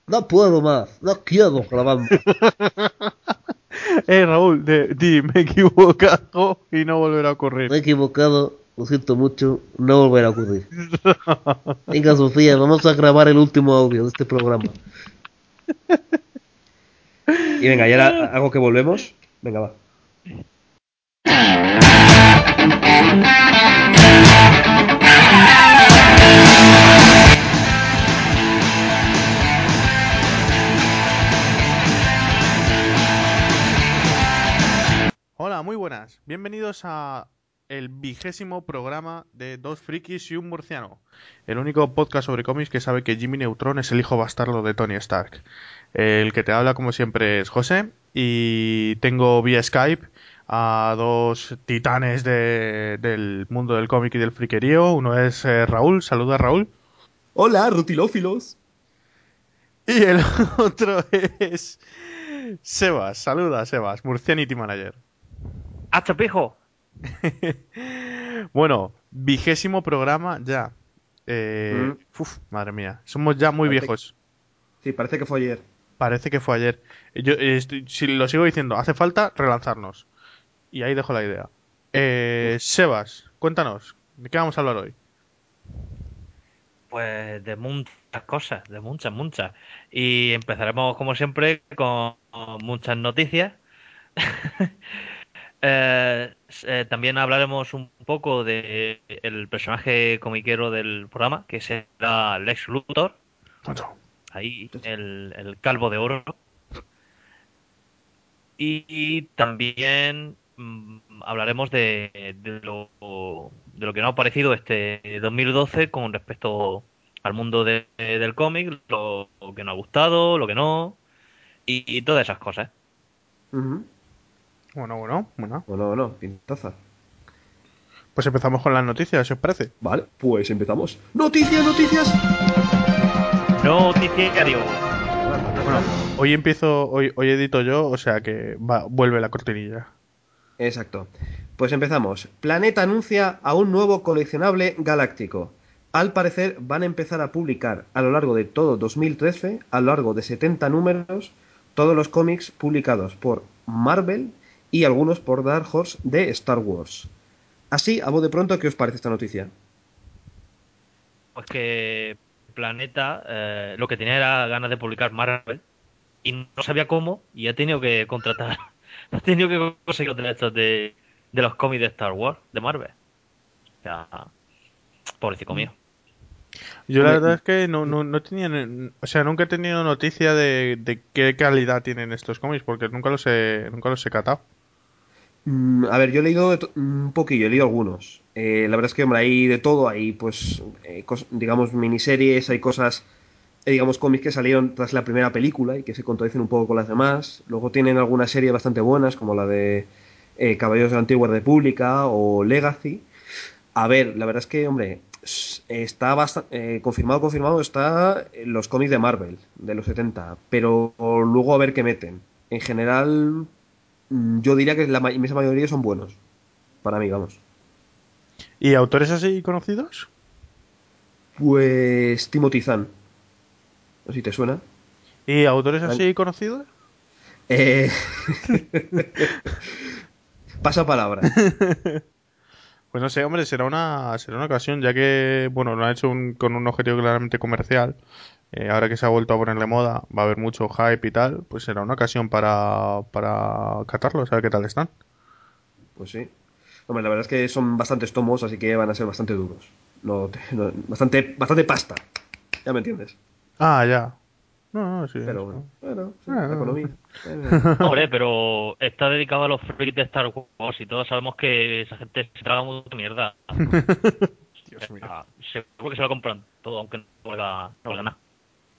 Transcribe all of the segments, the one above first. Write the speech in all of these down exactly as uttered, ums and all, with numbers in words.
No puedo más, no quiero grabar más. Eh, Raúl, de, di, me he equivocado y no volverá a ocurrir. Me he equivocado, lo siento mucho, no volverá a ocurrir. Venga, Sofía, vamos a grabar el último audio de este programa. Y venga, ¿y ahora hago que volvemos? Venga, va. Hola, muy buenas. Bienvenidos a el vigésimo programa de Dos Frikis y un Murciano, el único podcast sobre cómics que sabe que Jimmy Neutron es el hijo bastardo de Tony Stark. El que te habla, como siempre, es José y tengo vía Skype a dos titanes de- del mundo del cómic y del friquerío. Uno es eh, Raúl, saluda Raúl. Hola, rutilófilos. Y el otro es Sebas, saluda Sebas, Murcianity Manager. ¡Hasta pijo! Bueno, vigésimo programa ya. Eh, Mm, uf, madre mía, somos ya muy parece, viejos. sí, parece que fue ayer. Parece que fue ayer. Yo eh, estoy- si lo sigo diciendo, hace falta relanzarnos. Y ahí dejo la idea. Eh, Uf. Sebas, cuéntanos, ¿de qué vamos a hablar hoy? Pues de muchas cosas, de muchas, muchas. Y empezaremos, como siempre, con muchas noticias. Eh, s- eh, también hablaremos un poco de el personaje comiquero del programa, que será Lex Luthor, ahí el, el calvo de oro. Y, y también mm, hablaremos de, de lo, de lo que nos ha parecido este dos mil doce con respecto al mundo de- del cómic, lo, lo que nos ha gustado, lo que no, y, y todas esas cosas. Ujú. Bueno, bueno, bueno. Bueno, bueno, pintaza. Pues empezamos con las noticias, ¿si os parece? Vale, pues empezamos. ¡Noticias, noticias! Noticiario. Bueno, hoy empiezo, hoy, hoy edito yo, o sea que va, vuelve la cortinilla. Exacto. Pues empezamos. Planeta anuncia a un nuevo coleccionable galáctico. Al parecer van a empezar a publicar a lo largo de todo dos mil trece, a lo largo de setenta números, todos los cómics publicados por Marvel y algunos por Dark Horse de Star Wars. Así, a voz de pronto, ¿qué os parece esta noticia? Pues que Planeta eh, lo que tenía era ganas de publicar Marvel y no sabía cómo y ha tenido que contratar, ha tenido que conseguir los derechos de, de los cómics de Star Wars, de Marvel. O sea, pobrecito mío. Yo la Hombre, verdad es que no, no, no tenía, ni- o sea, nunca he tenido noticia de, de qué calidad tienen estos cómics, porque nunca los he, nunca los he catado. Mm, a ver, yo he leído de to- un poquillo, he leído algunos. Eh, la verdad es que, hombre, hay de todo. Hay, pues, eh, cos- digamos, miniseries, hay cosas, eh, digamos, cómics que salieron tras la primera película y que se contradicen un poco con las demás. Luego tienen algunas series bastante buenas, como la de eh, Caballeros de la Antigua República o Legacy. A ver, la verdad es que, hombre, s- está bastante confirmado, confirmado está en los cómics de Marvel, de los setenta, pero luego a ver qué meten. En general, mm, yo diría que la ma- inmensa mayoría son buenos. Para mí, vamos. ¿Y autores así conocidos? Pues Timothy Zahn. No sé si te suena. ¿Y autores Gran- así conocidos? Eh... Pasa palabra. Pues no sé, hombre, será una, será una ocasión, ya que, bueno, lo han hecho un- con un objetivo claramente comercial. Eh, ahora que se ha vuelto a ponerle moda, va a haber mucho hype y tal, pues será una ocasión para, para catarlos, a ver qué tal están. Pues sí. Hombre, la verdad es que son bastantes tomos, así que van a ser bastante duros. No, te- no- bastante, bastante pasta. Ya me entiendes. Ah, ya. No, no, sí, Pero bueno, eso. bueno, sí, la Ah, economía. Eh, Hombre, pero está dedicado a los freaks de Star Wars y todos sabemos que esa gente se traga mucha mierda. O Dios mío. sea, seguro que se lo compran todo, aunque no valga, no valga nada.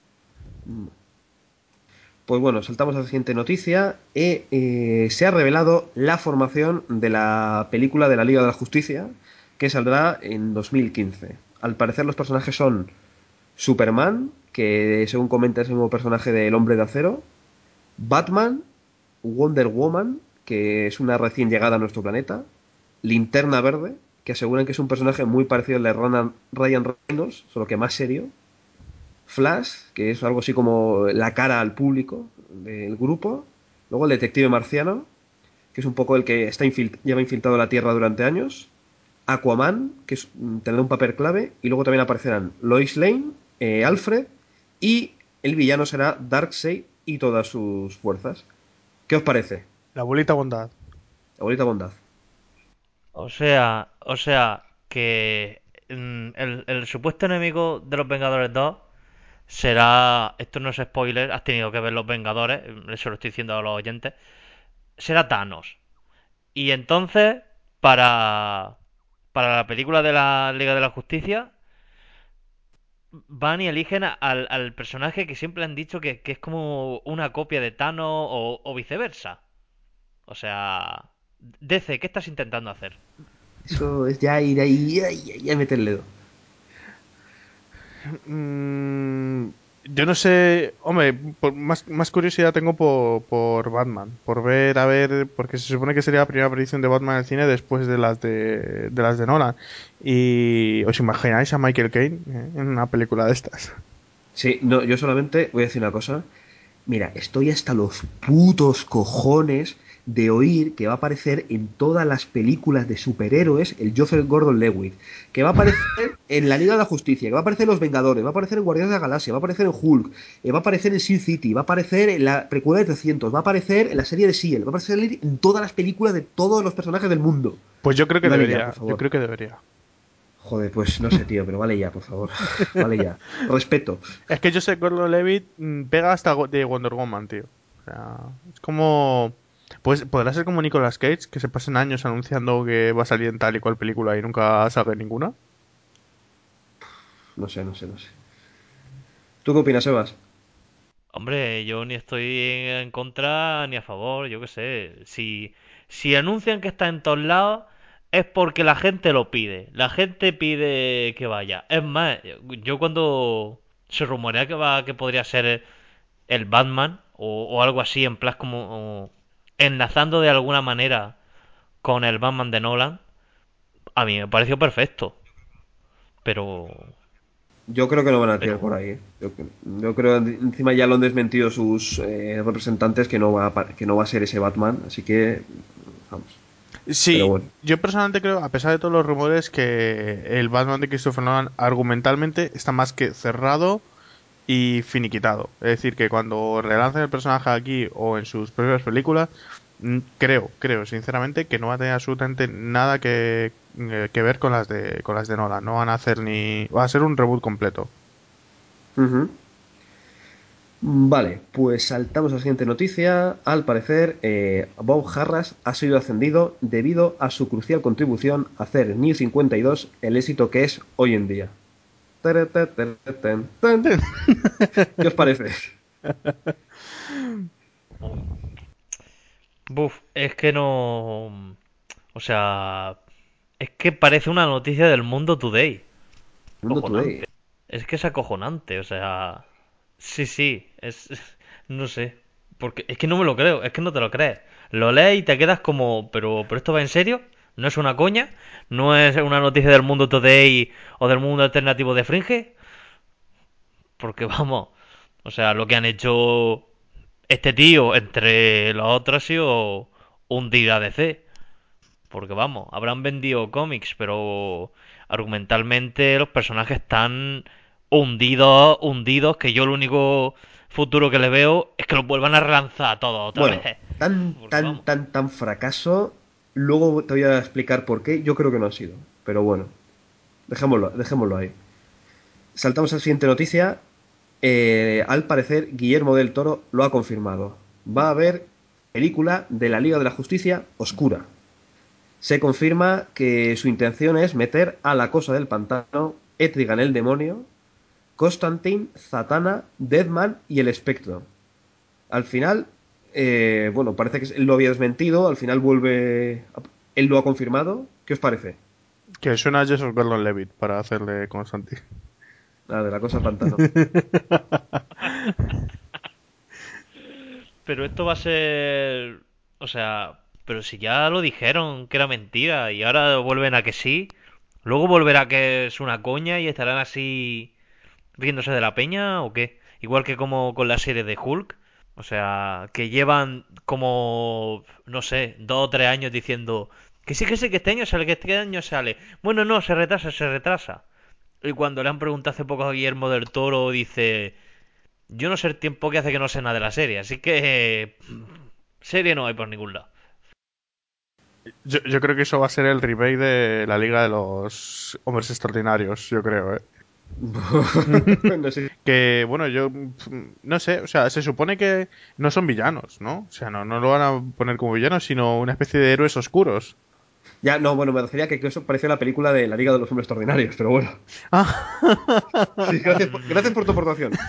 Pues bueno, saltamos a la siguiente noticia. Eh, eh, se ha revelado la formación de la película de la Liga de la Justicia, que saldrá en dos mil quince. Al parecer los personajes son Superman, que según comenta es el nuevo personaje del Hombre de Acero, Batman, Wonder Woman, que es una recién llegada a nuestro planeta, Linterna Verde, que aseguran que es un personaje muy parecido al de Ryan Ryan Reynolds, solo que más serio, Flash, que es algo así como la cara al público del grupo. Luego el detective marciano, que es un poco el que está infil- lleva infiltrado la Tierra durante años. Aquaman, que es, mm, tendrá un papel clave. Y luego también aparecerán Lois Lane, eh, Alfred, y el villano será Darkseid y todas sus fuerzas. ¿Qué os parece? La abuelita bondad. Abuelita bondad. O sea, o sea, que mm, el, el supuesto enemigo de los Vengadores dos será, esto no es spoiler, has tenido que ver los Vengadores, eso lo estoy diciendo a los oyentes, será Thanos. Y entonces, para, para la película de la Liga de la Justicia, van y eligen al, al personaje que siempre han dicho que, que es como una copia de Thanos o, o viceversa. O sea, D C, ¿qué estás intentando hacer? Eso es ya ir ahí, ahí, ahí a meter el dedo. Mm, yo no sé, hombre, por- más, más curiosidad tengo por, por Batman, por ver, a ver, porque se supone que sería la primera aparición de Batman en el cine después de las de, de las de Nolan. Y os imagináis a Michael Caine eh, en una película de estas. Sí, no, yo solamente voy a decir una cosa. Mira, estoy hasta los putos cojones de oír que va a aparecer en todas las películas de superhéroes el Joseph Gordon-Levitt, que va a aparecer en la Liga de la Justicia, que va a aparecer en Los Vengadores, va a aparecer en Guardianes de la Galaxia, va a aparecer en Hulk, eh, va a aparecer en Sin City, va a aparecer en la precuela de trescientos, va a aparecer en la serie de Seal, va a aparecer en todas las películas de todos los personajes del mundo. Pues yo creo que Vale ya, por debería, yo favor. creo que debería. Joder, pues no sé, tío, pero vale ya, por favor. Vale ya. Respeto. Es que Joseph Gordon-Levitt mm, pega hasta go- de Wonder Woman, tío. O sea, es como... Pues podrá ser como Nicolas Cage, que se pasen años anunciando que va a salir en tal y cual película y nunca salga en ninguna. No sé, no sé, no sé. ¿Tú qué opinas, Sebas? Hombre, yo ni estoy en contra ni a favor, yo qué sé. Si, si anuncian que está en todos lados, es porque la gente lo pide. La gente pide que vaya. Es más, yo cuando se rumorea que va, que podría ser el Batman o, o algo así, en plan como o enlazando de alguna manera con el Batman de Nolan, a mí me pareció perfecto. Pero, Yo creo que no van a tirar por pero ahí. ¿Eh? Yo, yo creo encima ya lo han desmentido sus eh, representantes que no va a, pa- que no va a ser ese Batman, así que vamos. Pero Sí, bueno. yo personalmente creo, a pesar de todos los rumores, que el Batman de Christopher Nolan argumentalmente está más que cerrado y finiquitado. Es decir, que cuando relancen el personaje aquí o en sus propias películas, mm, creo, creo sinceramente que no va a tener absolutamente nada que, eh, que ver con las de con las de Nolan. No van a hacer ni... Va a ser un reboot completo. Ujú. Vale, pues saltamos a la siguiente noticia. Al parecer, eh, Bob Harras ha sido ascendido debido a su crucial contribución a hacer New cincuenta y dos el éxito que es hoy en día. Taratataratán. ¿Qué os parece? buf, es que no, o sea, es que parece una noticia del Mundo Today. Mundo Today. Acojonante. Es que es acojonante, o sea, sí, sí, es, no sé, porque es que no me lo creo, es que no te lo crees. Lo lees y te quedas como, pero, pero esto va en serio, no es una coña, no es una noticia del Mundo Today o del mundo alternativo de Fringe, porque vamos, o sea, lo que han hecho este tío entre los otros ha sido hundir a D C. Porque vamos, habrán vendido cómics, pero argumentalmente los personajes están hundidos, hundidos, que yo el único futuro que le veo es que los vuelvan a relanzar todos otra Bueno, vez. tan, Porque tan, vamos. tan, tan fracaso. Luego te voy a explicar por qué. Yo creo que no ha sido. Pero bueno, dejémoslo, dejémoslo ahí. Saltamos a la siguiente noticia. Eh, al parecer, Guillermo del Toro lo ha confirmado. Va a haber película de la Liga de la Justicia oscura. Se confirma que su intención es meter a la Cosa del Pantano, Etrigan el Demonio, Constantine, Zatanna, Deadman y el Espectro. Al final, eh, bueno, parece que él lo había desmentido, al final vuelve, él lo ha confirmado. ¿Qué os parece? Que suena a Joseph Gordon-Levitt para hacerle Constantine. La de la Cosa del Pantano. Pero esto va a ser. O sea, pero si ya lo dijeron que era mentira y ahora vuelven a que sí, luego volverá que es una coña y estarán así riéndose de la peña o qué? Igual que como con la serie de Hulk. O sea, que llevan como, no sé, dos o tres años diciendo que sí, que sí, que este año sale, que este año sale. Bueno, no, se retrasa, se retrasa. Y cuando le han preguntado hace poco a Guillermo del Toro, dice, yo no sé el tiempo que hace que no sé nada de la serie, así que serie no hay por ningún lado. Yo, yo creo que eso va a ser el remake de la Liga de los Hombres Extraordinarios, yo creo, ¿eh? No sé. Que, bueno, yo mm, no sé, o sea, se supone que no son villanos, ¿no? O sea, no, no lo van a poner como villanos, sino una especie de héroes oscuros. Ya, no, bueno, me refería que, que eso parecía la película de la Liga de los Hombres Extraordinarios, pero bueno. Sí, gracias, por- gracias por tu aportación.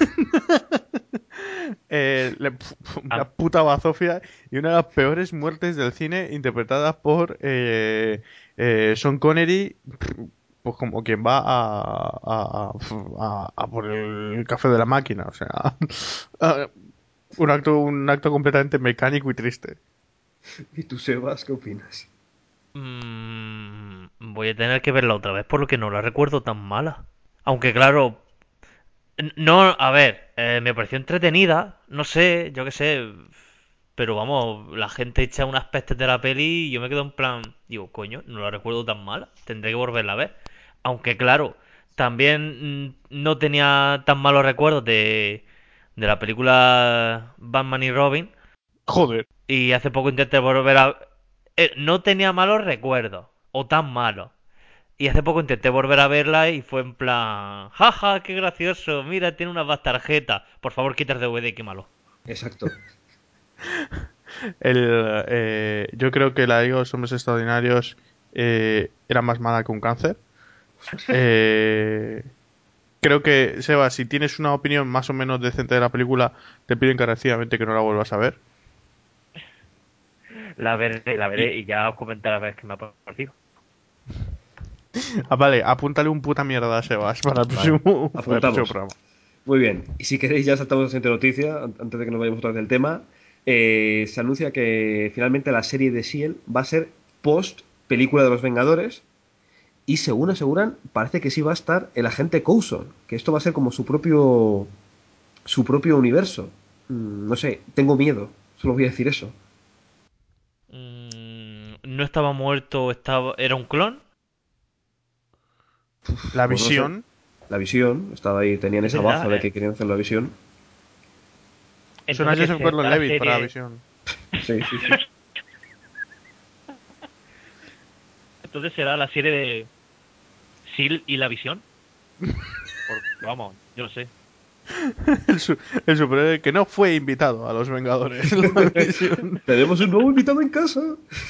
Eh, le- pf, una Ah, puta bazofia y una de las peores muertes del cine interpretada por eh, eh, Sean Connery, pues como quien va a, a, a- a por el café de la máquina, o sea, a- un acto, un acto completamente mecánico y triste. ¿Y tú, Sebas, qué opinas? mm, voy a tener que verla otra vez por lo que no la recuerdo tan mala. Aunque claro, n- no, a ver, eh, me pareció entretenida, no sé, yo qué sé, pero vamos, la gente echa unas pestes de la peli y yo me quedo en plan, digo, coño, no la recuerdo tan mala, tendré que volverla a ver. Aunque claro, también mm, no tenía tan malos recuerdos de, de la película Batman y Robin Joder. y hace poco intenté volver a... eh, no tenía malos recuerdos, o tan malos. Y hace poco intenté volver a verla y fue en plan, jaja, qué gracioso, mira, tiene una tarjeta. Por favor, quita el D V D, qué malo. Exacto. El, eh, yo creo que la Liga de los Hombres Extraordinarios eh, era más mala que un cáncer. Eh, creo que, Seba, si tienes una opinión más o menos decente de la película, te pido encarecidamente que no la vuelvas a ver. La veré, la Y, veré y ya os comentaré a ver qué me ha parecido. ah, vale, apúntale un puta mierda a Sebas para el Vale, próximo, para el próximo apuntamos. programa. Muy bien. Y si queréis, ya saltamos a la siguiente noticia, an- antes de que nos vayamos otra vez del tema. Eh, se anuncia que finalmente la serie de Shield va a ser post película de los Vengadores. Y según aseguran, parece que sí va a estar el agente Coulson. Que esto va a ser como su propio. Su propio universo. Mm, no sé, tengo miedo. Solo voy a decir eso. Mm, no estaba muerto, estaba, era un clon. La Pues no sé. visión. La visión. Estaba ahí, tenían Es esa baza verdad. de eh, que querían hacer la visión. Suena a Entonces que Jason será la Gordon-Levitt para la serie. visión. Sí, sí, sí. Entonces será la serie de Sil y la visión. Por- vamos, yo no sé. El, su- el superhéroe que no fue invitado a los Vengadores. La visión. Tenemos un nuevo invitado en casa.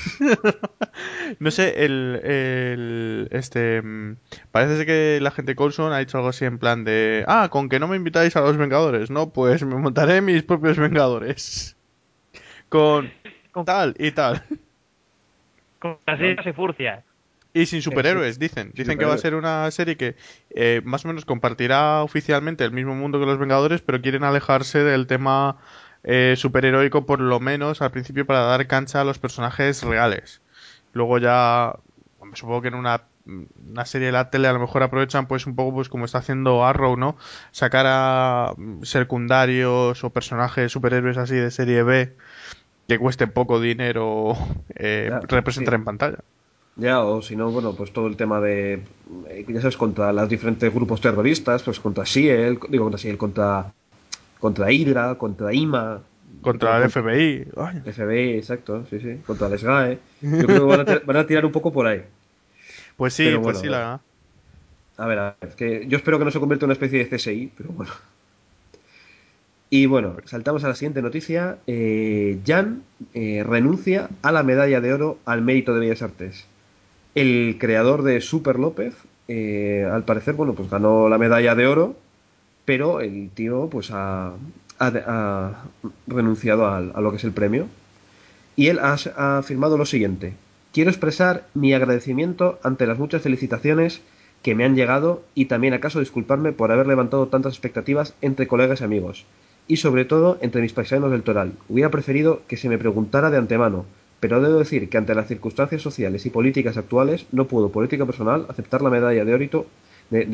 No sé, el, el este mm, parece ser que la gente Coulson ha dicho algo así en plan de, ah, con que no me invitáis a los Vengadores, no, pues me montaré mis propios Vengadores con Con, tal y tal con las Vale. ideas y furcias. y sin Eh, sí. superhéroes, dicen, Sí, dicen que va a superhéroes. ser una serie que eh, más o menos compartirá oficialmente el mismo mundo que los Vengadores, pero quieren alejarse del tema eh, superheroico por lo menos al principio para dar cancha a los personajes reales. Luego ya, hombre, supongo que en una, una serie de la tele a lo mejor aprovechan pues un poco pues como está haciendo Arrow, ¿no? Sacar a mm, secundarios o personajes superhéroes así de serie B que cuesten poco dinero eh, Ya, representar sí. en pantalla. Ya, o si no, bueno, pues todo el tema de, eh, ya sabes, contra los diferentes grupos terroristas, pues contra Shield, digo contra Shield, contra, contra Hydra, contra I M A, Contra todo- el contra F B I. Ay. F B I, exacto, sí, sí, contra el S G A E. Yo creo que van a, tir- van a tirar un poco por ahí. Pues sí, Pero pues bueno, a sí, la ver, verdad. a ver, a ver, que yo espero que no se convierta en una especie de C S I, pero bueno. Y bueno, saltamos a la siguiente noticia. Eh, Jan eh, renuncia a la medalla de oro al mérito de Bellas Artes. El creador de Super López, eh, al parecer, bueno, pues ganó la medalla de oro, pero el tío, pues ha, ha- ha renunciado a, a lo que es el premio. Y él ha, ha afirmado lo siguiente: quiero expresar mi agradecimiento ante las muchas felicitaciones que me han llegado y también acaso disculparme por haber levantado tantas expectativas entre colegas y amigos, y sobre todo entre mis paisanos del Toral. Hubiera preferido que se me preguntara de antemano, pero debo decir que ante las circunstancias sociales y políticas actuales no puedo, por ética personal, aceptar la medalla de, orito, de, de oro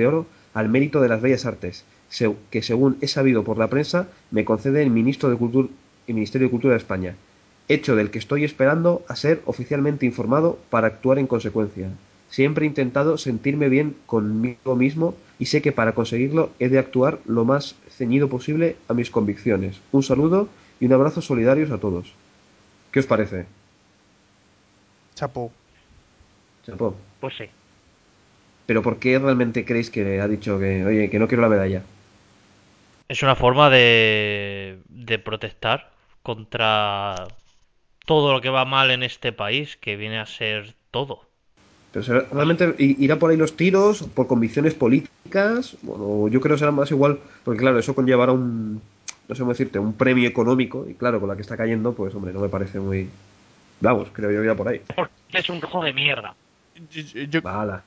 al mérito de las bellas artes, que según he sabido por la prensa, me concede el, ministro de Cultura, el Ministerio de Cultura de España, hecho del que estoy esperando a ser oficialmente informado para actuar en consecuencia. Siempre he intentado sentirme bien conmigo mismo y sé que para conseguirlo he de actuar lo más ceñido posible a mis convicciones. Un saludo y un abrazo solidarios a todos. ¿Qué os parece? Chapo. Chapo. Pues sí. ¿Pero por qué realmente creéis que ha dicho que, oye, que no quiero la medalla? Es una forma de, de protestar contra todo lo que va mal en este país, que viene a ser todo. Pero será, realmente irá por ahí los tiros, por convicciones políticas. Bueno, yo creo que será más igual, porque claro, eso conllevará un, no sé cómo decirte, un premio económico. Y claro, con la que está cayendo, pues hombre, no me parece muy. Vamos, creo yo irá por ahí. Porque es un rojo de mierda. Yo, yo, Bala.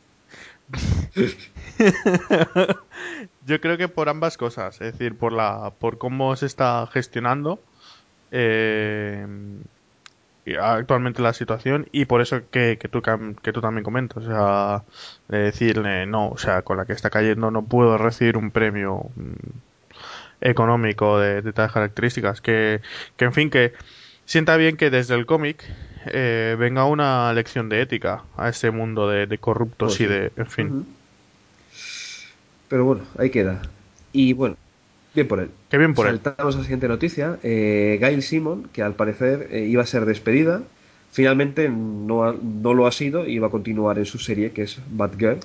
yo creo que por ambas cosas, es decir, por la, por cómo se está gestionando eh, actualmente la situación y por eso que, que tú que tú también comentas, o sea, de decirle no, o sea, con la que está cayendo no puedo recibir un premio económico de, de tales características, que, que en fin, que sienta bien que desde el cómic eh, venga una lección de ética a ese mundo de, de corruptos Pues y sí. de, en fin. Uh-huh. Pero bueno, ahí queda. Y bueno, bien por él. Qué bien por él. Saltamos a la siguiente noticia. Eh, Gail Simon, que al parecer eh, iba a ser despedida, finalmente no, ha- no lo ha sido y va a continuar en su serie, que es Batgirl.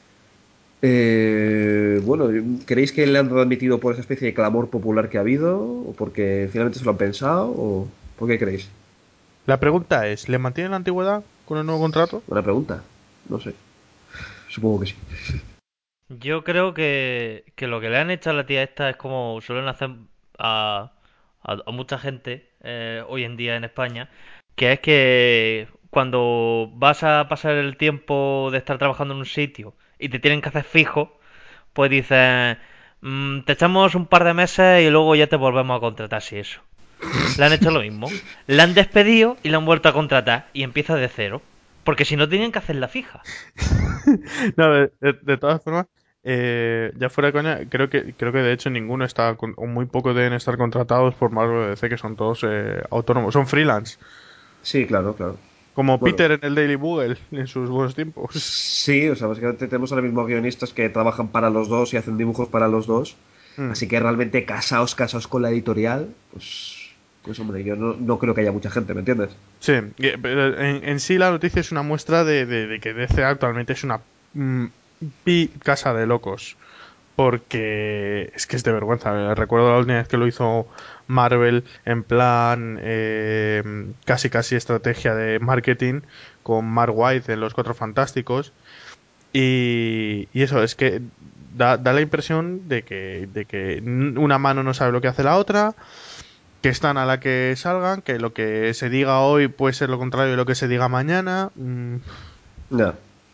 Eh, bueno, ¿creéis que le han admitido por esa especie de clamor popular que ha habido? ¿O porque finalmente se lo han pensado? ¿O por qué creéis? La pregunta es, ¿le mantienen la antigüedad con el nuevo contrato? Buena pregunta. No sé. Supongo que sí. Yo creo que, que lo que le han hecho a la tía esta es como suelen hacer a, a, a mucha gente eh, hoy en día en España, que es que cuando vas a pasar el tiempo de estar trabajando en un sitio y te tienen que hacer fijo, pues dices, "Mm, te echamos un par de meses y luego ya te volvemos a contratar si eso". Le han hecho lo mismo. Le han despedido y le han vuelto a contratar y empieza de cero. Porque si no tienen que hacer la fija. No, de, de- de todas formas, eh, ya fuera de coña, creo que creo que de hecho ninguno está, con- o muy pocos deben estar contratados por Marvel o D C, que son todos eh, autónomos, son freelance, Sí, claro, claro. como Bueno, Peter en el Daily Bugle en sus buenos tiempos. sí, o sea, básicamente tenemos ahora mismo guionistas que trabajan para los dos y hacen dibujos para los dos. Mm. Así que realmente casaos, casaos con la editorial, pues, pues hombre, yo no, no creo que haya mucha gente, ¿me entiendes? Sí, que- pero en, en sí la noticia es una muestra de, de- de que D C actualmente es una mm, pi casa de locos. Porque es que es de vergüenza. Recuerdo la última vez que lo hizo Marvel en plan eh, casi casi estrategia de marketing con Mark White en Los Cuatro Fantásticos. Y, y eso, es que da, da la impresión de que, de que una mano no sabe lo que hace la otra, que están a la que salgan, que lo que se diga hoy puede ser lo contrario de lo que se diga mañana. Mm, Ya.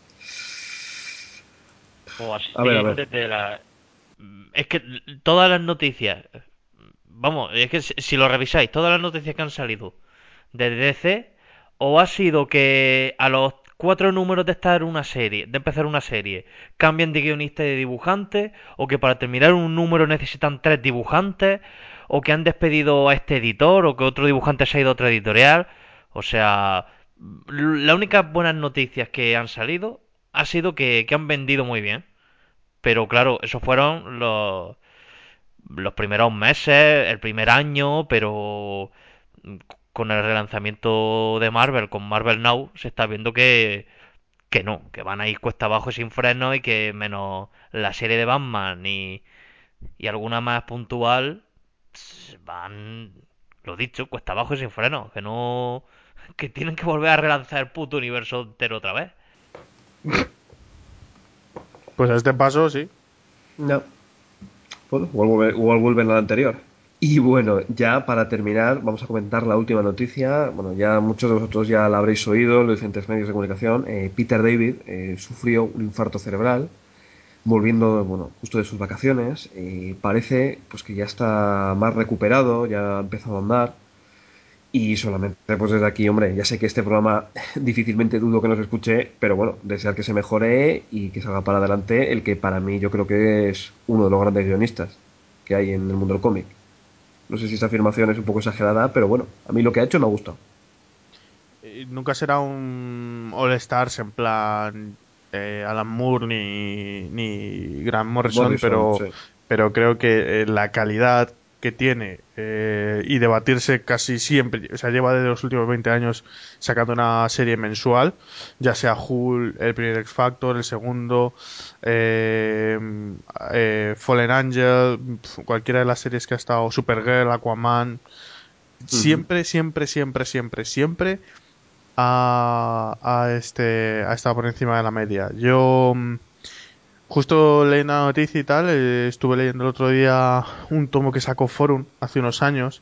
O así A ver, a ver. desde la... Es que todas las noticias... Vamos, es que si si lo revisáis, todas las noticias que han salido de D C, o ha sido que a los cuatro números de estar una serie, de empezar una serie, cambian de guionista y de dibujante, o que para terminar un número necesitan tres dibujantes, o que han despedido a este editor, o que otro dibujante se ha ido a otra editorial. O sea, las únicas buenas noticias que han salido ha sido que, que han vendido muy bien. Pero claro, esos fueron los, los primeros meses, el primer año, pero con el relanzamiento de Marvel, con Marvel Now, se está viendo que, que no, que van a ir cuesta abajo y sin freno y que menos la serie de Batman y, y alguna más puntual van, lo dicho, cuesta abajo y sin freno, que no, que tienen que volver a relanzar el puto universo entero otra vez. pues a este paso, sí. No. Bueno, igual, vuelve- igual vuelven a la anterior. Y bueno, ya para terminar, vamos a comentar la última noticia. Bueno, ya muchos de vosotros ya la habréis oído en los diferentes medios de comunicación. Eh, Peter David eh, sufrió un infarto cerebral volviendo, bueno, justo de sus vacaciones. Y parece pues que ya está más recuperado, ya ha empezado a andar. Y solamente, pues desde aquí, hombre, ya sé que este programa difícilmente dudo que nos escuche, pero bueno, desear que se mejore y que salga para adelante el que para mí yo creo que es uno de los grandes guionistas que hay en el mundo del cómic. No sé si esta afirmación es un poco exagerada, pero bueno, a mí lo que ha hecho me ha gustado. Eh, Nunca será un All Stars en plan eh, Alan Moore ni, ni Grant Morrison, Morrison, pero, sí. pero creo que eh, la calidad que tiene eh, y debatirse casi siempre, o sea, lleva desde los últimos veinte años sacando una serie mensual, ya sea Hulk, el primer X Factor, el segundo, eh, eh, Fallen Angel, pf, cualquiera de las series que ha estado, Supergirl, Aquaman, Ujú. siempre, siempre, siempre, siempre, siempre a, a este ha estado por encima de la media. Yo mm, justo leyendo la noticia y tal, eh, estuve leyendo el otro día un tomo que sacó Forum hace unos años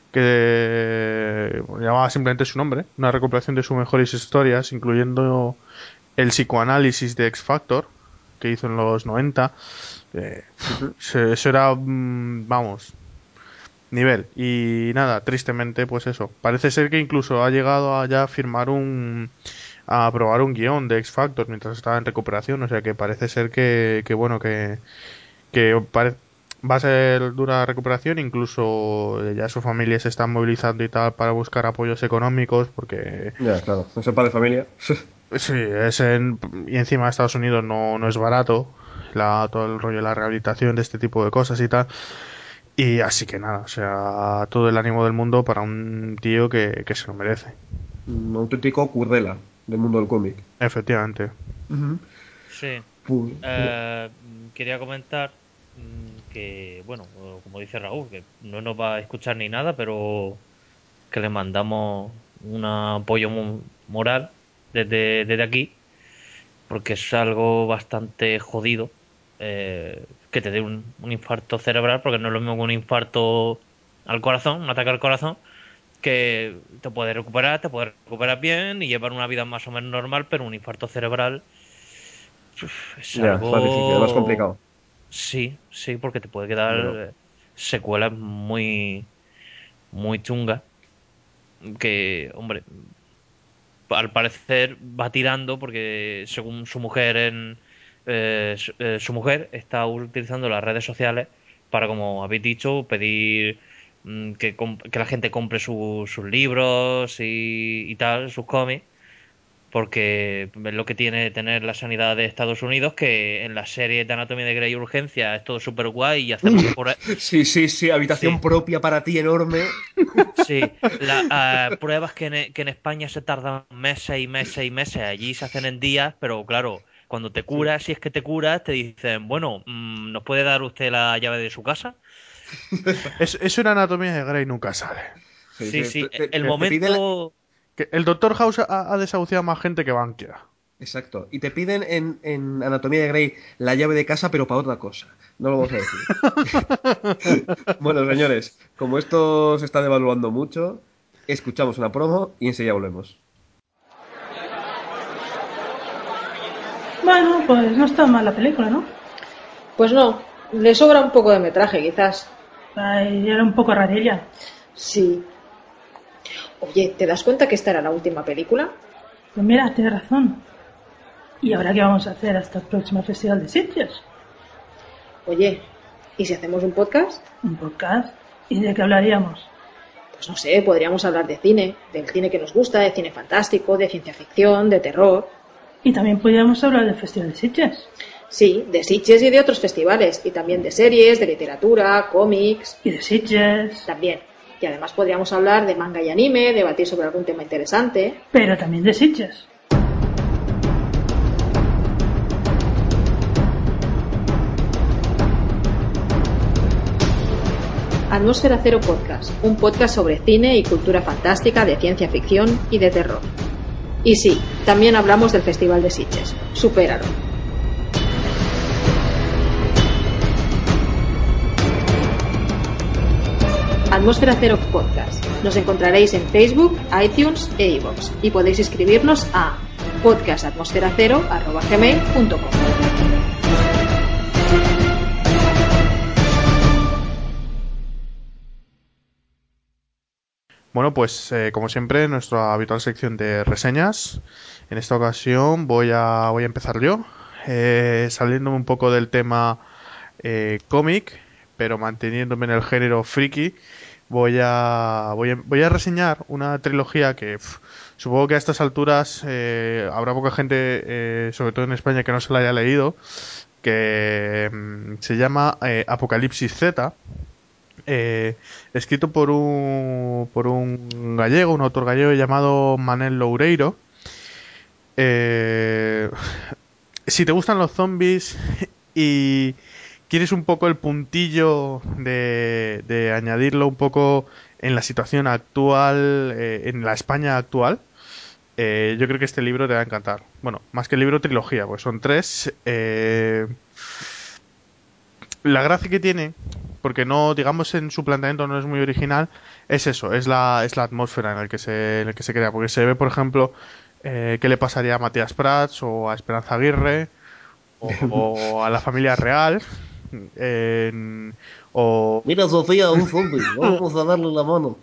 que bueno, llamaba simplemente su nombre, una recopilación de sus mejores historias, incluyendo el psicoanálisis de X Factor que hizo en los noventa. Eh, Ujú. eso eso era, mm, vamos, nivel. Y nada, tristemente, pues eso. Parece ser que incluso ha llegado a ya firmar un. A probar un guión de X Factor mientras estaba en recuperación. O sea que parece ser que, que bueno, que, que pare- va a ser dura recuperación. Incluso ya su familia se está movilizando y tal para buscar apoyos económicos. Porque Ya, claro, no sepa de familia. sí, es en, y encima Estados Unidos no, no es barato. La, todo el rollo de la rehabilitación de este tipo de cosas y tal. Y así que nada, o sea, todo el ánimo del mundo para un tío que, que se lo merece. Un auténtico currela del mundo del cómic. Efectivamente. Ujú. Sí. Pues, Eh, mm, quería comentar mm, que, bueno, eh, como dice Raúl, que no nos va a escuchar ni nada, pero que le mandamos un apoyo mo- moral desde, desde aquí, porque es algo bastante jodido eh, que te dé un, un infarto cerebral, porque no es lo mismo que un infarto al corazón, un ataque al corazón, que te puedes recuperar, te puedes recuperar bien y llevar una vida más o menos normal, pero un infarto cerebral uf, es ya, es más difícil, es más algo. complicado. Sí, sí, porque te puede quedar Pero, eh, secuelas muy, muy chungas. Que, hombre, al parecer va tirando porque según su mujer en eh, su, eh, su mujer está utilizando las redes sociales para, como habéis dicho, pedir mm, que, comp- que la gente compre su- sus libros y, y tal, sus cómics, porque es lo que tiene tener la sanidad de Estados Unidos, que en las series de Anatomía de Grey y Urgencia es todo súper guay y hacemos por... sí, sí, sí, habitación Sí, propia para ti enorme. sí, la, ah, pruebas que en, e- que en España se tardan meses y meses y meses, allí se hacen en días, pero claro, cuando te Sí. curas, si es que te curas, te dicen, bueno, mm, ¿nos puede dar usted la llave de su casa? Es, es una anatomía de Grey nunca sale. Sí, Sí, sí, sí, te, te- el te- te pide la- momento... Que el Doctor House ha, ha desahuciado más gente que Bankia. Exacto. Y te piden en, en Anatomía de Grey la llave de casa, pero para otra cosa. No lo vamos a decir. Bueno, señores, como esto se está devaluando mucho, escuchamos una promo y enseguida volvemos. Bueno, pues no está mal la película, ¿no? Pues no, le sobra un poco de metraje, quizás. Ay, era un poco rarilla. Sí. Oye, ¿te das cuenta que esta era la última película? Pues mira, tienes razón. ¿Y ahora qué vamos a hacer hasta el próximo Festival de Sitges? Oye, ¿y si hacemos un podcast? ¿Un podcast? ¿Y de qué hablaríamos? Pues no sé, podríamos hablar de cine, del cine que nos gusta, de cine fantástico, de ciencia ficción, de terror. Y también podríamos hablar del Festival de Sitges. Sí, de Sitges y de otros festivales, y también de series, de literatura, cómics, Y de Sitges. también. Y además podríamos hablar de manga y anime, debatir sobre algún tema interesante. Pero también de Sitges. Atmósfera Cero Podcast, un podcast sobre cine y cultura fantástica, de ciencia ficción y de terror. Y sí, también hablamos del Festival de Sitges. Supéralo. Atmósfera Cero Podcast. Nos encontraréis en Facebook, iTunes e iVoox y podéis escribirnos a podcast atmosfera cero arroba gmail punto com. Bueno, pues eh, como siempre, nuestra habitual sección de reseñas. En esta ocasión voy a, voy a empezar yo, eh, saliéndome un poco del tema eh, cómic, pero manteniéndome en el género friki. Voy a, voy a, voy a reseñar una trilogía que pf, supongo que a estas alturas eh, habrá poca gente, eh, sobre todo en España, que no se la haya leído, que mm, se llama eh, Apocalipsis Z, eh, escrito por un, por un gallego, un autor gallego llamado Manel Loureiro. Eh, si te gustan los zombies y quieres un poco el puntillo de, de añadirlo un poco en la situación actual, eh, en la España actual, eh, yo creo que este libro te va a encantar. Bueno, más que el libro, trilogía, pues son tres. Eh, la gracia que tiene, porque no, digamos, en su planteamiento no es muy original, es eso, es la, es la atmósfera en la que se, en el que se crea. Porque se ve, por ejemplo, eh, qué le pasaría a Matías Prats o a Esperanza Aguirre o, o a la familia real. En, o Mira, Sofía, un zombie. Vamos a darle la mano.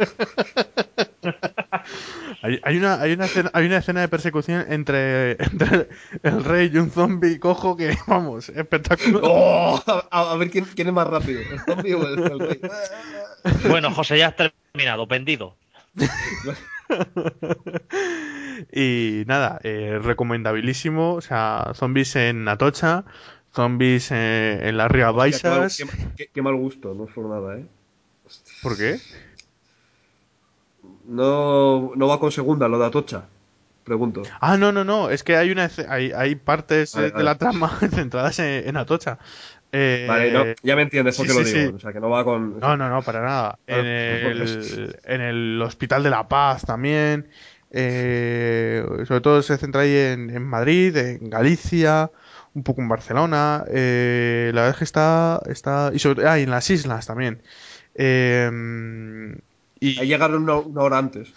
hay, hay una hay una escena, hay una escena de persecución entre, entre el rey y un zombie cojo que, vamos, espectacular. ¡Oh! A, a ver quién, quién es más rápido, el zombie o el, el rey. Bueno, José, ya has terminado, vendido. Y nada, eh, recomendabilísimo. O sea, zombies en Atocha, zombies en, en las Rías Hostia, qué mal, Baixas. qué, qué- qué mal gusto, no es por nada, ¿eh? ¿Por qué? No, no va con segunda lo de Atocha, pregunto. Ah, no, no, no. Es que hay una esce- hay, hay partes Vale, eh, de vale. la trama centradas en, en Atocha. Vale, no, Eh, ya me entiendes por sí, qué lo sí, digo. sí. O sea, que no va con. No, no, no, para nada. En Vale, pues, el, en el Hospital de la Paz también. Eh, sobre todo se centra ahí en, en Madrid, en Galicia, un poco en Barcelona. Eh, la verdad es que está, está y sobre, ah, y en las islas también. Eh, ahí y llegaron una, una hora antes.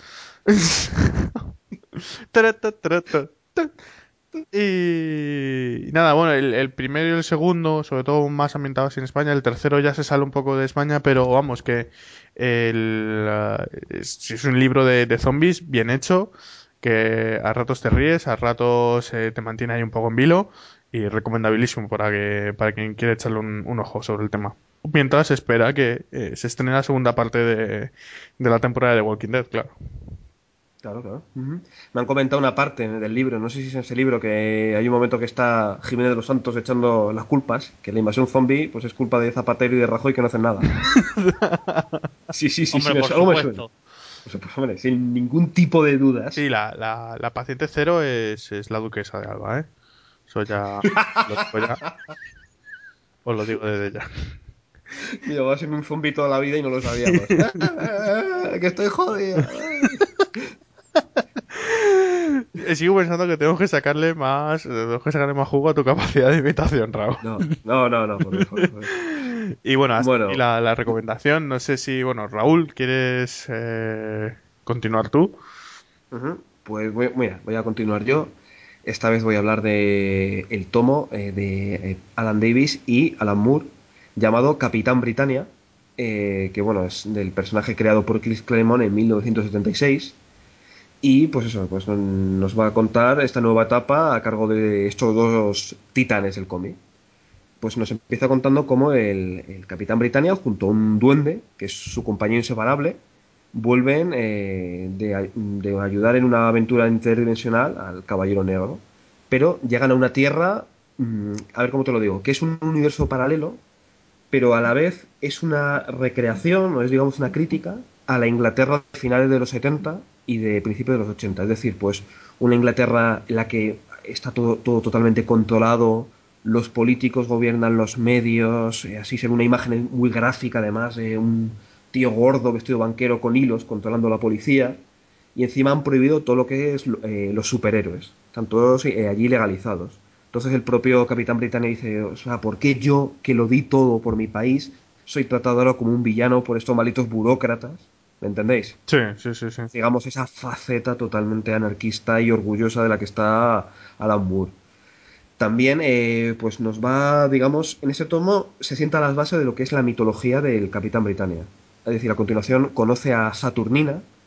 Y, y nada, bueno, el, el primero y el segundo, sobre todo más ambientados en España, el tercero ya se sale un poco de España, pero vamos, que el, uh, es, es un libro de, de zombies bien hecho, que a ratos te ríes, a ratos eh, te mantiene ahí un poco en vilo, y recomendabilísimo para que para quien quiera echarle un, un ojo sobre el tema. Mientras espera que eh, se estrene la segunda parte de, de la temporada de Walking Dead, claro. Claro, claro. Ujú. Me han comentado una parte del libro, no sé si es en ese libro, que hay un momento que está Jiménez de los Santos echando las culpas, que la invasión zombie pues es culpa de Zapatero y de Rajoy que no hacen nada. Sí, sí, sí, sí, Hombre, me, por algo me suena. supuesto. Pues, pues, hombre, sin ningún tipo de Sí, dudas. la, la, la paciente cero es, es la duquesa de Alba, ¿eh? Eso ya, lo digo ya, os lo digo desde ya. Mira, va a ser un zombie toda la vida y no lo sabíamos. ¡Ah, que estoy jodido! Eh, Sigo pensando que tengo que sacarle más, eh, tengo que sacarle más jugo a tu capacidad de imitación, Raúl. No, no, no, no, por Dios, por Dios, por Dios. Y bueno, hasta aquí Bueno, la, la recomendación. No sé si, bueno, Raúl, ¿quieres eh, continuar tú? ujú, pues voy, mira, voy a continuar yo. Esta vez voy a hablar de el tomo eh, de eh, Alan Davis y Alan Moore llamado Capitán Britannia, eh, que bueno, es del personaje creado por Chris Claremont en mil novecientos setenta y seis. Y pues eso, pues nos va a contar esta nueva etapa a cargo de estos dos titanes del cómic. Pues nos empieza contando cómo el, el Capitán Britannia, junto a un duende, que es su compañero inseparable, vuelven eh, de, de ayudar en una aventura interdimensional al Caballero Negro. Pero llegan a una tierra, mm, a ver cómo te lo digo, que es un universo paralelo, pero a la vez es una recreación, o es digamos una crítica a la Inglaterra de finales de los setenta y de principios de los ochenta. Es decir, pues una Inglaterra en la que está todo, todo totalmente controlado, los políticos gobiernan los medios, eh, así se ve una imagen muy gráfica además de un tío gordo vestido de banquero con hilos controlando a la policía, y encima han prohibido todo lo que es eh, los superhéroes, están todos eh, allí legalizados. Entonces el propio Capitán Britannia dice, o sea, ¿por qué yo, que lo di todo por mi país, soy tratado ahora como un villano por estos malditos burócratas? ¿Me entendéis? Sí, sí, sí, sí. Digamos, esa faceta totalmente anarquista y orgullosa de la que está Alan Moore. También, eh, pues nos va, digamos, en ese tomo se sienta a las bases de lo que es la mitología del Capitán Britannia. Es decir, a continuación conoce a Saturnina,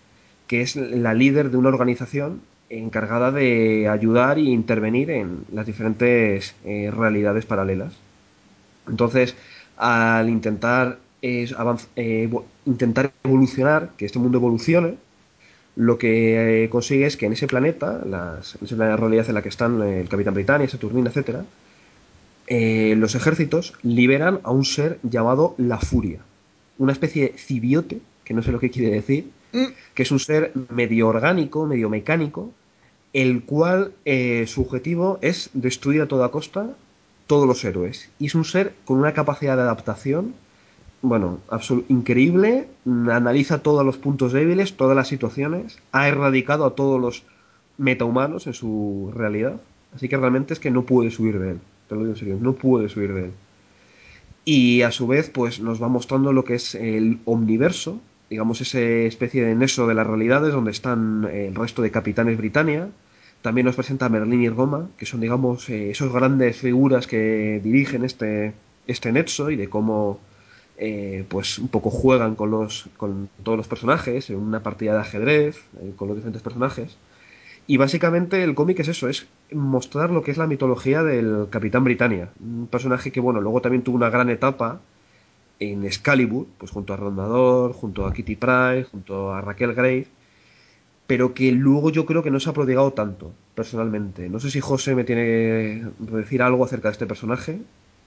que es la líder de una organización encargada de ayudar e intervenir en las diferentes eh, realidades paralelas. Entonces, al intentar, eh, avanz- eh, evo- intentar evolucionar, que este mundo evolucione, lo que eh, consigue es que en ese planeta, las, en esa realidad en la que están eh, el Capitán Britannia, Saturnina, etcétera, eh, los ejércitos liberan a un ser llamado la Furia, una especie de cibiote, que no sé lo que quiere decir, que es un ser medio orgánico, medio mecánico, el cual eh, su objetivo es destruir a toda costa todos los héroes. Y es un ser con una capacidad de adaptación, bueno, absol- increíble, analiza todos los puntos débiles, todas las situaciones, ha erradicado a todos los metahumanos en su realidad, así que realmente es que no puede subir de él, te lo digo en serio, no puede subir de él. Y a su vez, pues nos va mostrando lo que es el omniverso, digamos, esa especie de nexo de las realidades donde están eh, el resto de capitanes Britannia. También nos presenta a Merlín y Roma, que son, digamos, eh, esos grandes figuras que dirigen este, este nexo y de cómo, eh, pues, un poco juegan con, los, con todos los personajes en una partida de ajedrez, eh, con los diferentes personajes. Y básicamente el cómic es eso, es mostrar lo que es la mitología del Capitán Britannia. Un personaje que, bueno, luego también tuvo una gran etapa en Excalibur, pues junto a Rondador, junto a Kitty Pryde, junto a Raquel Grace, pero que luego yo creo que no se ha prodigado tanto, personalmente. No sé si José me tiene que decir algo acerca de este personaje.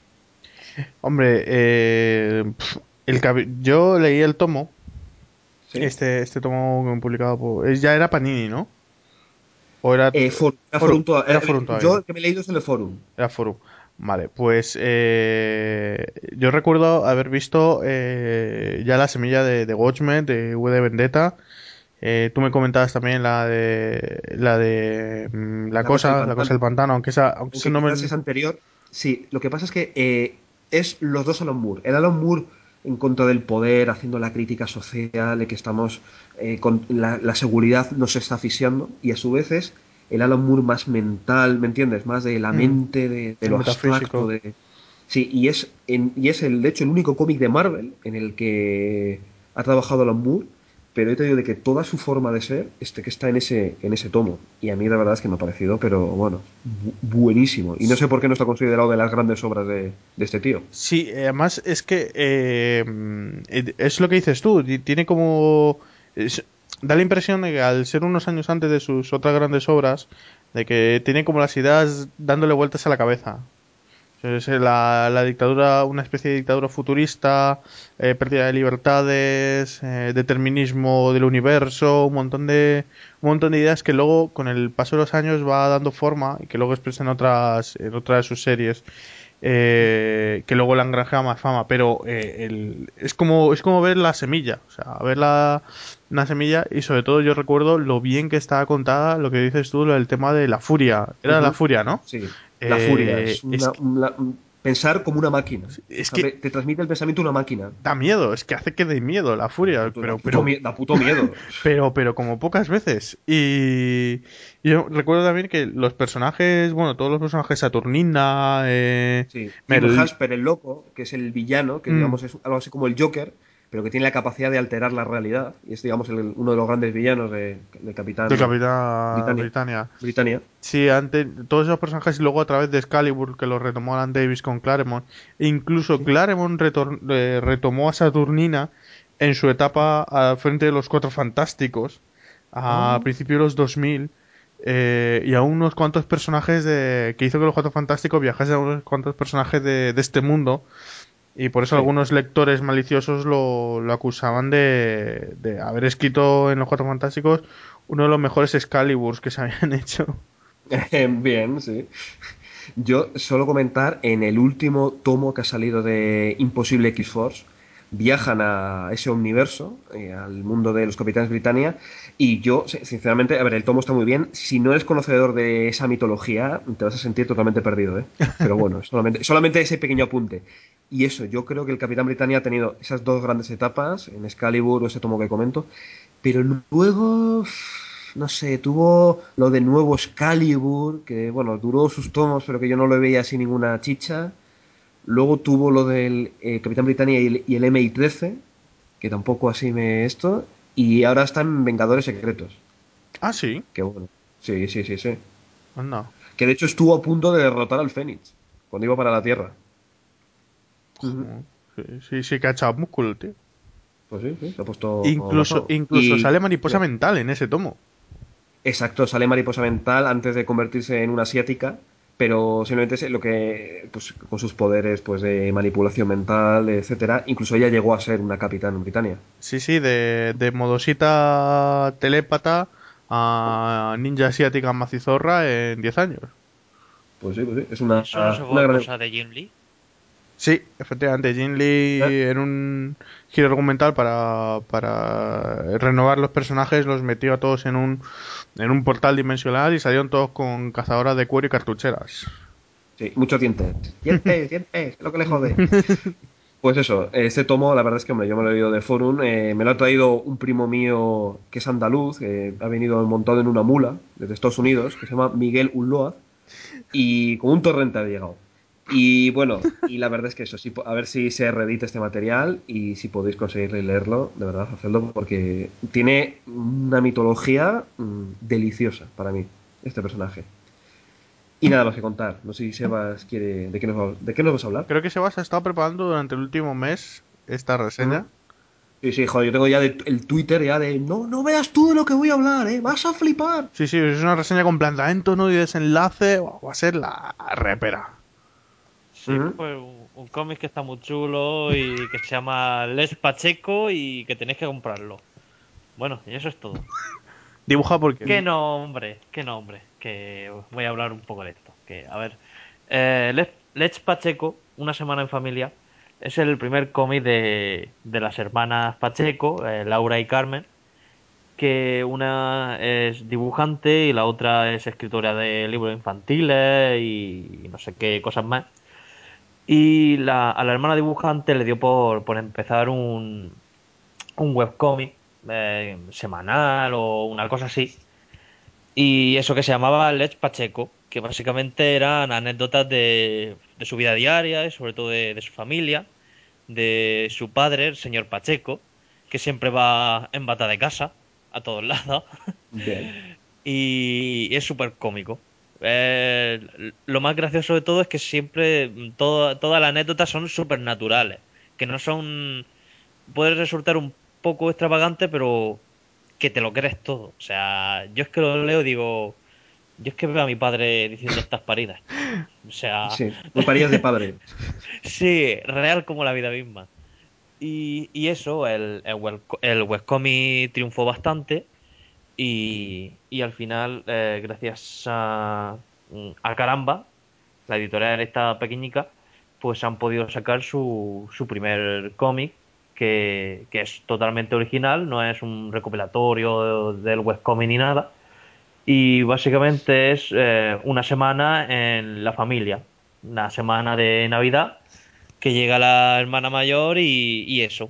Hombre, eh, pf, el cabi- yo leí el tomo, ¿Sí? este, este tomo publicado por... es- Ya era Panini, ¿no? ¿O era Eh, For- era Forum? Forum to- Era eh, Forum yo todavía. el que me he leído es el de Forum. Era Forum. Vale, pues eh, yo recuerdo haber visto eh, ya la semilla de, de Watchmen, de V de Vendetta. Eh, tú me comentabas también la de la de mm, la La cosa del cosa, la cosa del pantano. pantano, aunque esa, aunque ese Aunque no quizás me... es anterior. Sí, lo que pasa es que eh, es los dos Alan Moore. El Alan Moore en contra del poder, haciendo la crítica social, de que estamos eh, con la, la seguridad nos está asfixiando, y a su vez es el Alan Moore más mental, ¿me entiendes? Más de la Mm, mente, de, de el lo abstracto, metafísico. de... Sí, y es, en- y es el, de hecho el único cómic de Marvel en el que ha trabajado Alan Moore, pero he tenido de que toda su forma de ser este que está en ese en ese tomo, y a mí la verdad es que me ha parecido, pero bueno, bu- buenísimo, y no sé por qué no está considerado de las grandes obras de, de este tío. Sí, eh, además es que eh, mm, eh, es lo que dices tú, ti- tiene como... es- da la impresión de que al ser unos años antes de sus otras grandes obras, de que tiene como las ideas dándole vueltas a la cabeza. Es eh, la, la dictadura, una especie de dictadura futurista, eh, pérdida de libertades, eh, determinismo del universo, un montón de un montón de ideas que luego con el paso de los años va dando forma y que luego expresa en otras en otras de sus series, eh, que luego le han granjeado más fama, pero eh, el, es como es como ver la semilla, o sea, ver la una semilla, y sobre todo yo recuerdo lo bien que estaba contada, lo que dices tú, lo del tema de la furia, era la Ujú. furia, ¿no? Sí, la furia Eh, es es una, una- pensar como una máquina. O es sea, ve- que te transmite el pensamiento de una máquina. da miedo, es que hace que dé miedo la Da furia, puto, da pero, puto pero, mie- da puto miedo. pero, pero como pocas veces. Y yo recuerdo también que los personajes, bueno, todos los personajes, Saturnina, eh, Sí, Tim Merl- Hasper, el loco, que es el villano, que mm, digamos es algo así como el Joker, pero que tiene la capacidad de alterar la realidad, y es, digamos, el- uno de los grandes villanos de, de del Capitán Capitán Britannia. Britannia. Britannia. Sí, antes, todos esos personajes y luego a través de Excalibur, que los retomó Alan Davis con Claremont. E incluso Sí. Claremont retor- eh, retomó a Saturnina en su etapa al frente de los Cuatro Fantásticos, a Ah, principios de los dos mil, eh, y a unos cuantos personajes de, que hizo que los Cuatro Fantásticos viajasen a unos cuantos personajes de, de este mundo. Y por eso sí. algunos lectores maliciosos lo, lo acusaban de, de haber escrito en los Cuatro Fantásticos uno de los mejores Excaliburs que se habían hecho. Bien, sí. Yo solo comentar, en el último tomo que ha salido de Imposible X-Force, viajan a ese universo, eh, al mundo de los Capitanes Britannia, y yo, si- sinceramente, a ver, el tomo está muy bien. Si no eres conocedor de esa mitología, te vas a sentir totalmente perdido, ¿eh? Pero bueno, solamente, solamente ese pequeño apunte. Y eso, yo creo que el Capitán Britannia ha tenido esas dos grandes etapas, en Excalibur o ese tomo que comento, pero luego, no sé, tuvo lo de nuevo Excalibur, que bueno, duró sus tomos, pero que yo no lo veía así ninguna chicha. Luego tuvo lo del eh, Capitán Britannia y el, y el M I trece, que tampoco así me esto. Y ahora está en Vengadores Secretos. Ah, sí. Que bueno. Sí, sí, sí, sí. Anda. Que de hecho estuvo a punto de derrotar al Fénix cuando iba para la Tierra. Ujú. Joder. Sí, sí, sí que ha echado músculo, tío. Pues sí, sí, se ha puesto Incluso, mazo. incluso Y sale mariposa mental en ese tomo. exacto, sale mariposa mental antes de convertirse en una asiática, pero simplemente es lo que, pues, con sus poderes, pues, de manipulación mental, etcétera. Incluso ella llegó a ser una capitán en Britannia. Sí, sí, de, de modosita telépata a ninja asiática macizorra en diez años. Pues sí, pues sí, es ¿Y una, eso no se una fue gran. cosa de Jim Lee? Sí, efectivamente, Jin ¿Eh? Lee en un giro argumental para, para renovar los personajes los metió a todos en un, en un portal dimensional y salieron todos con cazadoras de cuero y cartucheras. Sí, muchos dientes. Dientes, dientes, es lo que le jode. Pues eso, este tomo, la verdad es que, hombre, yo me lo he leído de Forum, eh, me lo ha traído un primo mío que es andaluz, que ha venido montado en una mula desde Estados Unidos, que se llama Miguel Ulloa, y con un torrente ha llegado. Y bueno, y la verdad es que eso, sí, a ver si se reedita este material y si podéis conseguir leerlo, de verdad, hacedlo, porque tiene una mitología mm, deliciosa para mí, este personaje. Y nada más que contar. No sé si Sebas quiere. ¿De qué nos, va- de qué nos vas a hablar? Creo que Sebas ha estado preparando durante el último mes esta ¿Mm? reseña. Sí, sí, joder, yo tengo ya de- el Twitter ya de. No, no veas tú de lo que voy a hablar, ¿eh? Vas a flipar. Sí, sí, es una reseña con planteamiento, ¿no? Y desenlace. Va a ser la repera. Sí, Ujú. pues un, un cómic que está muy chulo y que se llama Les Pacheco y que tenéis que comprarlo. Bueno, y eso es todo. Dibuja porque. ¿Qué nombre? ¿Qué nombre? Que voy a hablar un poco de esto. Que, a ver, eh, Les, Les Pacheco, Una semana en familia, es el primer cómic de, de las hermanas Pacheco, eh, Laura y Carmen, que una es dibujante y la otra es escritora de libros infantiles y no sé qué cosas más. Y la, a la hermana dibujante le dio por, por empezar un, un webcómic eh, semanal o una cosa así. Y eso que se llamaba Let's Pacheco, que básicamente eran anécdotas de, de su vida diaria y sobre todo de, de su familia, de su padre, el señor Pacheco, que siempre va en bata de casa a todos lados. Bien. Y es súper cómico. Eh, lo más gracioso de todo es que siempre mm, todo- todas las anécdotas son súper naturales, que no son... Puede resultar un poco extravagante, pero que te lo crees todo. O sea, yo es que lo leo y digo, yo es que veo a mi padre diciendo estas paridas. O sea, Sí, muy parías de padre. sí, real como la vida misma. Y, y eso, el, el, web- el webcomic triunfó bastante. Y, y al final, eh, gracias a, a Caramba, la editorial esta pequeñica, pues han podido sacar su, su primer cómic, que, que es totalmente original, no es un recopilatorio del webcomic ni nada. Y básicamente es eh, una semana en la familia, una semana de Navidad, que llega la hermana mayor y, y eso.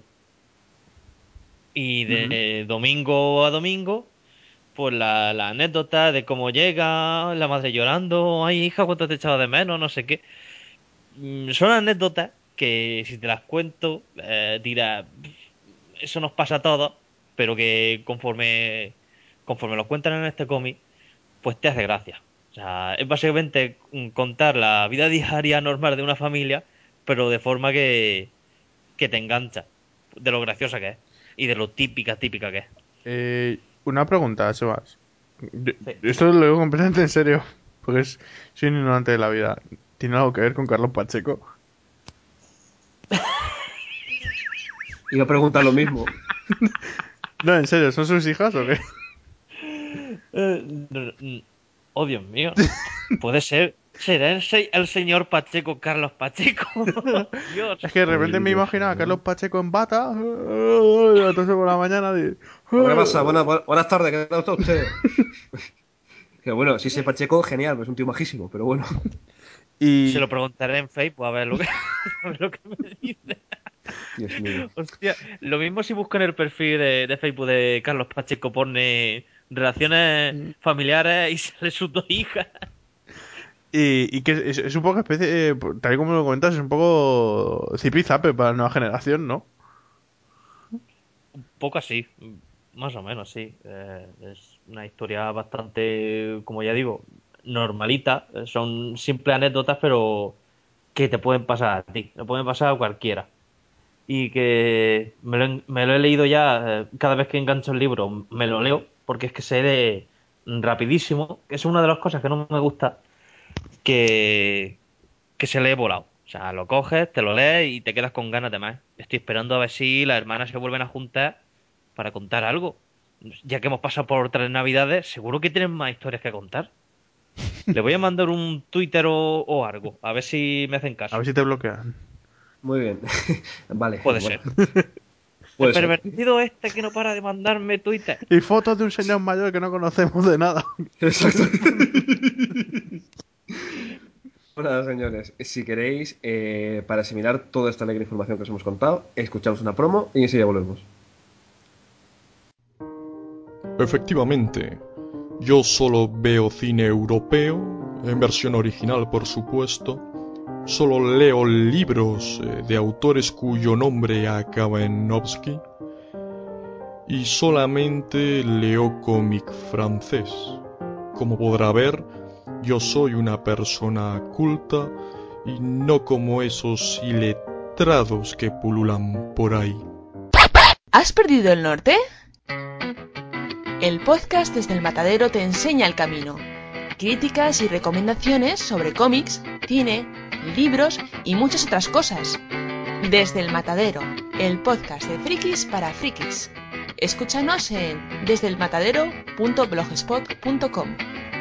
Y Ujú. de domingo a domingo pues la, la anécdota de cómo llega, la madre llorando, ay hija, cuánto te he echado de menos, no sé qué. Mm, Son anécdotas que si te las cuento, eh, dirás, eso nos pasa a todos, pero que conforme, conforme lo cuentan en este cómic, pues te hace gracia. O sea, es básicamente mm, contar la vida diaria normal de una familia, pero de forma que, que te engancha, de lo graciosa que es y de lo típica, típica que es. Eh, una pregunta, Sebas. Yo- Sí. Esto lo digo completamente en serio. Porque es, soy un ignorante de la vida. ¿Tiene algo que ver con Carlos Pacheco? Iba a preguntar lo mismo. No, en serio, ¿son sus hijas o qué? Eh, n- n- oh, Dios mío. Puede ser. ¿Será el, se- el señor Pacheco Carlos Pacheco? Dios. Es que de repente me Podría imaginaba a ser. Carlos Pacheco en bata. Entonces por la mañana. di- ¿Qué pasa? Buenas, buenas tardes, ¿qué tal está usted? Que bueno, si ese Pacheco, genial, pues es un tío majísimo, pero bueno. Se Y. lo preguntaré en Facebook a ver lo que, a ver lo que me dice. Dios mío. Hostia, lo mismo si busco en el perfil de, de Facebook de Carlos Pacheco pone relaciones familiares y sale sus dos hijas. Y, y que es, es un poco especie. eh, tal y como lo comentas, es un poco zipizape para la nueva generación, ¿no? Un poco así. Más o menos, sí. Eh, es una historia bastante, como ya digo, normalita. Eh, Son simples anécdotas, pero que te pueden pasar a ti, le pueden pasar a cualquiera. Y que me lo, he- me lo he leído ya, eh, cada vez que engancho el libro, me lo leo, porque es que se lee rapidísimo. Es una de las cosas que no me gusta, que, que se lee volado. O sea, lo coges, te lo lees y te quedas con ganas de más. Estoy esperando a ver si las hermanas se vuelven a juntar para contar algo. Ya que hemos pasado por tres navidades, seguro que tienen más historias que contar. Le voy a mandar un Twitter o, o algo, a ver si me hacen A caso. ver si te bloquean. Muy bien. Vale, Puede bueno, ser. El puede ser. pervertido este que no para de mandarme Twitter. Y fotos de un señor mayor que no conocemos de nada. Exacto. Bueno, señores, si queréis, eh, para asimilar toda esta alegre información que os hemos contado, escuchamos una promo y enseguida volvemos. Efectivamente, yo solo veo cine europeo, en versión original por supuesto, solo leo libros eh, de autores cuyo nombre acaba en Novsky, y solamente leo cómic francés. Como podrá ver, yo soy una persona culta y no como esos iletrados que pululan por ahí. ¿Has perdido el norte? El podcast Desde el Matadero te enseña el camino. Críticas y recomendaciones sobre cómics, cine, libros y muchas otras cosas. Desde el Matadero, el podcast de frikis para frikis. Escúchanos en desde el matadero punto blogspot punto com.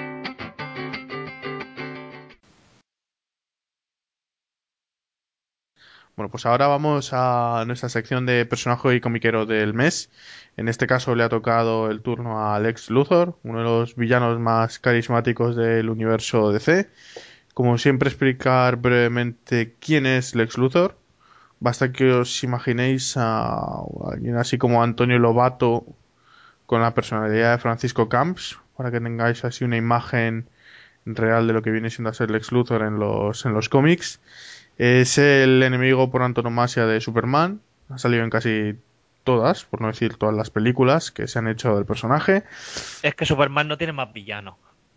Bueno, pues ahora vamos a nuestra sección de personaje y comiquero del mes. En este caso le ha tocado el turno a Lex Luthor, uno de los villanos más carismáticos del universo D C. Como siempre, explicar brevemente quién es Lex Luthor. Basta que os imaginéis a alguien así como Antonio Lobato con la personalidad de Francisco Camps, para que tengáis así una imagen real de lo que viene siendo a ser Lex Luthor en los, en los cómics. Es el enemigo por antonomasia de Superman. Ha salido en casi todas, por no decir todas las películas que se han hecho del personaje. Es que Superman no tiene más villanos.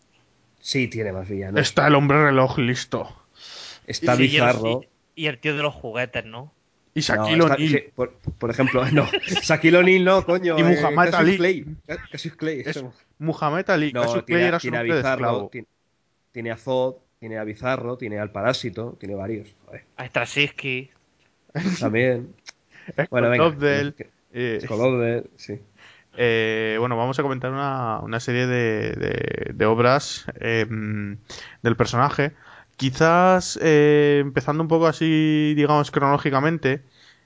Sí, tiene más villanos. Está el hombre reloj listo. Está Sí, y el, Bizarro. y, y el tío de los juguetes, ¿no? Y No, Shaquille está, sí, O'Neal. por, por ejemplo, no. Shaquille O'Neal no, coño. Y Eh, Muhammad Cassius Ali. Clay. Ca- Cassius Clay. Es eso. Muhammad Ali. No, Cassius Clay tiene, a- era su tiene a nombre de Bizarro, esclavo. tiene, tiene a Zod, tiene a Bizarro, tiene al Parásito, tiene varios. Joder. A Straczynski. También. Bueno, venga. Que nos, Skolodel. que, Eh, Skolodel, sí. eh, bueno, vamos a comentar una, una serie de, de, de obras eh, del personaje. Quizás eh, empezando un poco así, digamos, cronológicamente,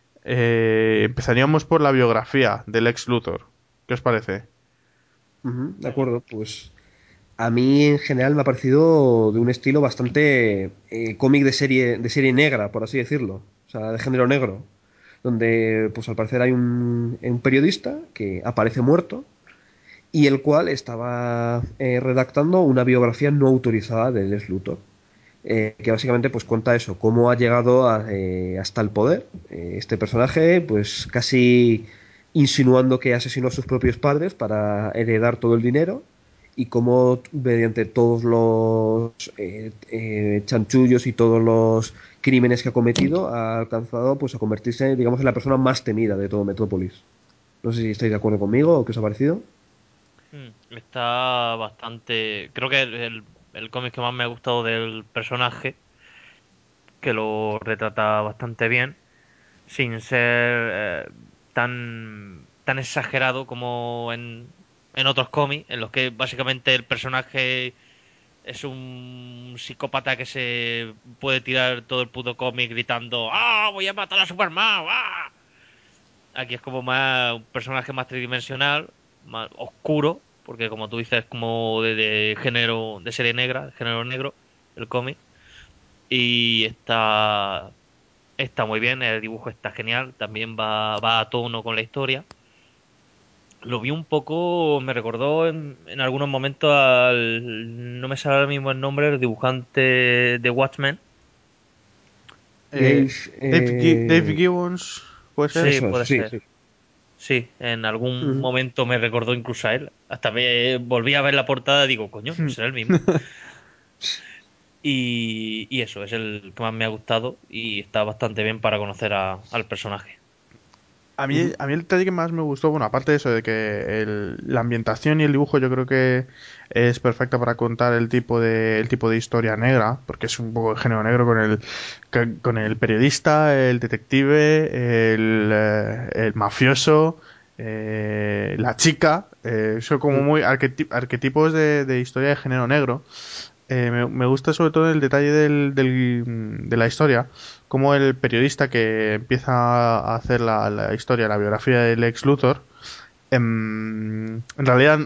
eh, empezaríamos por la biografía del Lex Luthor. ¿Qué os parece? Ujú, de acuerdo, pues a mí en general me ha parecido de un estilo bastante eh, cómic de serie, de serie negra, por así decirlo. O sea, de género negro. Donde, pues al parecer hay un, un periodista que aparece muerto y el cual estaba eh, redactando una biografía no autorizada de Lex Luthor. Eh, que básicamente pues cuenta eso, cómo ha llegado a, eh, hasta el poder eh, este personaje, pues casi insinuando que asesinó a sus propios padres para heredar todo el dinero y cómo mediante todos los eh, eh, chanchullos y todos los crímenes que ha cometido ha alcanzado pues a convertirse digamos en la persona más temida de todo Metrópolis. No sé si estáis de acuerdo conmigo o qué os ha parecido. Mm, Está bastante. Creo que el, el cómic que más me ha gustado del personaje, que lo retrata bastante bien, sin ser eh, tan, tan exagerado como en, en otros cómics, en los que básicamente el personaje es un psicópata que se puede tirar todo el puto cómic gritando ¡Ah, voy a matar a Superman! ¡Ah! Aquí es como más un personaje más tridimensional, más oscuro, porque como tú dices, es como de, de género, de serie negra, de género negro, el cómic. Y está, está muy bien, el dibujo está genial, también va, va a tono con la historia. Lo vi un poco, me recordó en, en algunos momentos al, no me sale ahora mismo el nombre, el dibujante de Watchmen. Eh, Dave, Dave, Gi- Dave eh, Gibbons, ¿puede ser? Sí, eso es, puede sí, ser. sí. Sí, en algún Ujú. momento me recordó incluso a él. Hasta me volví a ver la portada y digo, coño, no será el mismo. Y, y eso, es el que más me ha gustado y está bastante bien para conocer a- al personaje. A mí, a mí el detalle que más me gustó, bueno, aparte de eso, de que el- la ambientación y el dibujo yo creo que es perfecta para contar el tipo de, el tipo de historia negra, porque es un poco de género negro con el, que- con el periodista, el detective, el, eh, el mafioso, eh, la chica, eh, son como muy arqueti- arquetipos de, de historia de género negro. Eh, me, me gusta sobre todo el detalle del, del- de la historia, como el periodista que empieza a hacer la, la historia, la biografía del ex Luthor, em, en realidad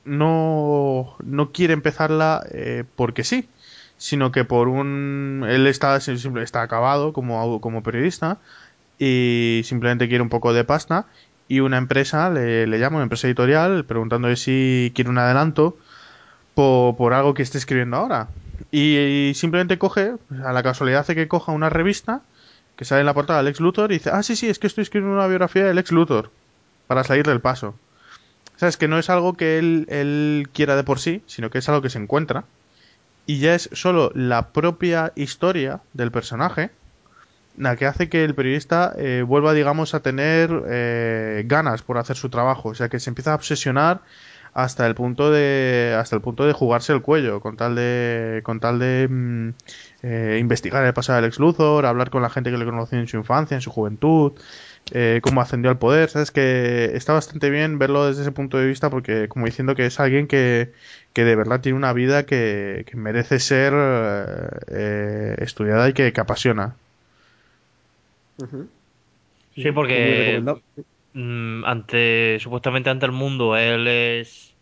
no, no quiere empezarla eh, porque sí, sino que por un... Él está, simple- está acabado como, como periodista y simplemente quiere un poco de pasta y una empresa le, le llama, una empresa editorial, preguntándole si quiere un adelanto por, por algo que esté escribiendo ahora. Y, y simplemente coge, a la casualidad hace que coja una revista que sale en la portada del Lex Luthor y dice, ah, sí, sí, es que estoy escribiendo una biografía del Lex Luthor para salir del paso. O sea, es que no es algo que él, él quiera de por sí, sino que es algo que se encuentra. Y ya es solo la propia historia del personaje la que hace que el periodista eh, vuelva, digamos, a tener eh, ganas por hacer su trabajo. O sea, que se empieza a obsesionar hasta el punto de hasta el punto de jugarse el cuello con tal de con tal de mm, eh, investigar el pasado del ex Luthor, hablar con la gente que le conoció en su infancia, en su juventud, eh, cómo ascendió al poder. Sabes que está bastante bien verlo desde ese punto de vista porque como diciendo que es alguien que, que de verdad tiene una vida que, que merece ser eh, estudiada y que, que apasiona. Ujú. Sí, Sí, pues muy porque recomendado. mm, ante, supuestamente ante el mundo, él es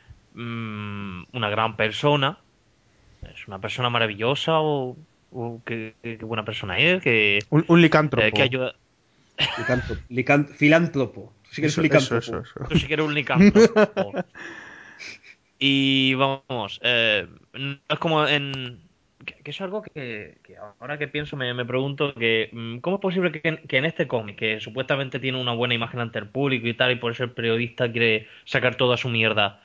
mm, una gran persona, es una persona maravillosa o, o qué, qué buena persona es, que, Un, un eh, que licántropo. ayuda. Licántropo. Licán- filántropo. Tú sí que eres Eso, un eso, licántropo. eso, eso. Tú sí que eres un licántropo. Y vamos, eh, no es como en... Que, que es algo que, que ahora que pienso me, me pregunto que mm, ¿cómo es posible que, en- que en este cómic, que supuestamente tiene una buena imagen ante el público y tal, y por eso el periodista quiere sacar toda su mierda?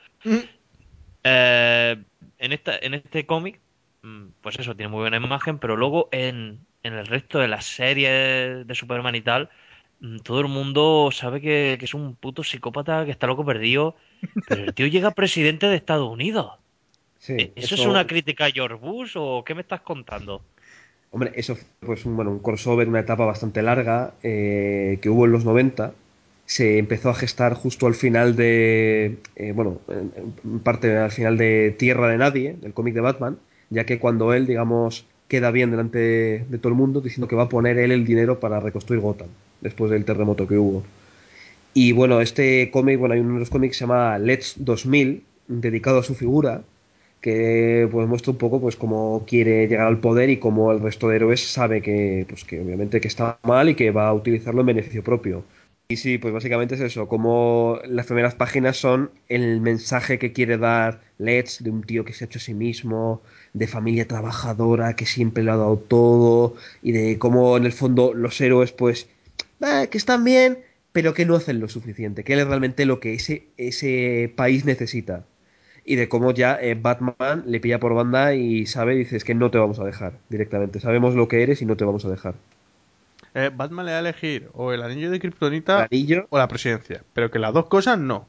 Eh, en esta, en este cómic, mm, pues eso, tiene muy buena imagen, pero luego en, en el resto de las series de Superman y tal, mm, todo el mundo sabe que, que es un puto psicópata que está loco perdido, pero el tío llega presidente de Estados Unidos. Sí, ¿E- ¿Eso es eso. una crítica a George Bush o qué me estás contando? Hombre, eso fue pues, un, bueno, un crossover, una etapa bastante larga eh, que hubo en los noventa. Se empezó a gestar justo al final de. Eh, bueno, en, en parte al final de Tierra de Nadie, el cómic de Batman, ya que cuando él, digamos, queda bien delante de, de todo el mundo diciendo que va a poner él el dinero para reconstruir Gotham, después del terremoto que hubo. Y bueno, este cómic, bueno, hay uno de los cómics que se llama Let's dos mil, dedicado a su figura, que pues muestra un poco pues cómo quiere llegar al poder y cómo el resto de héroes sabe que, pues que obviamente que está mal y que va a utilizarlo en beneficio propio. Y sí, pues básicamente es eso, como las primeras páginas son el mensaje que quiere dar Let's de un tío que se ha hecho a sí mismo, de familia trabajadora, que siempre le ha dado todo, y de cómo en el fondo los héroes pues, eh, que están bien, pero que no hacen lo suficiente, que es realmente lo que ese, ese país necesita. Y de cómo ya eh, Batman le pilla por banda y sabe, dices que no te vamos a dejar directamente. Sabemos lo que eres y no te vamos a dejar. Eh, Batman le da a elegir o el anillo de El Kryptonita anillo, o la presidencia. Pero que las dos cosas no.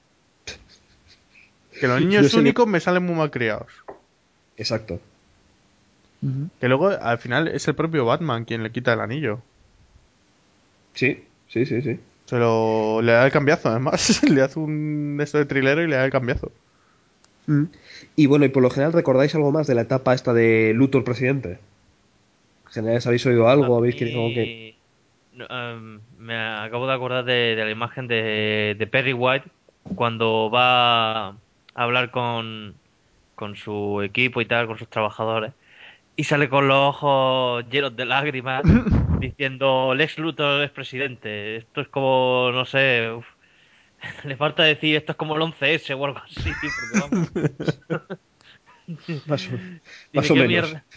Que los no niños sé ni. únicos me salen muy mal criados. Exacto. Que luego al final es el propio Batman quien le quita el anillo. Sí, sí, sí, sí. Se lo le da el cambiazo, además. Le hace un esto de trilero y le da el cambiazo. Mm. Y bueno, y por lo general, ¿recordáis algo más de la etapa esta de Luthor presidente? En general, ¿habéis oído A algo? ¿Habéis querido algo que...? mí no, em, me acabo de acordar de, de la imagen de, de Perry White cuando va a hablar con, con su equipo y tal, con sus trabajadores, y sale con los ojos llenos de lágrimas diciendo Lex Luthor es presidente. Esto es como, no sé, uf, le falta decir esto es como el once ese o algo así, porque vamos. Más o, más Dice, o ¿qué menos. mierda?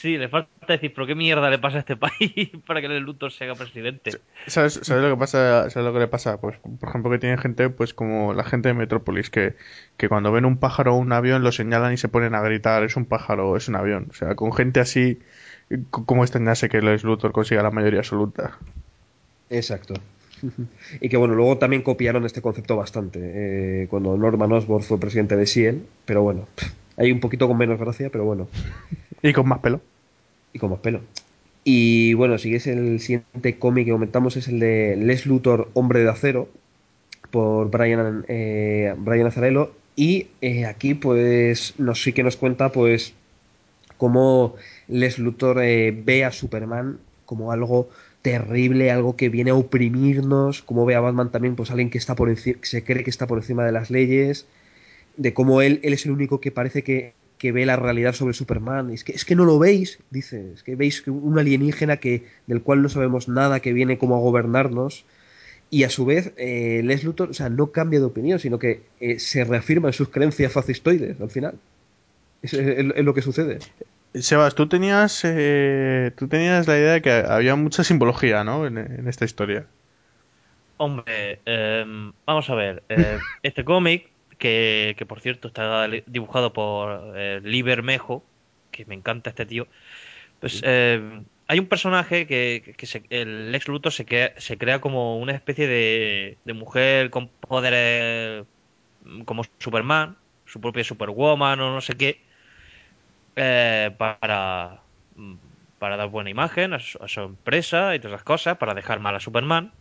Sí, le falta decir, ¿pero qué mierda le pasa a este país para que el Luthor se haga presidente? ¿Sabes, ¿Sabes lo que pasa? ¿Sabes lo que le pasa? Pues, por ejemplo, que tiene gente, pues como la gente de Metrópolis, que, que cuando ven un pájaro o un avión lo señalan y se ponen a gritar, es un pájaro, es un avión. O sea, con gente así, c- ¿cómo extrañarse que Lex Luthor consiga la mayoría absoluta? Exacto. Y que bueno, luego también copiaron este concepto bastante eh, cuando Norman Osborn fue presidente de S H I E L D, pero bueno, hay un poquito con menos gracia, pero bueno, Y con más pelo. y con más pelo. Y bueno, si es el siguiente cómic que comentamos es el de Lex Luthor, Hombre de Acero, por Brian, eh, Brian Azzarello. Y eh, aquí pues nos sí que nos cuenta pues cómo Lex Luthor eh, ve a Superman como algo terrible, algo que viene a oprimirnos, como ve a Batman también, pues alguien que está por encima, se cree que está por encima de las leyes, de cómo él, él es el único que parece que, que ve la realidad sobre Superman. Y es que, es que no lo veis, dice, es que veis que un alienígena que, del cual no sabemos nada, que viene como a gobernarnos. Y a su vez, eh, Lex Luthor, o sea, no cambia de opinión, sino que eh, se reafirma en sus creencias fascistoides al final. Es, es- es lo que sucede. Sebas, tú tenías, eh, tú tenías la idea de que había mucha simbología, ¿no? En, en esta historia. Hombre, em, vamos a ver. eh, este cómic, que, que por cierto está li- dibujado por eh, Lee Bermejo, que me encanta este tío, pues em, hay un personaje que, que se- el Lex Luthor se crea, se crea como una especie de, de mujer con poderes mm, como Superman, su propia Superwoman o no sé qué, eh, para, mm, para dar buena imagen a su, a su empresa y todas las cosas, para dejar mal a Superman.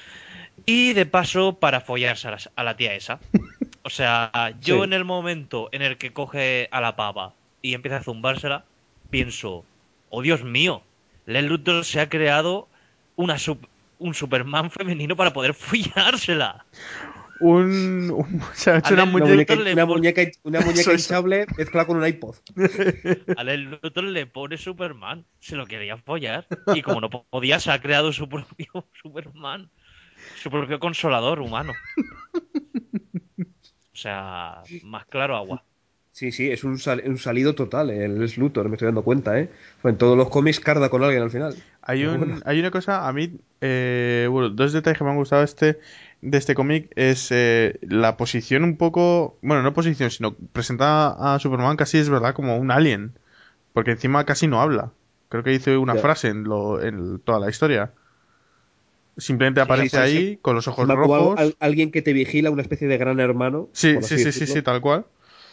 Y de paso, para follarse a la, a la tía esa. O sea, yo Sí. en el momento en el que coge a la pava y empieza a zumbársela, pienso, oh Dios mío, Lex Luthor se ha creado una sup- un Superman femenino para poder follársela. Un, un- se ha hecho A una Lex Una muñeca. muñeca, Luthor le una pone, muñeca, una Eso, muñeca eso. hinchable mezclada con un iPod. a Lex Luthor le pone Superman. Se lo quería follar. Y como no podía, se ha creado su propio Superman. Su propio consolador humano. O sea, más claro agua. Sí, sí, es un, sal- un salido total, el Lex Luthor, me estoy dando cuenta, ¿eh? Pues en todos los cómics carda con alguien al final. Hay Pero bueno. un, hay una cosa, a mí, eh, bueno, dos detalles que me han gustado este, de este cómic es eh, la posición un poco, bueno, no posición, sino presentada a Superman casi es verdad como un alien, porque encima casi no habla. Creo que dice una Ya. frase en, lo, en toda la historia. Simplemente Sí, Sí, aparece sí, sí. ahí con los ojos Encima como algo- al- rojos. alguien que te vigila, una especie de gran hermano, Sí, por sí, así sí, sí, sí, decirlo. tal cual.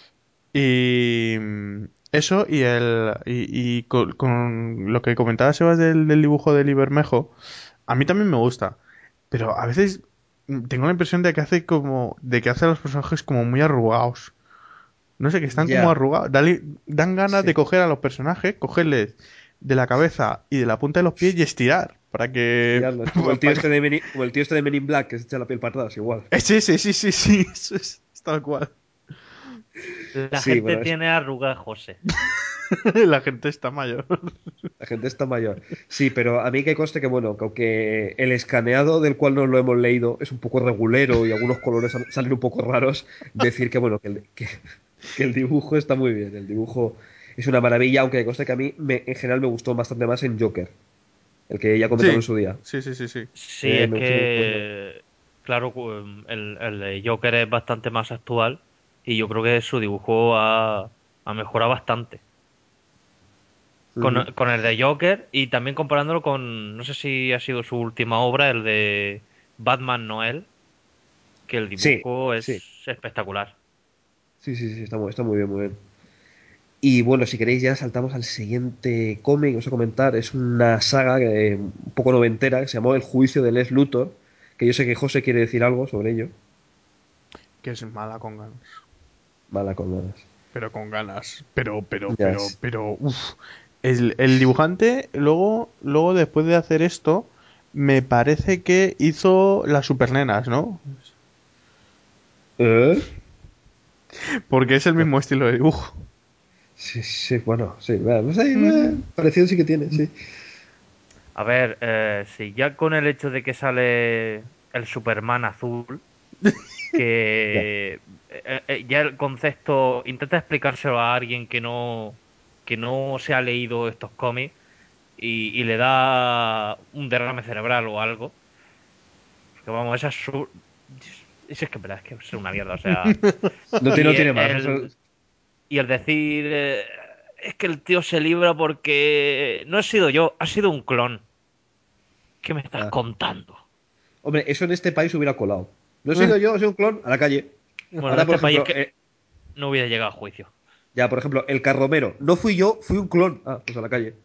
Y mm, eso y el y, y con, con lo que comentaba Sebas del, del dibujo de Bermejo, a mí también me gusta, pero a veces mm, tengo la impresión de que hace como de que hace a los personajes como muy arrugados. No sé, que están como Ya, arrugados. Dale- dan ganas de sí. coger a los personajes, cogerles de la cabeza y de la punta de los pies y estirar para que Estirarlos. Como el tío para este que- de Men in- como el tío este de Men in Black, que se echa la piel para atrás, igual. Sí, sí, sí, sí, sí, eso es, es tal cual. la Sí, gente bueno, es- tiene arrugas, José. La gente está mayor. la gente está mayor. Sí, pero a mí que conste que, bueno, que aunque el escaneado del cual nos lo hemos leído es un poco regulero y algunos colores sal- salen un poco raros, decir que, bueno, que el, que, que el dibujo está muy bien. El dibujo es una maravilla, aunque conste que a mí me- en general me gustó bastante más en Joker, el que ya comentamos en Sí, su día. sí, sí, sí, sí. Sí, Eh, es me gustó mucho más. que, claro, cu- el, el de Joker es bastante más actual y yo creo que su dibujo ha, ha mejorado bastante. Con, Ujú. con el de Joker y también comparándolo con, no sé si ha sido su última obra, el de Batman Noel, que el Sí, dibujo sí, es espectacular. sí, sí, sí, está muy, está muy bien, muy bien. Y bueno, si queréis ya saltamos al siguiente cómic, os voy a comentar, es una saga que, un poco noventera que se llamó El juicio de Lex Luthor, que yo sé que José quiere decir algo sobre ello. Que es mala con ganas. Mala con ganas. Pero con ganas. Pero, pero, Ya pero, es. pero, uff. El, el dibujante, luego, luego, después de hacer esto, me parece que hizo las supernenas, ¿no? ¿Eh? Porque es el No. mismo estilo de dibujo. Sí, sí, bueno, sí, bueno, no sé, bueno, Mm. parecido sí que tiene, sí. A ver, eh, si ya con el hecho de que sale el Superman azul, Ya. que eh, eh, ya el concepto intenta explicárselo a alguien que no que no se ha leído estos cómics y, y le da un derrame cerebral o algo. Porque vamos, esa es su... Es que en verdad, es que es una mierda, o sea... No, y tiene, no tiene el, más. el- Eso- y el decir... eh, es que el tío se libra porque... No he sido yo, ha sido un clon. ¿Qué me estás ah. contando? Hombre, eso en este país hubiera colado. No he sido yo, he sido un clon, a la calle. Bueno, en Ahora, por este país es ejemplo, que eh, no hubiera llegado a juicio. ya, por ejemplo, el carromero. No fui yo, fui un clon. Ah, pues a la calle.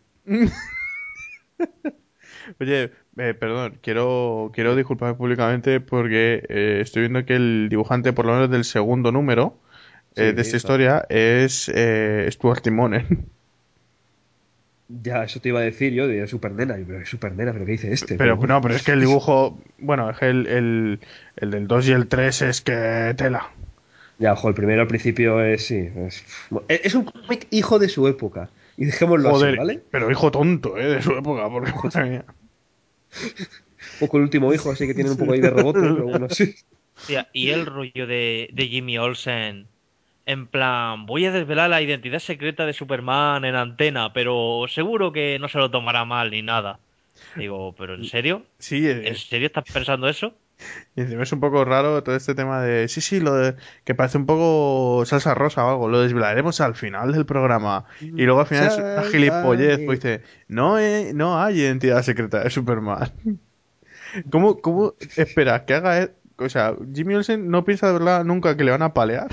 Oye, eh, perdón, quiero, quiero disculparme públicamente porque eh, estoy viendo que el dibujante, por lo menos del segundo número Sí, eh, de esta está. historia, es eh, Stuart Timonen. Ya, eso te iba a decir yo, de Super Nena. Yo, pero es Super Nena, pero ¿qué dice este? Pero Pero bueno. no, pero es que el dibujo, bueno, es que el, el, el del dos y el tres es que tela. Ya, ojo, el primero al principio es, sí. Es, es un cómic hijo de su época. Y dejémoslo así, Joder, ¿vale? pero hijo tonto, ¿eh? De su época, porque madre mía. Un poco el último hijo, así que tiene un poco ahí de rebote, pero bueno, sí. Hostia, y el rollo de, de Jimmy Olsen, en plan, voy a desvelar la identidad secreta de Superman en antena, pero seguro que no se lo tomará mal ni nada. Digo, ¿pero en serio? Sí, ¿En eh, serio estás pensando eso? y encima es un poco raro todo este tema de. Sí, sí, lo de. Que parece un poco salsa rosa o algo. Lo desvelaremos al final del programa. Y luego al final es una gilipollez. Pues Sálvame. dice: No, eh, no hay identidad secreta de Superman. ¿Cómo, cómo esperas que haga. e- O sea, Jimmy Olsen no piensa de verdad nunca que le van a palear.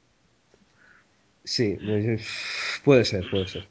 Sí, me- puede ser, puede ser.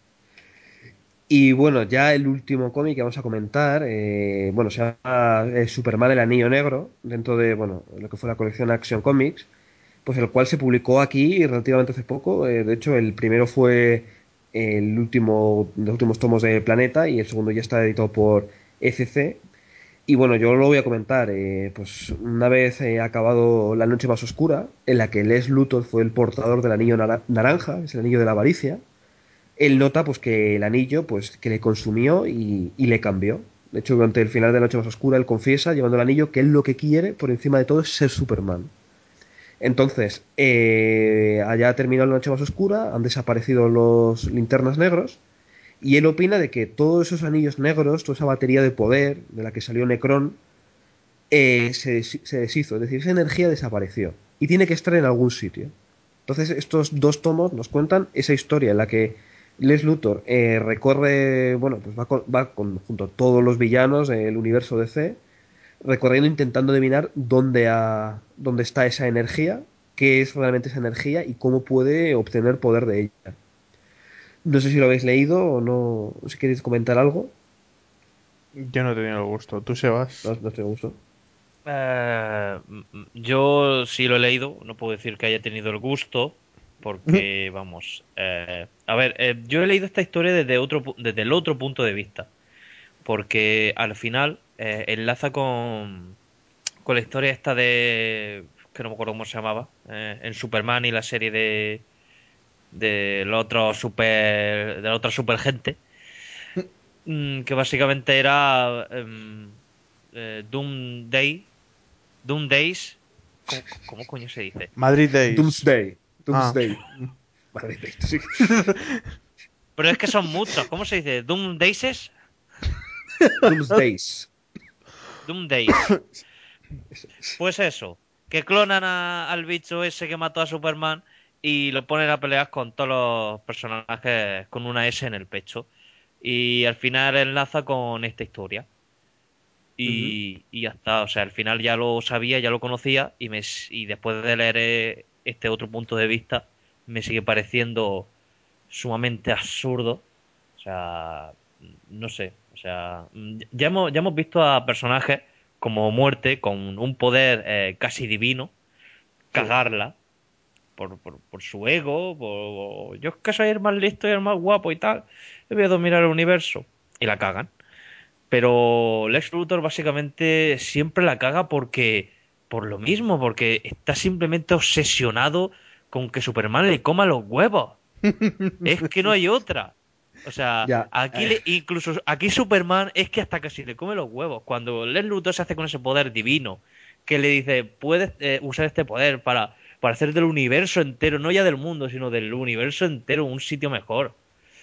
Y bueno, ya el último cómic que vamos a comentar, eh, bueno, se llama eh, Superman el Anillo Negro, dentro de, bueno, lo que fue la colección Action Comics, pues el cual se publicó aquí relativamente hace poco. Eh, de hecho, el primero fue el último, los últimos tomos de Planeta y el segundo ya está editado por E C C. Y bueno, yo lo voy a comentar. Eh, pues una vez eh, acabado La Noche Más Oscura, en la que Les Luthor fue el portador del anillo nara- naranja, es el anillo de la avaricia, él nota pues que el anillo pues que le consumió y, y le cambió. De hecho, durante el final de La Noche Más Oscura, él confiesa, llevando el anillo, que él lo que quiere, por encima de todo, es ser Superman. Entonces, eh, allá ha terminado La Noche Más Oscura, han desaparecido los linternas negros, y él opina de que todos esos anillos negros, toda esa batería de poder de la que salió Necron, eh, se, des- se deshizo, es decir, esa energía desapareció y tiene que estar en algún sitio. Entonces, estos dos tomos nos cuentan esa historia en la que Les Luthor eh, recorre, bueno, pues va, con, va con- junto a todos los villanos del universo D C, recorriendo intentando adivinar dónde, ha- dónde está esa energía, qué es realmente esa energía y cómo puede obtener poder de ella. No sé si lo habéis leído o no, si queréis comentar algo. Yo no tenía el gusto. Tú, Sebas. No, no estoy a gusto. Eh, m- m- yo sí lo he leído, no puedo decir que haya tenido el gusto, porque, vamos, eh, a ver, eh, yo he leído esta historia desde otro, pu- desde el otro punto de vista, porque al final eh, enlaza con, con la historia esta de, que no me acuerdo cómo se llamaba, eh, en Superman y la serie de de la otra super, de la otra super gente, mm, que básicamente era em, eh, Doomday, Doom Days, ¿cómo, cómo coño se dice? Madrid Days. Doomsday. Ah. Doomsday. Madre mía, esto sí que- Pero es que son muchos, ¿cómo se dice? Doom Days, Doomsdays. Doom Days. Eso es. Pues eso, que clonan a- al bicho ese que mató a Superman y lo ponen a pelear con todos los personajes con una S en el pecho. Y al final enlaza con esta historia. Ujú. Y, y ya está, o sea, al final ya lo sabía, ya lo conocía y, me, y después de leer eh, este otro punto de vista me sigue pareciendo sumamente absurdo. O sea, no sé, o sea, ya hemos, ya hemos visto a personajes como Muerte con un poder eh, casi divino Sí. cagarla por, por, por su ego, por yo es que soy el más listo y el más guapo y tal, yo voy a dominar el universo y la cagan. Pero Lex Luthor básicamente siempre la caga porque, por lo mismo, porque está simplemente obsesionado con que Superman le coma los huevos. Es que no hay otra. O sea, Ya. aquí eh, le, incluso aquí Superman es que hasta casi le come los huevos. Cuando Lex Luthor se hace con ese poder divino, que le dice, puedes eh, usar este poder para, para hacer del universo entero, no ya del mundo, sino del universo entero, un sitio mejor.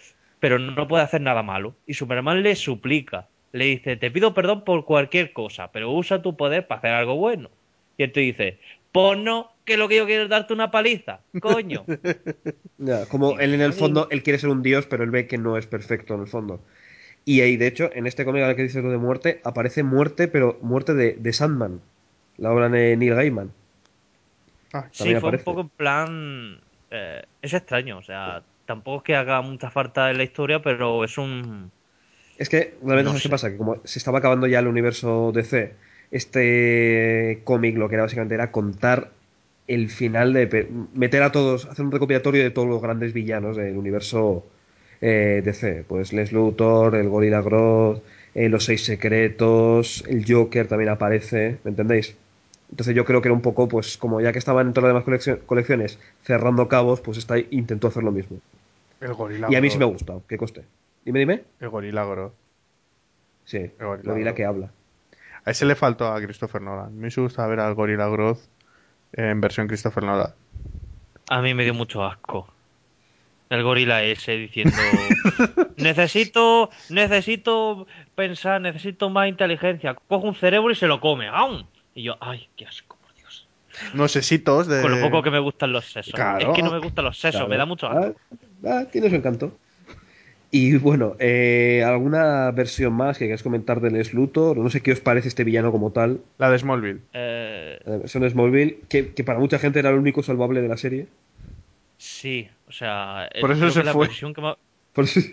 pero no puede hacer nada malo. Y Superman le suplica, le dice, te pido perdón por cualquier cosa, pero usa tu poder para hacer algo bueno. Y él te dice, pues no, que lo que yo quiero es darte una paliza, coño. Ya, como Y él en el me cago en- fondo, él quiere ser un dios, pero él ve que no es perfecto en el fondo. Y ahí, de hecho, en este cómic ahora que dices lo de muerte, aparece muerte, pero muerte de, de Sandman, la obra de Neil Gaiman. Ah, Sí, También fue un aparece. poco en plan... eh, es extraño, o sea, tampoco es que haga mucha falta en la historia, pero es un... Es que, realmente, No ¿sabes qué sé. pasa? Que como se estaba acabando ya el universo D C, este cómic lo que era básicamente era contar el final de... pe- meter a todos, hacer un recopilatorio de todos los grandes villanos del universo eh, D C. Pues Les Luthor, el Gorilla Grodd, eh, los Seis Secretos, el Joker también aparece, ¿me entendéis? Entonces yo creo que era un poco, pues, como ya que estaban en todas las demás coleccio- colecciones cerrando cabos, pues esta intentó hacer lo mismo. el Gorila Y a mí sí me Grodd. ha gustado, que coste. Dime, dime. El Gorila Grodd. Sí, El Gorila gorila Grodd. que habla. A ese le faltó a Christopher Nolan. Me hubiese gustado ver al Gorila Grodd en versión Christopher Nolan. A mí me dio mucho asco. El gorila ese diciendo, necesito, necesito pensar, necesito más inteligencia. Coge un cerebro y se lo come. ¡Aún! Y yo, ay, qué asco, por Dios. Unos sesitos Con lo poco de... que me gustan los sesos. Es que no Claro. me gustan los sesos, me da Claro. mucho Ah, asco. ah, tiene su encanto. Y bueno, eh, ¿alguna versión más que quieras comentar del Lex Luthor? No sé qué os parece este villano como tal. La de Smallville. Eh, La versión de Smallville, que, que para mucha gente era el único salvable de la serie. sí, o sea, Por el- eso creo se que la fue. versión que más... Por eso-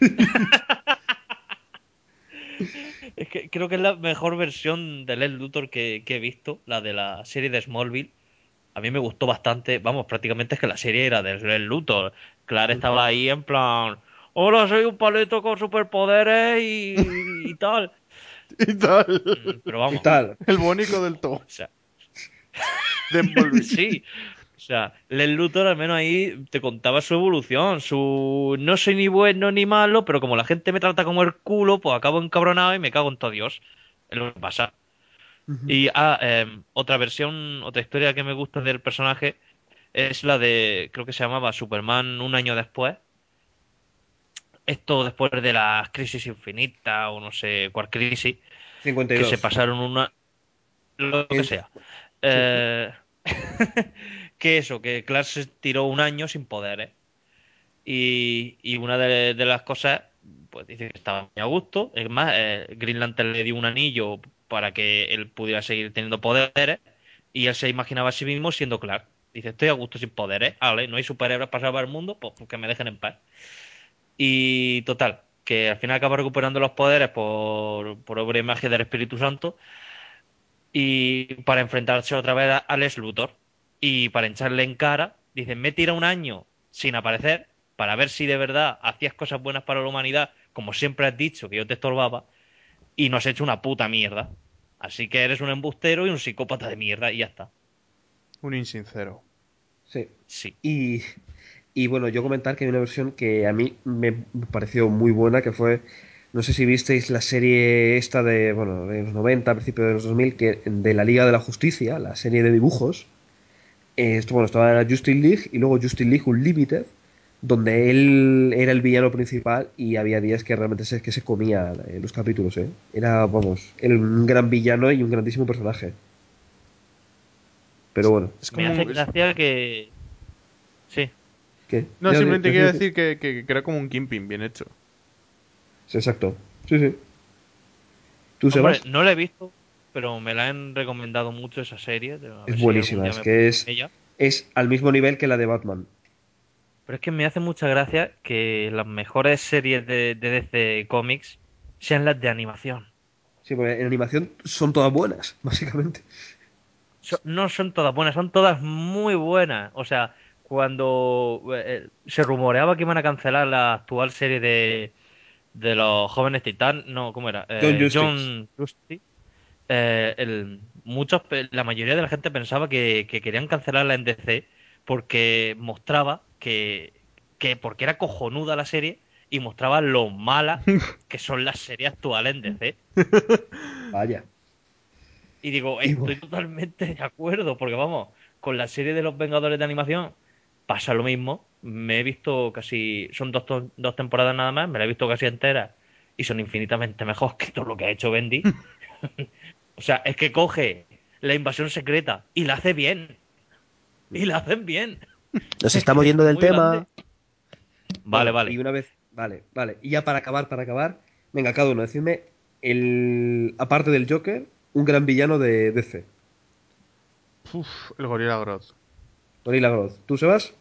Es que creo que es la mejor versión de Lex Luthor que, que he visto, la de la serie de Smallville. A mí me gustó bastante. Vamos, prácticamente es que la serie era de Lex Luthor. Clark estaba ahí en plan, hola, soy un paleto con superpoderes y, y tal. Y tal. Mm, Pero y vamos, tal. El bónico del o todo. sea, De Smallville. sí. O sea, Lex Luthor al menos ahí te contaba su evolución, su no soy ni bueno ni malo, pero como la gente me trata como el culo, pues acabo encabronado y me cago en todo Dios. Es lo que pasa. Ujú. Y ah, em, otra versión, otra historia que me gusta del personaje es la de, creo que se llamaba Superman un año después. Esto después de la crisis infinita o no sé cuál crisis, que se cincuenta y dos. pasaron una, lo que Es- sea. sí. Eh, que eso, que Clark se tiró un año sin poderes. Y, y una de, de las cosas, pues dice que estaba muy a gusto. Es más, eh, Green Lantern le dio un anillo para que él pudiera seguir teniendo poderes. Y él se imaginaba a sí mismo siendo Clark. Dice, estoy a gusto sin poderes. Vale, no hay superhéroes para salvar el mundo, pues que me dejen en paz. Y total, que al final acaba recuperando los poderes por, por obra y magia del Espíritu Santo. Y para enfrentarse otra vez a, a Lex Luthor. Y para echarle en cara, dicen, me tira un año sin aparecer para ver si de verdad hacías cosas buenas para la humanidad, como siempre has dicho que yo te estorbaba, y nos has hecho una puta mierda. Así que eres un embustero y un psicópata de mierda y ya está. Un insincero. Sí. Sí. Y, y bueno, yo comentar que hay una versión que a mí me pareció muy buena, que fue, no sé si visteis la serie esta de, bueno, de los noventa, a principios de los dos mil, que, de la Liga de la Justicia, la serie de dibujos. Eh, esto, bueno, estaba la Justice League y luego Justice League Unlimited, donde él era el villano principal y había días que realmente se, que se comía eh, los capítulos, ¿eh? Era, vamos, era un gran villano y un grandísimo personaje. Pero bueno, Es Me como hace un... es- gracia que... Sí. ¿qué? No, Ya, ya, simplemente ya, quiero ya, ya. decir que, que, que era como un Kingpin bien hecho. Sí, exacto. Sí, sí. ¿Tú, Hombre, Sebas? no la he visto, pero me la han recomendado mucho esa serie. A Es ver si algún buenísima, día es me que pongo con es, ella. es al mismo nivel que la de Batman. Pero es que me hace mucha gracia que las mejores series de, de D C Comics sean las de animación. Sí, porque en animación son todas buenas, básicamente. So- no son todas buenas, son todas muy buenas. O sea, cuando eh, se rumoreaba que iban a cancelar la actual serie de, de los jóvenes titán, no, ¿cómo era? John Eh, Justice. John Rusty. Eh, el, muchos, pe- la mayoría de la gente pensaba que, que querían cancelarla en D C porque mostraba que, que, porque era cojonuda la serie y mostraba lo mala que son las series actuales en D C. Vaya. Y digo, Y estoy bueno, totalmente de acuerdo, porque vamos, con la serie de los Vengadores de animación pasa lo mismo. Me he visto casi, son dos, to- dos temporadas nada más, me la he visto casi entera y son infinitamente mejor que todo lo que ha hecho Bendy. O sea, es que coge la invasión secreta y la hace bien. Y la hacen bien. Nos Es que estamos es yendo del muy tema. grande. Vale, Bueno, vale. y una vez. Vale, vale. Y ya para acabar, para acabar. Venga, cada uno, decidme. El. Aparte del Joker, un gran villano de D C. Uf, el Gorilla Grodd. Gorilla Grodd. ¿Tú, Sebas?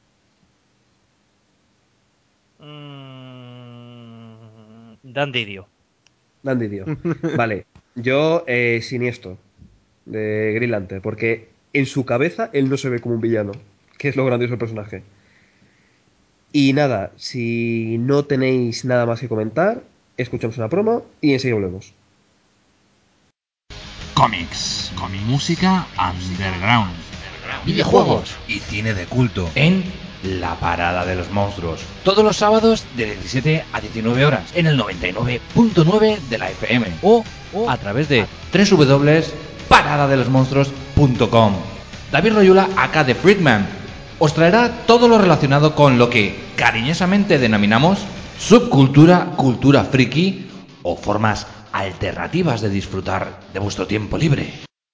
Mm, Dan Didio. Dandy, tío. Vale. Yo, eh, Siniestro. De Green Lantern. Porque en su cabeza él no se ve como un villano. Que es lo grandioso del personaje. Y nada, si no tenéis nada más que comentar, escuchamos una promo y enseguida volvemos. Cómics, con música underground, videojuegos y cine de culto en La Parada de los Monstruos. Todos los sábados de diecisiete a diecinueve horas en el noventa y nueve punto nueve de la F M o a través de doble u doble u doble u punto parada de los monstruos punto com. David Royula, acá de Freakman, os traerá todo lo relacionado con lo que cariñosamente denominamos subcultura, cultura friki o formas alternativas de disfrutar de vuestro tiempo libre.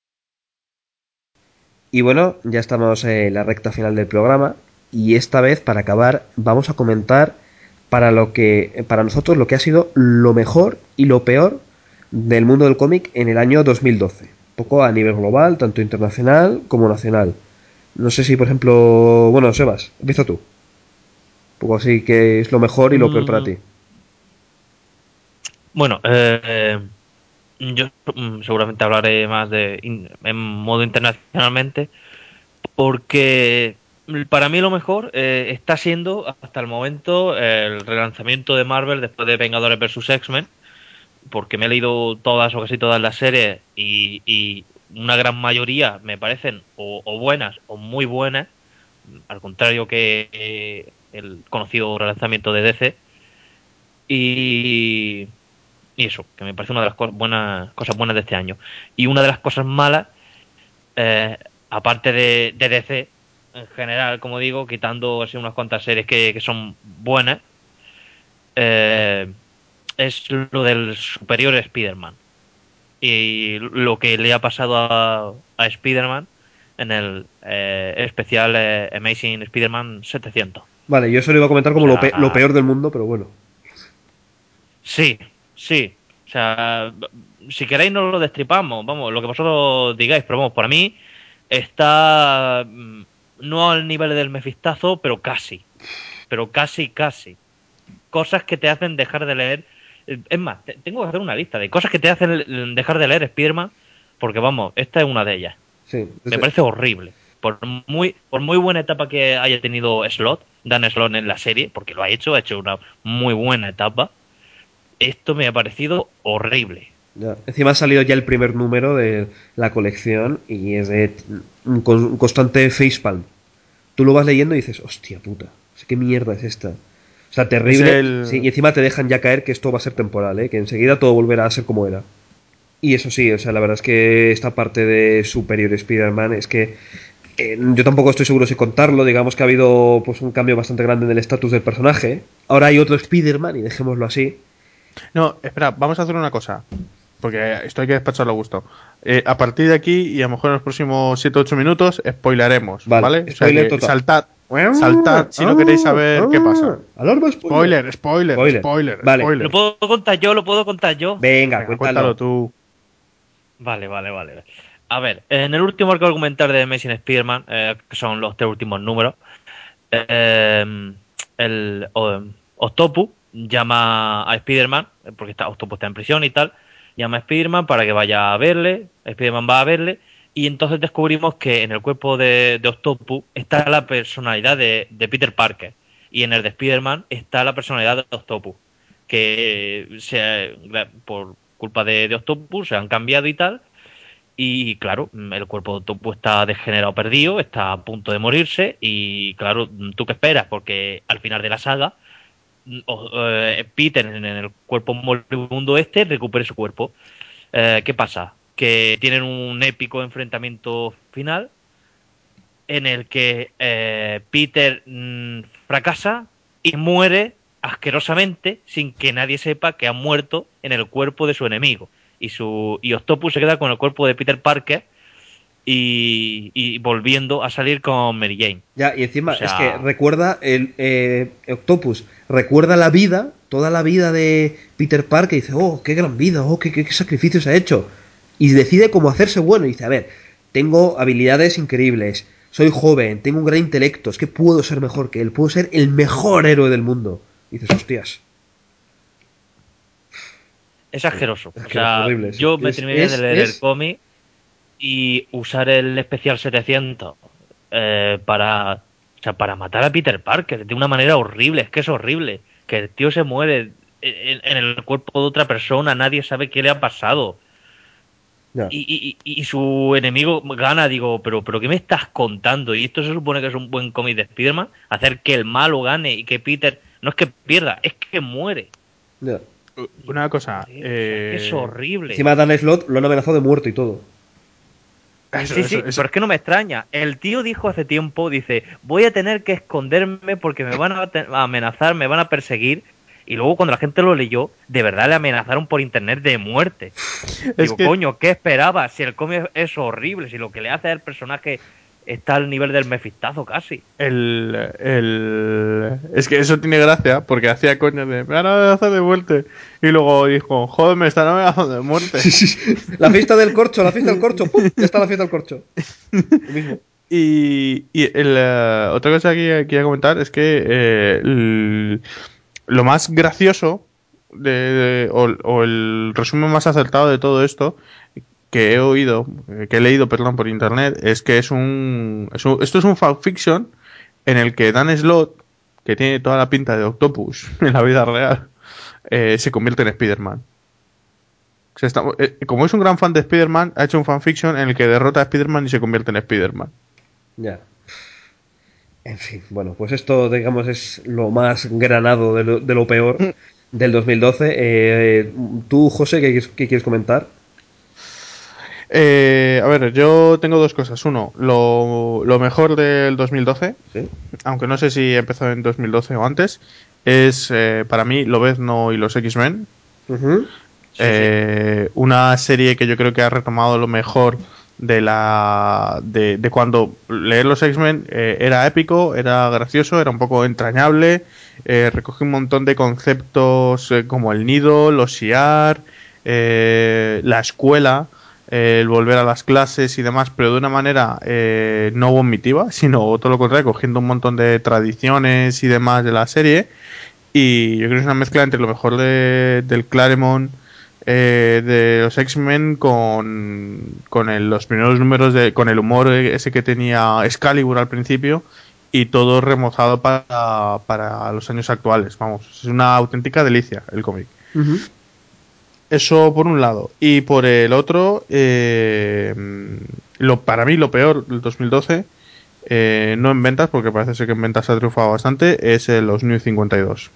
Y bueno, ya estamos en la recta final del programa y esta vez, para acabar, vamos a comentar para lo que para nosotros lo que ha sido lo mejor y lo peor del mundo del cómic en el año dos mil doce. Un poco a nivel global, tanto internacional como nacional. No sé si, por ejemplo, bueno, Sebas, empieza tú. Un poco así, que es lo mejor y lo peor para ti. Bueno, eh, yo mm, seguramente hablaré más de in- en modo internacionalmente, porque para mí lo mejor eh, está siendo hasta el momento el relanzamiento de Marvel después de Vengadores versus X-Men, porque me he leído todas o casi todas las series y, y una gran mayoría me parecen o, o buenas o muy buenas, al contrario que eh, el conocido relanzamiento de D C. Y, y eso, que me parece una de las co- buenas, cosas buenas de este año. Y una de las cosas malas, eh, aparte de, de D C, en general, como digo, quitando así unas cuantas series que, que son buenas, eh, es lo del superior Spider-Man. Y lo que le ha pasado a, a Spider-Man en el eh, especial eh, Amazing Spider-Man setecientos. Vale, yo eso lo iba a comentar O como lo, pe- lo sea, peor del mundo, pero bueno. sí, sí. O sea, si queréis no lo destripamos, vamos, lo que vosotros digáis, pero vamos, para mí está mm, no al nivel del Mefistazo, pero casi. Pero casi, casi. Cosas que te hacen dejar de leer. eh, Es más, te- tengo que hacer una lista de cosas que te hacen eh, dejar de leer Spider-Man, porque vamos, esta es una de ellas. Sí, Me desde- parece horrible. Por muy, por muy buena etapa que haya tenido Slott, Dan Slott en la serie, porque lo ha hecho, ha hecho una muy buena etapa, esto me ha parecido horrible. ya. Encima ha salido ya el primer número de la colección y es de un, con- un constante facepalm. Tú lo vas leyendo y dices, hostia puta, ¿qué mierda es esta? O sea, terrible. Es el- Sí, y encima te dejan ya caer que esto va a ser temporal, ¿eh? Que enseguida todo volverá a ser como era. Y eso sí, o sea, la verdad es que esta parte de Superior Spider-Man es que eh, yo tampoco estoy seguro si contarlo, digamos que ha habido pues un cambio bastante grande en el estatus del personaje. Ahora hay otro Spider-Man y dejémoslo así. No, espera, vamos a hacer una cosa. Porque esto hay que despacharlo a gusto. Eh, a partir de aquí y a lo mejor en los próximos siete u ocho minutos spoileremos, Vale, ¿vale? O sea spoiler que total. saltad, saltad si no queréis saber qué pasa. Alarma Spoiler, spoiler, Spoiler. spoiler, Vale. spoiler. ¿Lo puedo contar yo? ¿Lo puedo contar yo? Venga, Venga, cuéntalo. cuéntalo tú. Vale, vale, vale. A ver, en el último arco argumental de Amazing Spider-Man, eh, que son los tres últimos números, eh, el o- Octopus llama a Spider-Man, eh, porque está, Octopus está en prisión y tal, llama a Spider-Man para que vaya a verle, Spider-Man va a verle, y entonces descubrimos que en el cuerpo de, de Octopus está la personalidad de, de Peter Parker, y en el de Spider-Man está la personalidad de Octopus, que eh, se, por culpa de, de Octopus se han cambiado y tal, y claro, el cuerpo de Octopus está degenerado, perdido, está a punto de morirse. Y claro, ¿tú qué esperas? Porque al final de la saga, o- eh, Peter en el cuerpo moribundo este recupere su cuerpo. Eh, ¿Qué pasa? Que tienen un épico enfrentamiento final. en el que eh, Peter mmm, fracasa y muere asquerosamente sin que nadie sepa que ha muerto en el cuerpo de su enemigo. Y, su, y Octopus se queda con el cuerpo de Peter Parker y, y volviendo a salir con Mary Jane. Ya, y encima O sea, es que recuerda el eh, Octopus, recuerda la vida, toda la vida de Peter Parker y dice, oh, qué gran vida, oh, qué, qué, qué sacrificios ha hecho. Y decide cómo hacerse bueno y dice, a ver, tengo habilidades increíbles, soy joven, tengo un gran intelecto, es que puedo ser mejor que él, puedo ser el mejor héroe del mundo. Y dices, hostias. es asqueroso. Es O que es sea, horrible. Es, yo me es, terminé es, de leer es... el cómic y usar el especial setecientos eh, para, o sea, para matar a Peter Parker de una manera horrible. Es que es horrible. Que el tío se muere en, en el cuerpo de otra persona, nadie sabe qué le ha pasado. Ya. Y, y, y su enemigo gana, digo, pero, pero ¿qué me estás contando? Y esto se supone que es un buen cómic de Spider-Man, hacer que el malo gane y que Peter no es que pierda, es que muere. Ya. Una cosa, Joder, eh... o sea, es que es horrible. Encima a Dan Slott lo han amenazado de muerte y todo. Eso, Sí, eso, sí, eso. pero es que no me extraña. El tío dijo hace tiempo, dice, voy a tener que esconderme porque me van a, a amenazar, me van a perseguir. Y luego cuando la gente lo leyó, de verdad le amenazaron por internet de muerte. Es Digo, que... coño, ¿qué esperabas? Si el cómic es horrible, si lo que le hace al personaje está al nivel del Mefistazo casi. El, el... Es que eso tiene gracia, porque hacía coño de me van a amenazar de muerte. Y luego dijo, joder, me están amenazando de muerte. Sí, sí. La fiesta del corcho, la fiesta del corcho. ¡Pum! Ya está la fiesta del corcho. Lo mismo. Y, y el, uh, otra cosa que quería comentar es que eh, el, lo más gracioso de, de, o, o el resumen más acertado de todo esto que he oído, que he leído, perdón, por internet, es que es un, es un esto es un fanfiction en el que Dan Slott, que tiene toda la pinta de Octopus en la vida real, eh, se convierte en Spider-Man. O sea, está, eh, como es un gran fan de Spider-Man, ha hecho un fanfiction en el que derrota a Spider-Man y se convierte en Spider-Man. Ya. En fin, bueno, pues esto, digamos, es lo más granado de lo, de lo peor del dos mil doce. Eh, tú, José, ¿qué, qué quieres comentar? Eh, a ver, yo tengo dos cosas. Uno, lo, lo mejor del dos mil doce, ¿Sí? aunque no sé si empezó en dos mil doce o antes, es eh, para mí Lobezno y los X-Men. Uh-huh. Sí, eh, sí. Una serie que yo creo que ha retomado lo mejor de la de, de cuando leer los X-Men eh, era épico, era gracioso, era un poco entrañable, eh, recoge un montón de conceptos eh, como el nido, los S I A R, eh, la escuela, eh, el volver a las clases y demás, pero de una manera eh, no vomitiva, sino todo lo contrario, cogiendo un montón de tradiciones y demás de la serie. Y yo creo que es una mezcla entre lo mejor de, del Claremont, eh, de los X-Men con, con el, los primeros números, de, con el humor ese que tenía Excalibur al principio y todo remozado para, para los años actuales. Vamos, es una auténtica delicia el cómic. Uh-huh. Eso por un lado. Y por el otro, eh, lo, para mí lo peor del dos mil doce, eh, no en ventas, porque parece ser que en ventas ha triunfado bastante, es los New cincuenta y dos.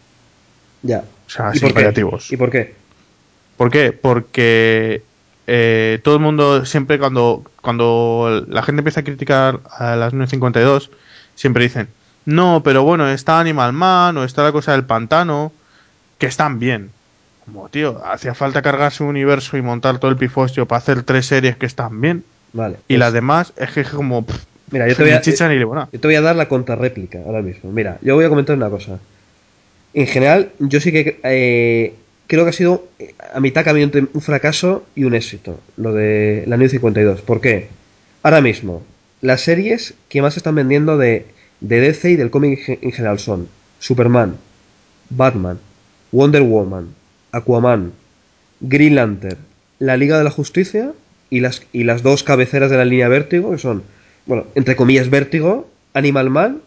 Ya. O sea, ¿Y sin por qué? paliativos. ¿Y por qué? ¿Por qué? Porque eh, todo el mundo siempre cuando, cuando la gente empieza a criticar a las New cincuenta y dos, siempre dicen, no, pero bueno, está Animal Man o está la cosa del pantano, que están bien. Como, tío, hacía falta cargarse un universo y montar todo el pifostio para hacer tres series que están bien. Vale. Y Pues, las demás es que es como... Pff, mira, yo te voy a, ni chicha ni limonada. yo te voy a dar la contrarréplica ahora mismo. Mira, yo voy a comentar una cosa. En general, yo sí que eh, creo que ha sido a mitad camino entre un fracaso y un éxito, lo de la New cincuenta y dos. ¿Por qué? Ahora mismo, las series que más se están vendiendo de, de D C y del cómic en general son Superman, Batman, Wonder Woman, Aquaman, Green Lantern, la Liga de la Justicia y las, y las dos cabeceras de la línea Vértigo, que son, bueno, entre comillas Vértigo, Animal Man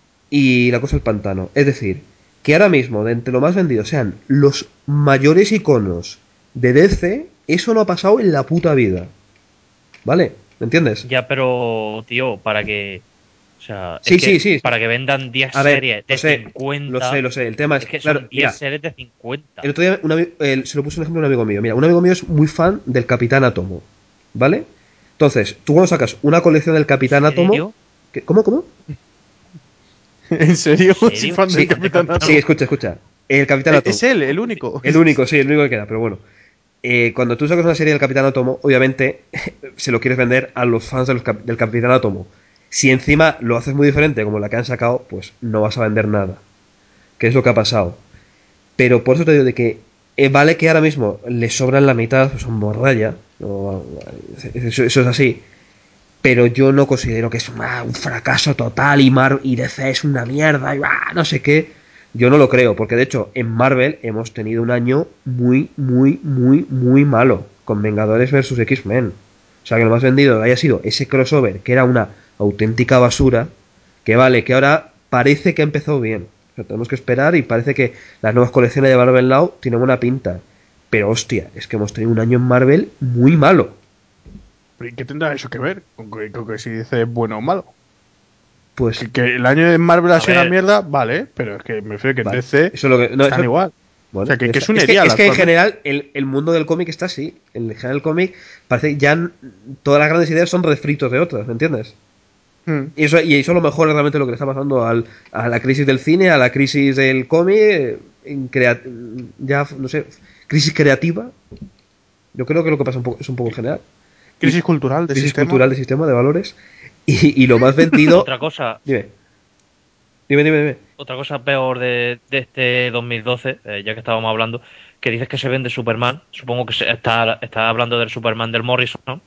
y La Cosa del Pantano. Es decir, que ahora mismo, de entre lo más vendido, sean los mayores iconos de D C, eso no ha pasado en la puta vida. ¿Vale? ¿Me entiendes? Ya, pero, tío, para que... O sea, Sí, es que sí, sí. para que vendan diez A ver, series de lo sé, cincuenta... lo sé, lo sé. El tema es, Es que claro, son diez mira, series de cincuenta. el otro día un ami- el- se lo puse un ejemplo a un amigo mío. Mira, un amigo mío es muy fan del Capitán Átomo. ¿Vale? Entonces, tú cuando sacas una colección del Capitán ¿En Átomo, serio? ¿Qué? ¿Cómo, cómo? ¿En serio? ¿En serio? Soy fan Sí, del Capitán Atom. sí, escucha, escucha. El Capitán Atom. Es él, el único. El único, sí, el único que queda, pero bueno. Eh, cuando tú sacas una serie del Capitán Átomo, obviamente se lo quieres vender a los fans de los cap- del Capitán Átomo. Si encima lo haces muy diferente como la que han sacado, pues no vas a vender nada. Que es lo que ha pasado. Pero por eso te digo de que eh, vale que ahora mismo le sobran la mitad, pues son morralla. No, eso, eso es así. Pero yo no considero que es una- un fracaso total y, Mar y D C es una mierda y bah, no sé qué. Yo no lo creo, porque de hecho en Marvel hemos tenido un año muy, muy, muy, muy malo con Vengadores versus X-Men. O sea, que lo más vendido haya sido ese crossover, que era una auténtica basura, que vale, que ahora parece que ha empezado bien. O sea, tenemos que esperar y parece que las nuevas colecciones de Marvel Now tienen buena pinta. Pero hostia, es que hemos tenido un año en Marvel muy malo. ¿Y qué tendrá eso que ver con que, con que si dice bueno o malo? Pues Que, que el año de Marvel ha A sido una ver. mierda, vale, pero es que me refiero que en vale, D C eso es lo que, no, están eso- igual. Bueno, o sea, que, ya que está. es un es que, erial es que en actualmente. general el, el mundo del cómic está así. En general el cómic parece que ya n- todas las grandes ideas son refritos de otras, ¿me entiendes? Hmm. Y eso, y eso a lo mejor es realmente lo que le está pasando al, a la crisis del cine, a la crisis del cómic, eh, en crea- ya, no sé, crisis creativa. Yo creo que lo que pasa un poco, es un poco en general. Crisis Y- cultural de crisis sistema. cultural de sistema, de valores. Y, y lo más vendido... Otra cosa, Dime. Dime, dime, dime. otra cosa peor de, de este dos mil doce, eh, ya que estábamos hablando, que dices que se vende Superman. Supongo que se está, está hablando del Superman del Morrison, ¿no?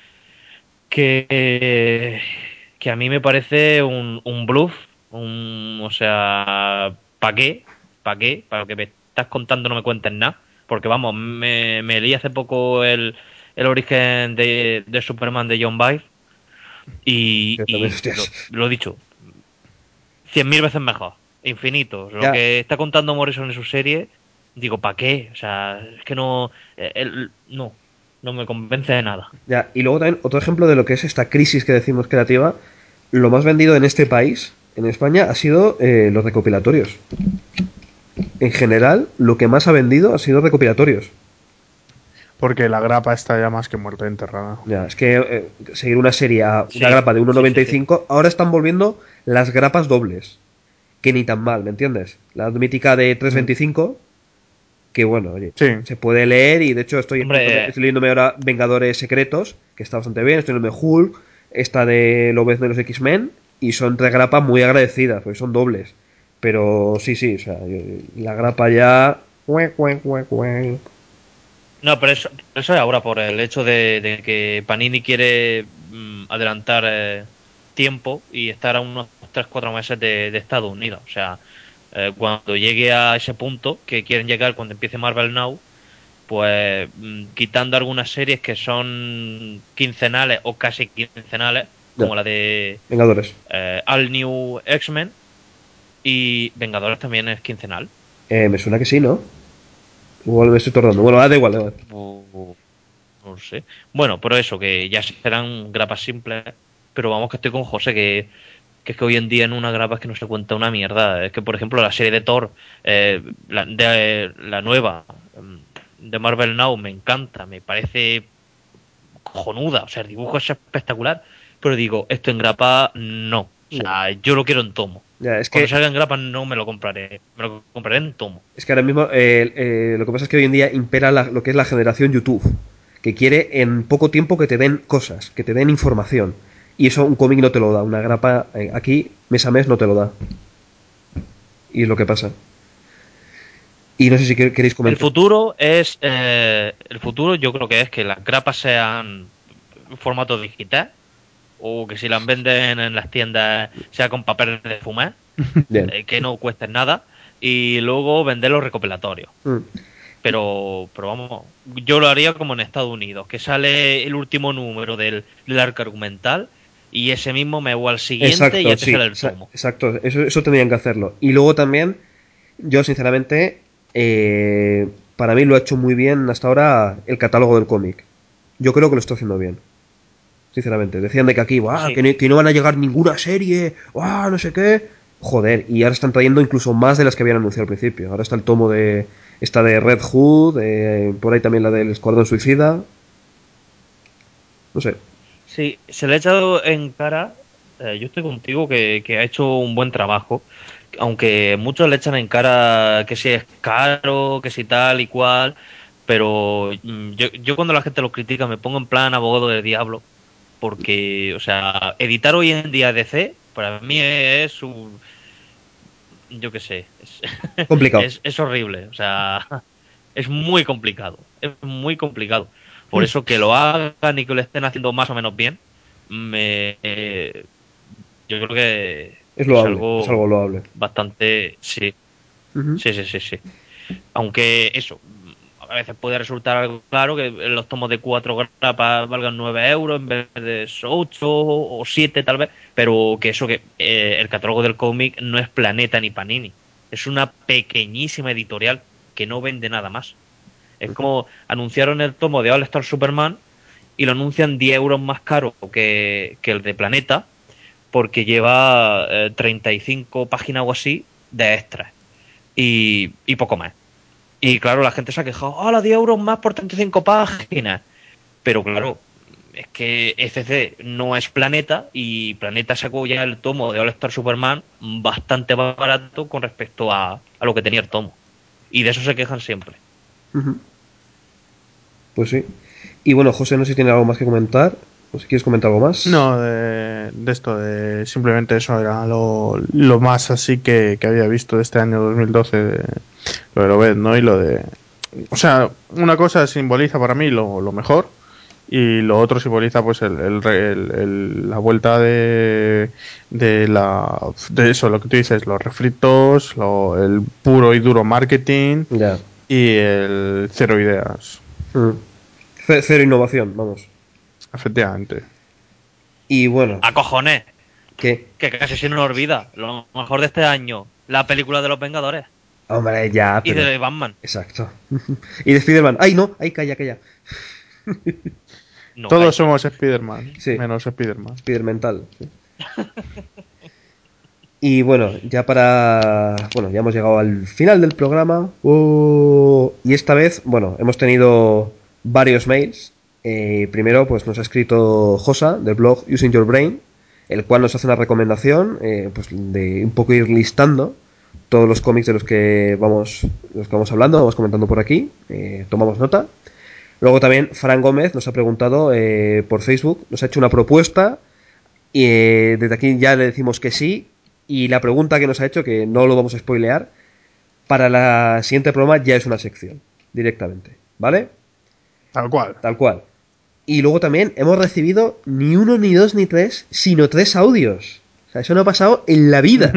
Que, que a mí me parece un, un bluff. Un, o sea, ¿para qué? ¿Para qué? Para lo que me estás contando no me cuentes nada. Porque vamos, me, me leí hace poco el, el origen de, de Superman de John Byrne y, Que también, y hostias. lo, lo dicho, cien mil veces mejor, infinitos. Lo Ya. que está contando Morrison en su serie, digo, ¿para qué? O sea, es que no, eh, el- no, no me convence de nada. Ya, y luego también otro ejemplo de lo que es esta crisis que decimos creativa, lo más vendido en este país, en España, ha sido eh, los recopilatorios. En general, lo que más ha vendido ha sido recopilatorios. Porque la grapa está ya más que muerta y enterrada. Ya, es que eh, seguir una serie a Sí, una grapa de uno noventa y sí, sí, cinco, ahora están volviendo las grapas dobles. Que ni tan mal, ¿me entiendes? La mítica de tres veinticinco, que bueno, oye, Sí. se puede leer y de hecho estoy, Hombre, estoy leyéndome ahora Vengadores Secretos, que está bastante bien, estoy leyéndome Hulk, esta de Lobez de los X-Men, y son tres grapas muy agradecidas, porque son dobles. Pero sí, sí, o sea, yo- la grapa ya... no, pero eso, eso es ahora por el hecho de, de que Panini quiere mm, adelantar eh, tiempo y estar a unos tres cuatro meses de, de Estados Unidos. O sea, eh, cuando llegue a ese punto que quieren llegar cuando empiece Marvel Now, pues mm, quitando algunas series que son quincenales o casi quincenales, Ya, como la de Vengadores. eh, All New X-Men y Vengadores también es quincenal. Eh, me suena que sí, ¿no? Igual me estoy tardando. Bueno, da igual, da igual. O- no sé. Bueno, pero eso, que ya serán grapas simples, pero vamos que estoy con José, que, que es que hoy en día en una grapa es que no se cuenta una mierda. Es que, por ejemplo, la serie de Thor, eh, la, de, la nueva mm, de Marvel Now, me encanta, me parece cojonuda, o sea, el dibujo es espectacular, pero digo, esto en grapa no. O sea, yo lo quiero en tomo. Ya, es Cuando que salga en grapa no me lo compraré, me lo compraré en tomo. Es que ahora mismo eh, eh, lo que pasa es que hoy en día impera la- lo que es la generación YouTube, que quiere en poco tiempo que te den cosas, que te den información. Y eso un cómic no te lo da, una grapa eh, aquí mes a mes no te lo da. Y es lo que pasa. Y no sé si quer- queréis El comentar. futuro es, eh, el futuro yo creo que es que las grapas sean en formato digital o que si las venden en las tiendas sea con papel de fumar, Bien. eh, que no cuesten nada y luego vender los recopilatorios. Mm. Pero, pero vamos, yo lo haría como en Estados Unidos, que sale el último número del, del arco argumental y ese mismo me voy al siguiente y Exacto, ya te sí, sale el exa- tomo. exacto, eso, eso tendrían que hacerlo. Y luego también, yo sinceramente, eh, para mí lo ha hecho muy bien hasta ahora el catálogo del cómic. Yo creo que lo está haciendo bien. Sinceramente, decían de que aquí, ¡buah! Sí. Que, no, que no van a llegar ninguna serie, ¡buah! No sé qué. Joder, y ahora están trayendo incluso más de las que habían anunciado al principio. Ahora está el tomo de esta de Red Hood, eh, por ahí también la del Escuadrón Suicida. No sé. Sí, se le ha echado en cara eh, yo estoy contigo que, que ha hecho un buen trabajo, aunque muchos le echan en cara que si es caro, que si tal y cual, pero mm, yo, yo cuando la gente lo critica me pongo en plan abogado del diablo, porque, o sea, editar hoy en día D C para mí es un, yo qué sé, es, Complicado. es, es horrible, o sea, es muy complicado, es muy complicado. Por eso que lo hagan y que lo estén haciendo más o menos bien, me, eh, yo creo que Es es loable, es algo algo loable. bastante, sí, Ujú. sí, sí, sí, sí. Aunque eso, a veces puede resultar algo claro que los tomos de cuatro grapas valgan nueve euros en vez de ocho o siete tal vez, pero que eso que eh, el catálogo del cómic no es Planeta ni Panini, es una pequeñísima editorial que no vende nada más. Es como anunciaron el tomo de All Star Superman y lo anuncian diez euros más caro que, que el de Planeta porque lleva eh, treinta y cinco páginas o así de extras y, y poco más. Y claro, la gente se ha quejado, ¡hola, diez euros más por treinta y cinco páginas! Pero claro, es que F C no es Planeta y Planeta sacó ya el tomo de All Star Superman bastante barato con respecto a, a lo que tenía el tomo. Y de eso se quejan siempre. Ujú. Pues sí. Y bueno, José, no sé si tiene algo más que comentar. O si quieres comentar algo más. No, de, de esto, de simplemente eso era lo, lo más así que, que había visto de este año dos mil doce, de, lo de Lobet, ¿no? Y lo de... O sea, una cosa simboliza para mí lo, lo mejor y lo otro simboliza pues el, el, el- el- la vuelta de, de la de eso, lo que tú dices, los refritos, lo, el puro y duro marketing Ya. y el cero ideas, Mm. C- Cero innovación, vamos. efectivamente. Y bueno, ¡A cojones! ¿qué? Que casi se nos olvida. Lo mejor de este año, la película de los Vengadores Hombre, ya, y pero. de Batman. Exacto. Y de Spider-Man. ¡Ay, no! ¡Ay, calla, calla! No, Todos calla. somos Spider-Man, Sí, menos Spider-Man. Spider-Mental. Sí. Y bueno, ya para. Bueno, ya hemos llegado al final del programa. Oh, y esta vez, bueno, hemos tenido varios mails. Eh, primero, pues nos ha escrito Josa del blog Using Your Brain, el cual nos hace una recomendación, eh, pues de un poco ir listando todos los cómics de los que vamos, de los que vamos hablando, vamos comentando por aquí. Eh, tomamos nota. Luego también Fran Gómez nos ha preguntado eh, por Facebook, nos ha hecho una propuesta y eh, desde aquí ya le decimos que sí. Y la pregunta que nos ha hecho, que no lo vamos a spoilear, para la siguiente programa ya es una sección, directamente. ¿Vale? Tal cual. Tal cual. Y luego también hemos recibido ni uno, ni dos, ni tres, sino tres audios. O sea, eso no ha pasado en la vida.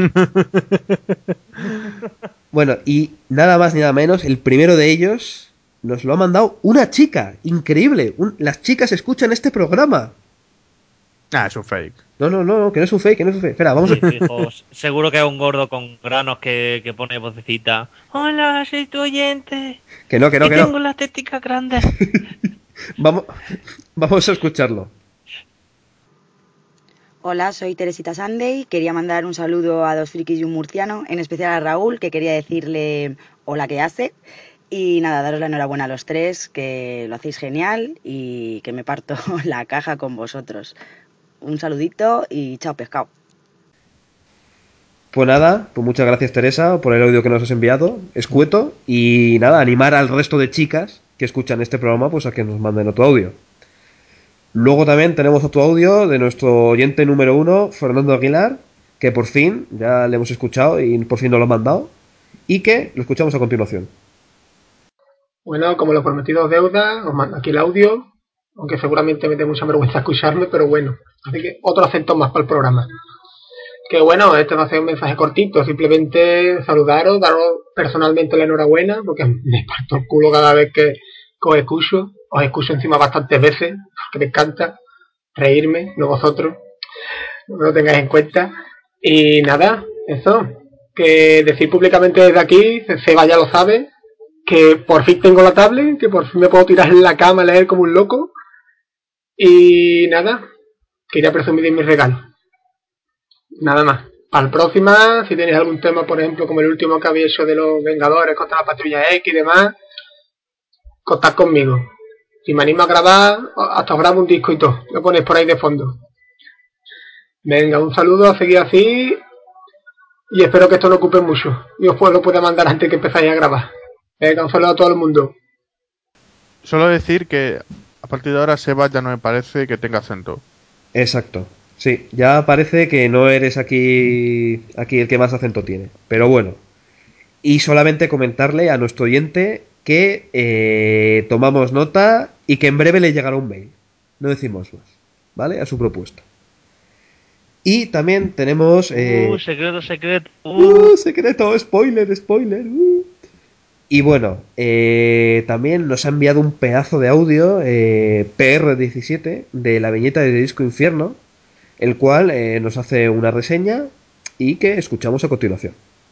Bueno, y nada más ni nada menos, el primero de ellos nos lo ha mandado una chica. Increíble. Un- las chicas escuchan este programa. Ah, es un fake. No, no, no, que no es un fake, que no es un fake. Espera, vamos a... Sí, fijo. Seguro que es un gordo con granos que, que pone vocecita. Hola, soy tu oyente. Que no, que no, Y que no. tengo las téticas grandes. Vamos, vamos a escucharlo. Hola, soy Teresita Sunday. Quería mandar un saludo a dos frikis y un murciano, en especial a Raúl, que quería decirle hola, ¿qué hace? Y nada, daros la enhorabuena a los tres, que lo hacéis genial y que me parto la caja con vosotros. Un saludito y chao, pescado. Pues nada, pues muchas gracias Teresa por el audio que nos has enviado, escueto, y nada, animar al resto de chicas que escuchan este programa pues a que nos manden otro audio. Luego también tenemos otro audio de nuestro oyente número uno, Fernando Aguilar, que por fin ya le hemos escuchado y por fin nos lo ha mandado, y que lo escuchamos a continuación. Bueno, como lo prometido deuda, os mando aquí el audio, aunque seguramente me dé mucha vergüenza escucharme, pero bueno, así que otro acento más para el programa. Que bueno, este va a ser un mensaje cortito, simplemente saludaros, daros personalmente la enhorabuena, porque me parto el culo cada vez que, que os escucho, os escucho encima bastantes veces, que me encanta reírme, no vosotros, no lo tengáis en cuenta. Y nada, eso, que decir públicamente desde aquí, Seba ya lo sabe, que por fin tengo la tablet, que por fin me puedo tirar en la cama a leer como un loco. Y nada, quería presumir de mis regalos. Nada más. Para la próxima, si tenéis algún tema, por ejemplo, como el último que había hecho de los Vengadores contra la Patrulla X y demás, contad conmigo. Si me animo a grabar, hasta os grabo un disco y todo. Lo ponéis por ahí de fondo. Venga, un saludo, a seguir así y espero que esto no ocupe mucho y os lo pueda mandar antes que empezáis a grabar. Venga, un saludo a todo el mundo. Solo decir que a partir de ahora Seba ya no me parece que tenga acento. Exacto. Sí, ya parece que no eres aquí aquí el que más acento tiene. Pero bueno. Y solamente comentarle a nuestro oyente que eh, tomamos nota y que en breve le llegará un mail. No decimos más, ¿vale? A su propuesta. Y también tenemos... Eh... Uh, secreto, secreto. Uh. Uh, secreto, spoiler, spoiler. Uh. Y bueno, eh, también nos ha enviado un pedazo de audio eh, P R diecisiete de la viñeta de Disco Infierno, el cual eh, nos hace una reseña y que escuchamos a continuación.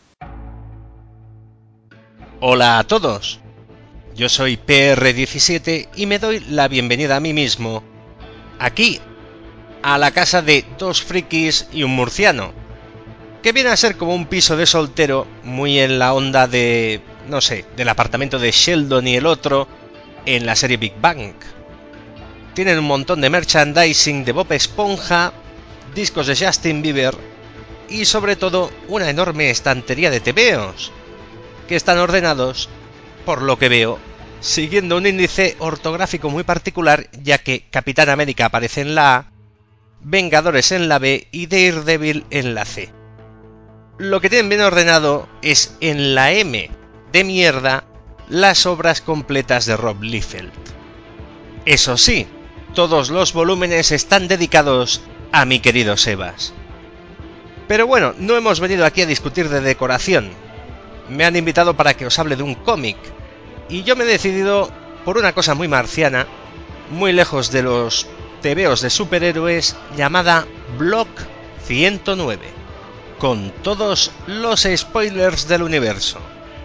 Hola a todos, yo soy P R diecisiete y me doy la bienvenida a mí mismo, aquí, a la casa de dos frikis y un murciano, que viene a ser como un piso de soltero muy en la onda de, no sé, del apartamento de Sheldon y el otro en la serie Big Bang. Tienen un montón de merchandising de Bob Esponja, discos de Justin Bieber y sobre todo una enorme estantería de tebeos, que están ordenados, por lo que veo, siguiendo un índice ortográfico muy particular, ya que Capitán América aparece en la A, Vengadores en la B y Daredevil en la C. Lo que tienen bien ordenado es en la M de mierda las obras completas de Rob Liefeld. Eso sí, todos los volúmenes están dedicados a mi querido Sebas. Pero bueno, no hemos venido aquí a discutir de decoración. Me han invitado para que os hable de un cómic, y yo me he decidido por una cosa muy marciana, muy lejos de los tebeos de superhéroes, llamada Block ciento nueve, con todos los spoilers del universo.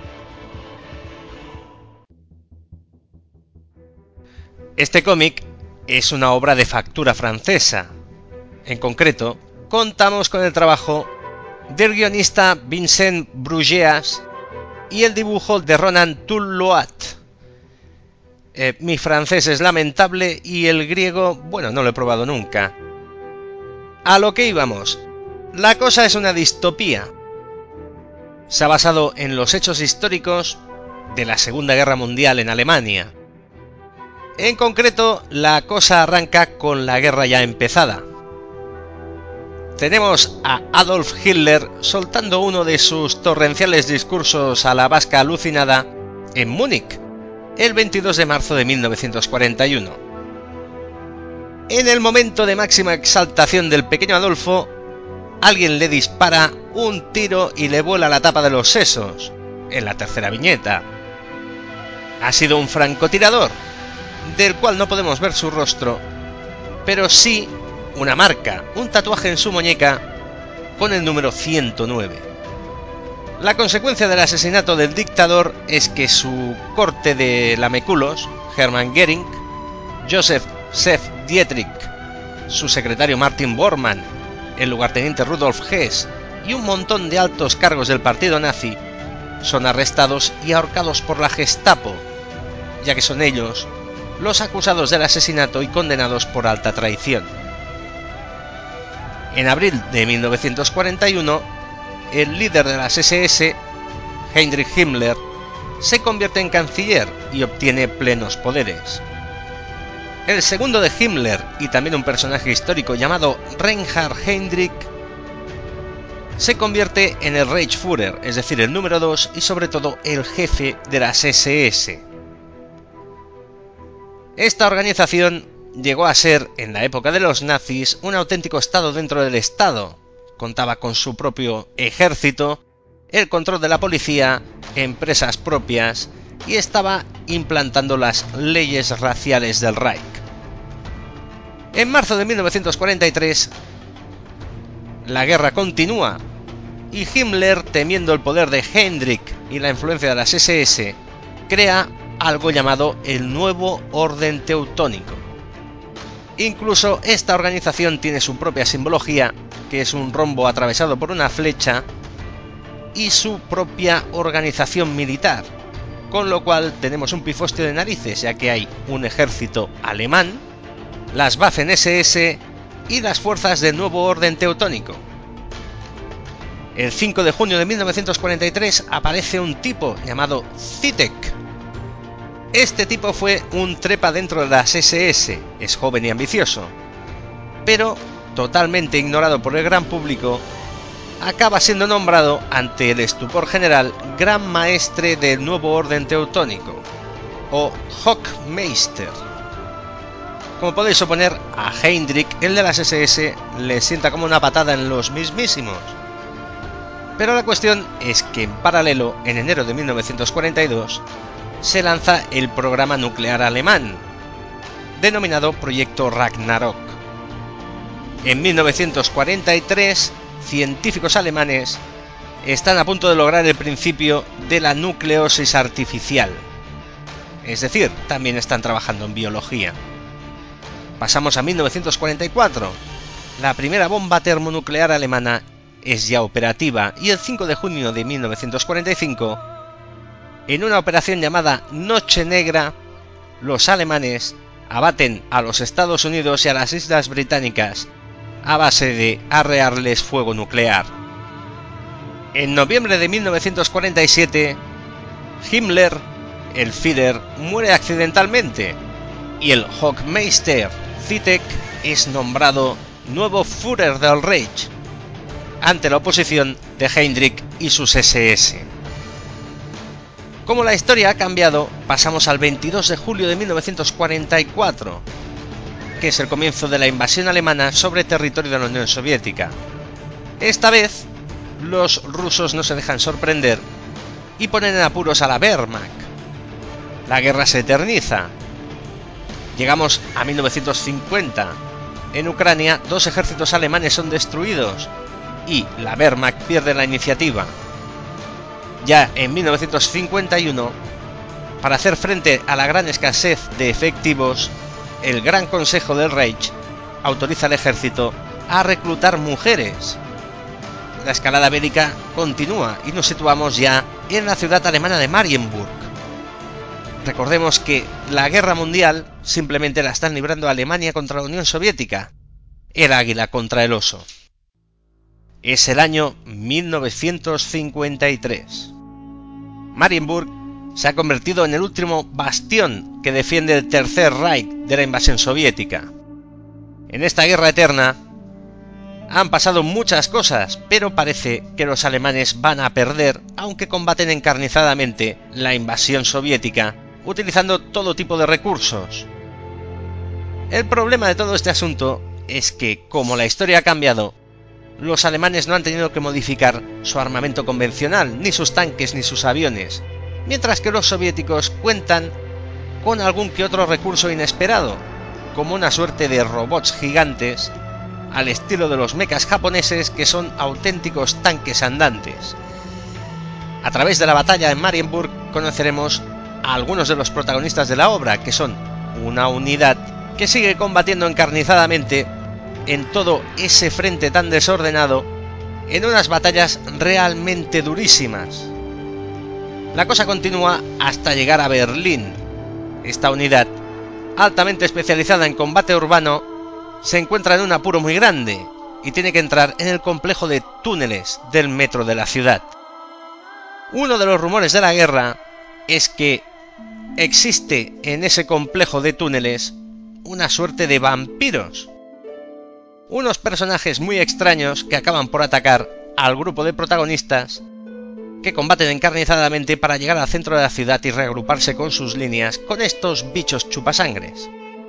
Este cómic es una obra de factura francesa. En concreto, contamos con el trabajo del guionista Vincent Brugeas y el dibujo de Ronan Tulloat. Eh, mi francés es lamentable y el griego, bueno, no lo he probado nunca. A lo que íbamos. La cosa es una distopía. Se ha basado en los hechos históricos de la Segunda Guerra Mundial en Alemania. En concreto, la cosa arranca con la guerra ya empezada. Tenemos a Adolf Hitler soltando uno de sus torrenciales discursos a la vasca alucinada en Múnich, el veintidós de marzo de mil novecientos cuarenta y uno. En el momento de máxima exaltación del pequeño Adolfo, alguien le dispara un tiro y le vuela la tapa de los sesos, en la tercera viñeta. Ha sido un francotirador, del cual no podemos ver su rostro, pero sí una marca, un tatuaje en su muñeca con el número ciento nueve. La consecuencia del asesinato del dictador es que su corte de lameculos, Hermann Göring, Joseph Seff Dietrich, su secretario Martin Bormann, el lugarteniente Rudolf Hess y un montón de altos cargos del partido nazi son arrestados y ahorcados por la Gestapo, ya que son ellos los acusados del asesinato y condenados por alta traición. En abril de mil novecientos cuarenta y uno, el líder de las ese ese, Heinrich Himmler, se convierte en canciller y obtiene plenos poderes. El segundo de Himmler, y también un personaje histórico llamado Reinhard Heydrich, se convierte en el Reichsführer, es decir, el número dos y sobre todo el jefe de las ese ese. Esta organización llegó a ser, en la época de los nazis, un auténtico estado dentro del estado. Contaba con su propio ejército, el control de la policía, empresas propias y estaba implantando las leyes raciales del Reich. En marzo de mil novecientos cuarenta y tres, la guerra continúa y Himmler, temiendo el poder de Heydrich y la influencia de las ese ese, crea algo llamado el Nuevo Orden Teutónico. Incluso esta organización tiene su propia simbología, que es un rombo atravesado por una flecha, y su propia organización militar, con lo cual tenemos un pifostio de narices, ya que hay un ejército alemán, las Waffen ese ese y las fuerzas del nuevo orden teutónico. El cinco de junio de mil novecientos cuarenta y tres aparece un tipo llamado Zitek. Este tipo fue un trepa dentro de las ese ese, es joven y ambicioso, pero totalmente ignorado por el gran público, acaba siendo nombrado, ante el estupor general, Gran Maestre del nuevo orden teutónico, o Hockmeister. Como podéis suponer, a Heinrich, el de las ese ese, le sienta como una patada en los mismísimos. Pero la cuestión es que en paralelo, en enero de mil novecientos cuarenta y dos, se lanza el programa nuclear alemán, denominado Proyecto Ragnarok. En mil novecientos cuarenta y tres, científicos alemanes están a punto de lograr el principio de la nucleosis artificial. Es decir, también están trabajando en biología. Pasamos a mil novecientos cuarenta y cuatro. La primera bomba termonuclear alemana es ya operativa y el cinco de junio de mil novecientos cuarenta y cinco, en una operación llamada Noche Negra, los alemanes abaten a los Estados Unidos y a las Islas Británicas a base de arrearles fuego nuclear. En noviembre de mil novecientos cuarenta y siete, Himmler, el Führer, muere accidentalmente y el Hockmeister Zitek es nombrado nuevo Führer del Reich, ante la oposición de Heinrich y sus ese ese. Como la historia ha cambiado, pasamos al veintidós de julio de mil novecientos cuarenta y cuatro, que es el comienzo de la invasión alemana sobre territorio de la Unión Soviética. Esta vez, los rusos no se dejan sorprender y ponen en apuros a la Wehrmacht. La guerra se eterniza. Llegamos a mil novecientos cincuenta. En Ucrania, dos ejércitos alemanes son destruidos y la Wehrmacht pierde la iniciativa. Ya en mil novecientos cincuenta y uno, para hacer frente a la gran escasez de efectivos, el Gran Consejo del Reich autoriza al ejército a reclutar mujeres. La escalada bélica continúa y nos situamos ya en la ciudad alemana de Marienburg. Recordemos que la guerra mundial simplemente la están librando Alemania contra la Unión Soviética, el águila contra el oso. Es el año mil novecientos cincuenta y tres. Marienburg se ha convertido en el último bastión que defiende el Tercer Reich de la invasión soviética. En esta guerra eterna han pasado muchas cosas, pero parece que los alemanes van a perder, aunque combaten encarnizadamente la invasión soviética, utilizando todo tipo de recursos. El problema de todo este asunto es que, como la historia ha cambiado, los alemanes no han tenido que modificar su armamento convencional, ni sus tanques ni sus aviones, mientras que los soviéticos cuentan con algún que otro recurso inesperado, como una suerte de robots gigantes, al estilo de los mechas japoneses, que son auténticos tanques andantes. A través de la batalla en Marienburg conoceremos a algunos de los protagonistas de la obra, que son una unidad que sigue combatiendo encarnizadamente en todo ese frente tan desordenado, en unas batallas realmente durísimas. La cosa continúa hasta llegar a Berlín. Esta unidad, altamente especializada en combate urbano, se encuentra en un apuro muy grande y tiene que entrar en el complejo de túneles del metro de la ciudad. Uno de los rumores de la guerra es que existe en ese complejo de túneles una suerte de vampiros, unos personajes muy extraños que acaban por atacar al grupo de protagonistas, que combaten encarnizadamente para llegar al centro de la ciudad y reagruparse con sus líneas con estos bichos chupasangres.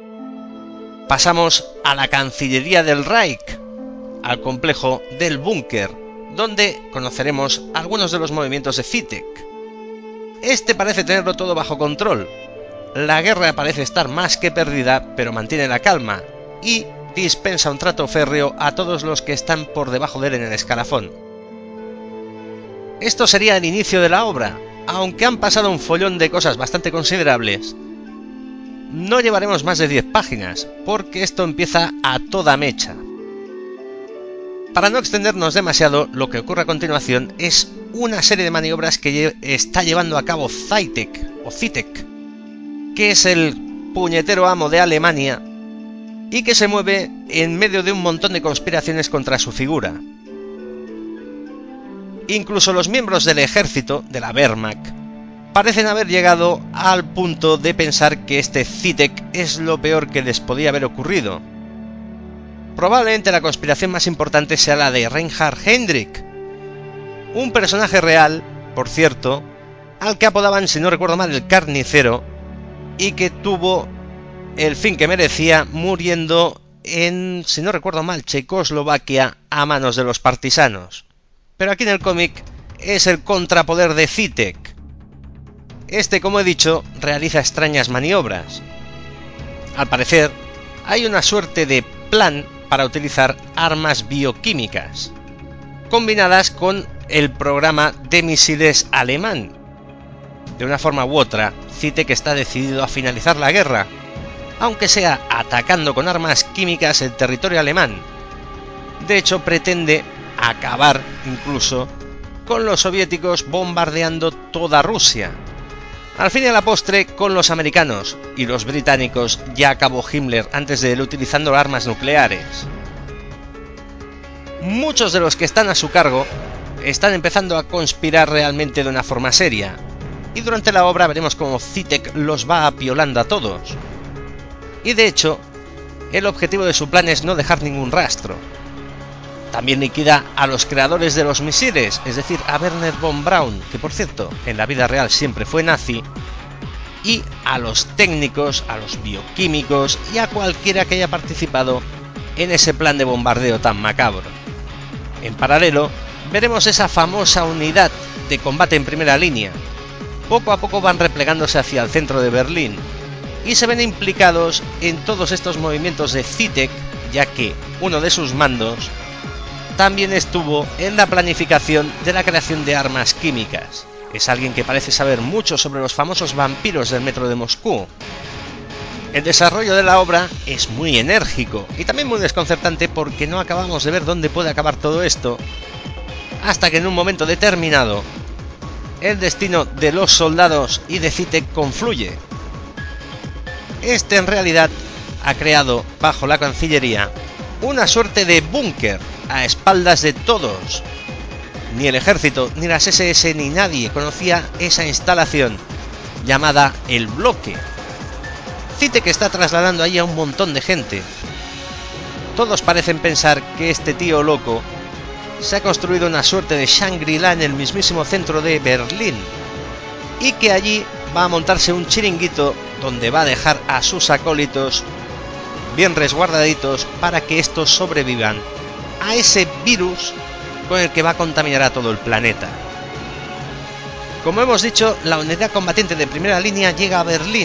Pasamos a la Cancillería del Reich, al complejo del búnker, donde conoceremos algunos de los movimientos de Zitek. Este parece tenerlo todo bajo control. La guerra parece estar más que perdida, pero mantiene la calma y dispensa un trato férreo a todos los que están por debajo de él en el escalafón. Esto sería el inicio de la obra, aunque han pasado un follón de cosas bastante considerables. No llevaremos más de diez páginas, porque esto empieza a toda mecha. Para no extendernos demasiado, lo que ocurre a continuación es una serie de maniobras que lle- está llevando a cabo Zitek, o Zitek, que es el puñetero amo de Alemania, y que se mueve en medio de un montón de conspiraciones contra su figura. Incluso los miembros del ejército, de la Wehrmacht, parecen haber llegado al punto de pensar que este Zitek es lo peor que les podía haber ocurrido. Probablemente la conspiración más importante sea la de Reinhard Heydrich, un personaje real, por cierto, al que apodaban, si no recuerdo mal, el Carnicero, y que tuvo el fin que merecía muriendo en, si no recuerdo mal, Checoslovaquia a manos de los partisanos. Pero aquí en el cómic es el contrapoder de Zitek. Este, como he dicho, realiza extrañas maniobras. Al parecer, hay una suerte de plan para utilizar armas bioquímicas, combinadas con el programa de misiles alemán. De una forma u otra, Zitek está decidido a finalizar la guerra, aunque sea atacando con armas químicas el territorio alemán. De hecho, pretende acabar incluso con los soviéticos bombardeando toda Rusia. Al fin y a la postre, con los americanos y los británicos ya acabó Himmler antes de él utilizando armas nucleares. Muchos de los que están a su cargo están empezando a conspirar realmente de una forma seria, y durante la obra veremos cómo Zitek los va apiolando a todos. Y de hecho, el objetivo de su plan es no dejar ningún rastro. También liquida a los creadores de los misiles, es decir, a Wernher von Braun, que por cierto, en la vida real siempre fue nazi, y a los técnicos, a los bioquímicos y a cualquiera que haya participado en ese plan de bombardeo tan macabro. En paralelo, veremos esa famosa unidad de combate en primera línea. Poco a poco van replegándose hacia el centro de Berlín, y se ven implicados en todos estos movimientos de Zitek, ya que uno de sus mandos también estuvo en la planificación de la creación de armas químicas. Es alguien que parece saber mucho sobre los famosos vampiros del metro de Moscú. El desarrollo de la obra es muy enérgico y también muy desconcertante porque no acabamos de ver dónde puede acabar todo esto, hasta que en un momento determinado el destino de los soldados y de Zitek confluye. Este en realidad ha creado, bajo la Cancillería, una suerte de búnker a espaldas de todos. Ni el ejército, ni las ese ese, ni nadie conocía esa instalación llamada El Bloque. Zitek está trasladando ahí a un montón de gente. Todos parecen pensar que este tío loco se ha construido una suerte de Shangri-La en el mismísimo centro de Berlín, y que allí va a montarse un chiringuito donde va a dejar a sus acólitos bien resguardaditos para que estos sobrevivan a ese virus con el que va a contaminar a todo el planeta. Como hemos dicho, la unidad combatiente de primera línea llega a Berlín,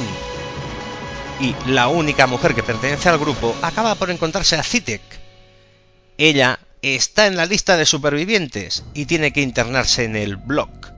y la única mujer que pertenece al grupo acaba por encontrarse a Zitek. Ella está en la lista de supervivientes y tiene que internarse en el Block.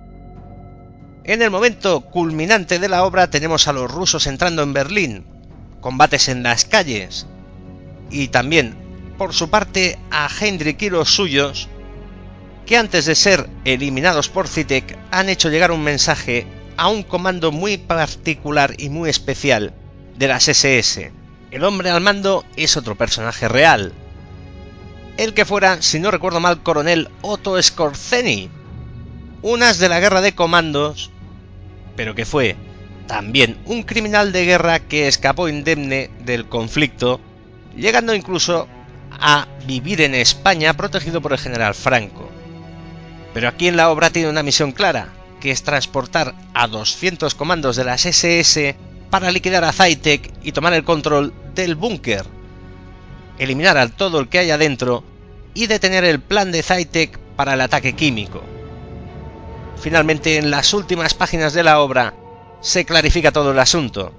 En el momento culminante de la obra tenemos a los rusos entrando en Berlín, combates en las calles, y también, por su parte, a Heydrich y los suyos, que antes de ser eliminados por Zitek han hecho llegar un mensaje a un comando muy particular y muy especial de las ese ese. El hombre al mando es otro personaje real, el que fuera, si no recuerdo mal, coronel Otto Skorzeny, un as de la guerra de comandos, pero que fue también un criminal de guerra que escapó indemne del conflicto, llegando incluso a vivir en España protegido por el general Franco. Pero aquí en la obra tiene una misión clara, que es transportar a doscientos comandos de las ese ese para liquidar a Zitek y tomar el control del búnker, eliminar a todo el que haya dentro y detener el plan de Zitek para el ataque químico. Finalmente, en las últimas páginas de la obra, se clarifica todo el asunto.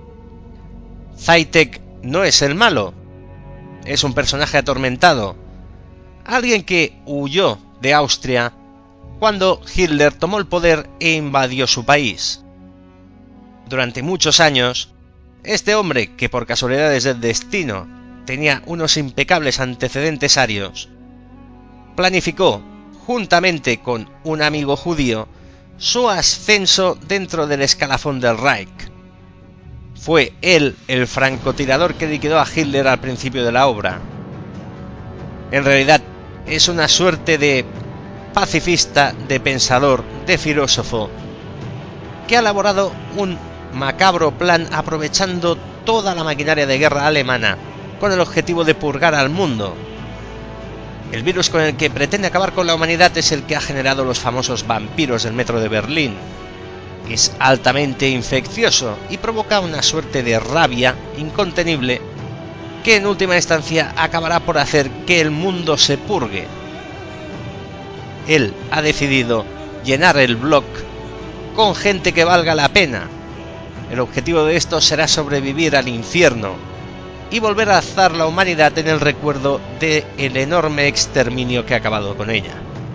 Zitek no es el malo, es un personaje atormentado, alguien que huyó de Austria cuando Hitler tomó el poder e invadió su país. Durante muchos años, este hombre, que por casualidades del destino tenía unos impecables antecedentes arios, planificó, juntamente con un amigo judío, su ascenso dentro del escalafón del Reich. Fue él el francotirador que liquidó a Hitler al principio de la obra. En realidad es una suerte de pacifista, de pensador, de filósofo, que ha elaborado un macabro plan aprovechando toda la maquinaria de guerra alemana con el objetivo de purgar al mundo. El virus con el que pretende acabar con la humanidad es el que ha generado los famosos vampiros del metro de Berlín. Es altamente infeccioso y provoca una suerte de rabia incontenible que en última instancia acabará por hacer que el mundo se purgue. Él ha decidido llenar el blog con gente que valga la pena. El objetivo de esto será sobrevivir al infierno y volver a alzar la humanidad en el recuerdo del enorme exterminio que ha acabado con ella.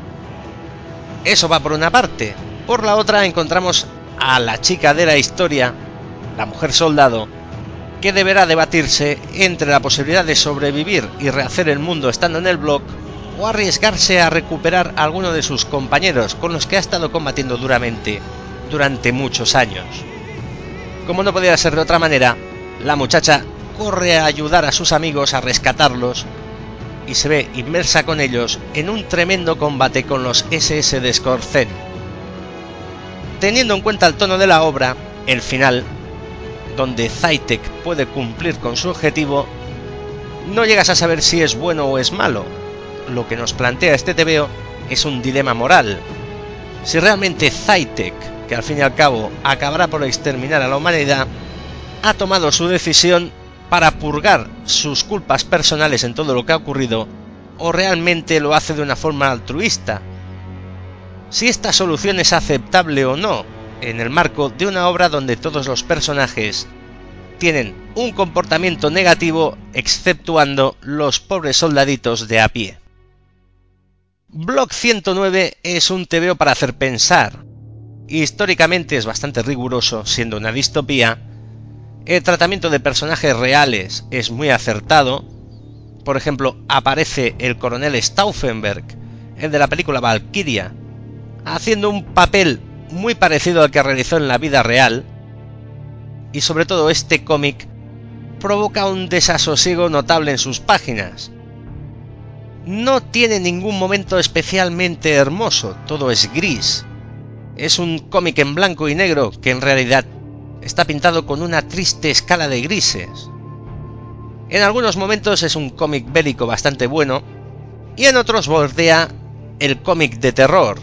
Eso va por una parte. Por la otra encontramos a la chica de la historia, la mujer soldado, que deberá debatirse entre la posibilidad de sobrevivir y rehacer el mundo estando en el blog o arriesgarse a recuperar a alguno de sus compañeros con los que ha estado combatiendo duramente durante muchos años. Como no podía ser de otra manera, la muchacha corre a ayudar a sus amigos a rescatarlos y se ve inmersa con ellos en un tremendo combate con los ese ese de Skorzen. Teniendo en cuenta el tono de la obra, el final, donde Zytek puede cumplir con su objetivo, no llegas a saber si es bueno o es malo. Lo que nos plantea este tebeo es un dilema moral. Si realmente Zytek, que al fin y al cabo acabará por exterminar a la humanidad, ha tomado su decisión para purgar sus culpas personales en todo lo que ha ocurrido, o realmente lo hace de una forma altruista. Si esta solución es aceptable o no, en el marco de una obra donde todos los personajes tienen un comportamiento negativo, exceptuando los pobres soldaditos de a pie. Block ciento nueve es un tebeo para hacer pensar. Históricamente es bastante riguroso, siendo una distopía. El tratamiento de personajes reales es muy acertado. Por ejemplo, aparece el coronel Stauffenberg, el de la película Valkyria, haciendo un papel muy parecido al que realizó en la vida real. Y sobre todo este cómic provoca un desasosiego notable en sus páginas. No tiene ningún momento especialmente hermoso, todo es gris. Es un cómic en blanco y negro que en realidad está pintado con una triste escala de grises. En algunos momentos es un cómic bélico bastante bueno y en otros bordea el cómic de terror.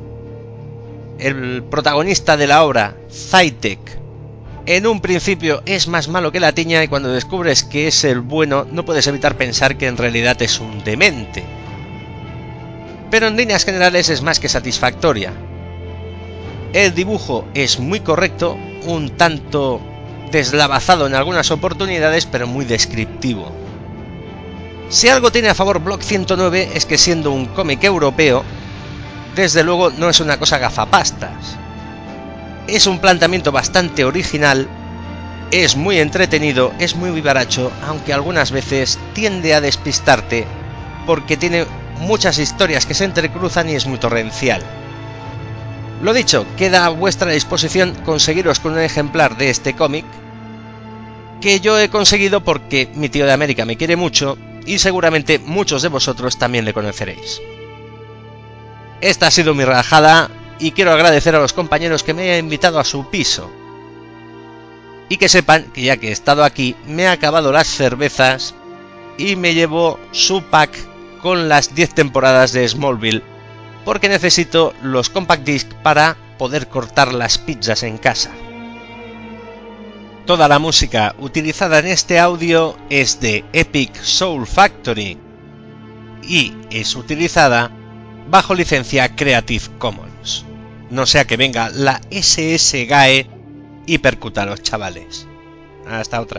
El protagonista de la obra, Zytek, en un principio es más malo que la tiña y cuando descubres que es el bueno no puedes evitar pensar que en realidad es un demente. Pero en líneas generales es más que satisfactoria. El dibujo es muy correcto, un tanto deslavazado en algunas oportunidades, pero muy descriptivo. Si algo tiene a favor Block ciento nueve es que siendo un cómic europeo, desde luego no es una cosa gafapastas. Es un planteamiento bastante original, es muy entretenido, es muy vivaracho, aunque algunas veces tiende a despistarte porque tiene muchas historias que se entrecruzan y es muy torrencial. Lo dicho, queda a vuestra disposición conseguiros con un ejemplar de este cómic, que yo he conseguido porque mi tío de América me quiere mucho y seguramente muchos de vosotros también le conoceréis. Esta ha sido mi rajada y quiero agradecer a los compañeros que me hayan invitado a su piso. Y que sepan que ya que he estado aquí me he acabado las cervezas y me llevo su pack con las diez temporadas de Smallville, porque necesito los compact disc para poder cortar las pizzas en casa. Toda la música utilizada en este audio es de Epic Soul Factory y es utilizada bajo licencia Creative Commons. No sea que venga la ese ese G A E y percuta a los chavales. Hasta otra.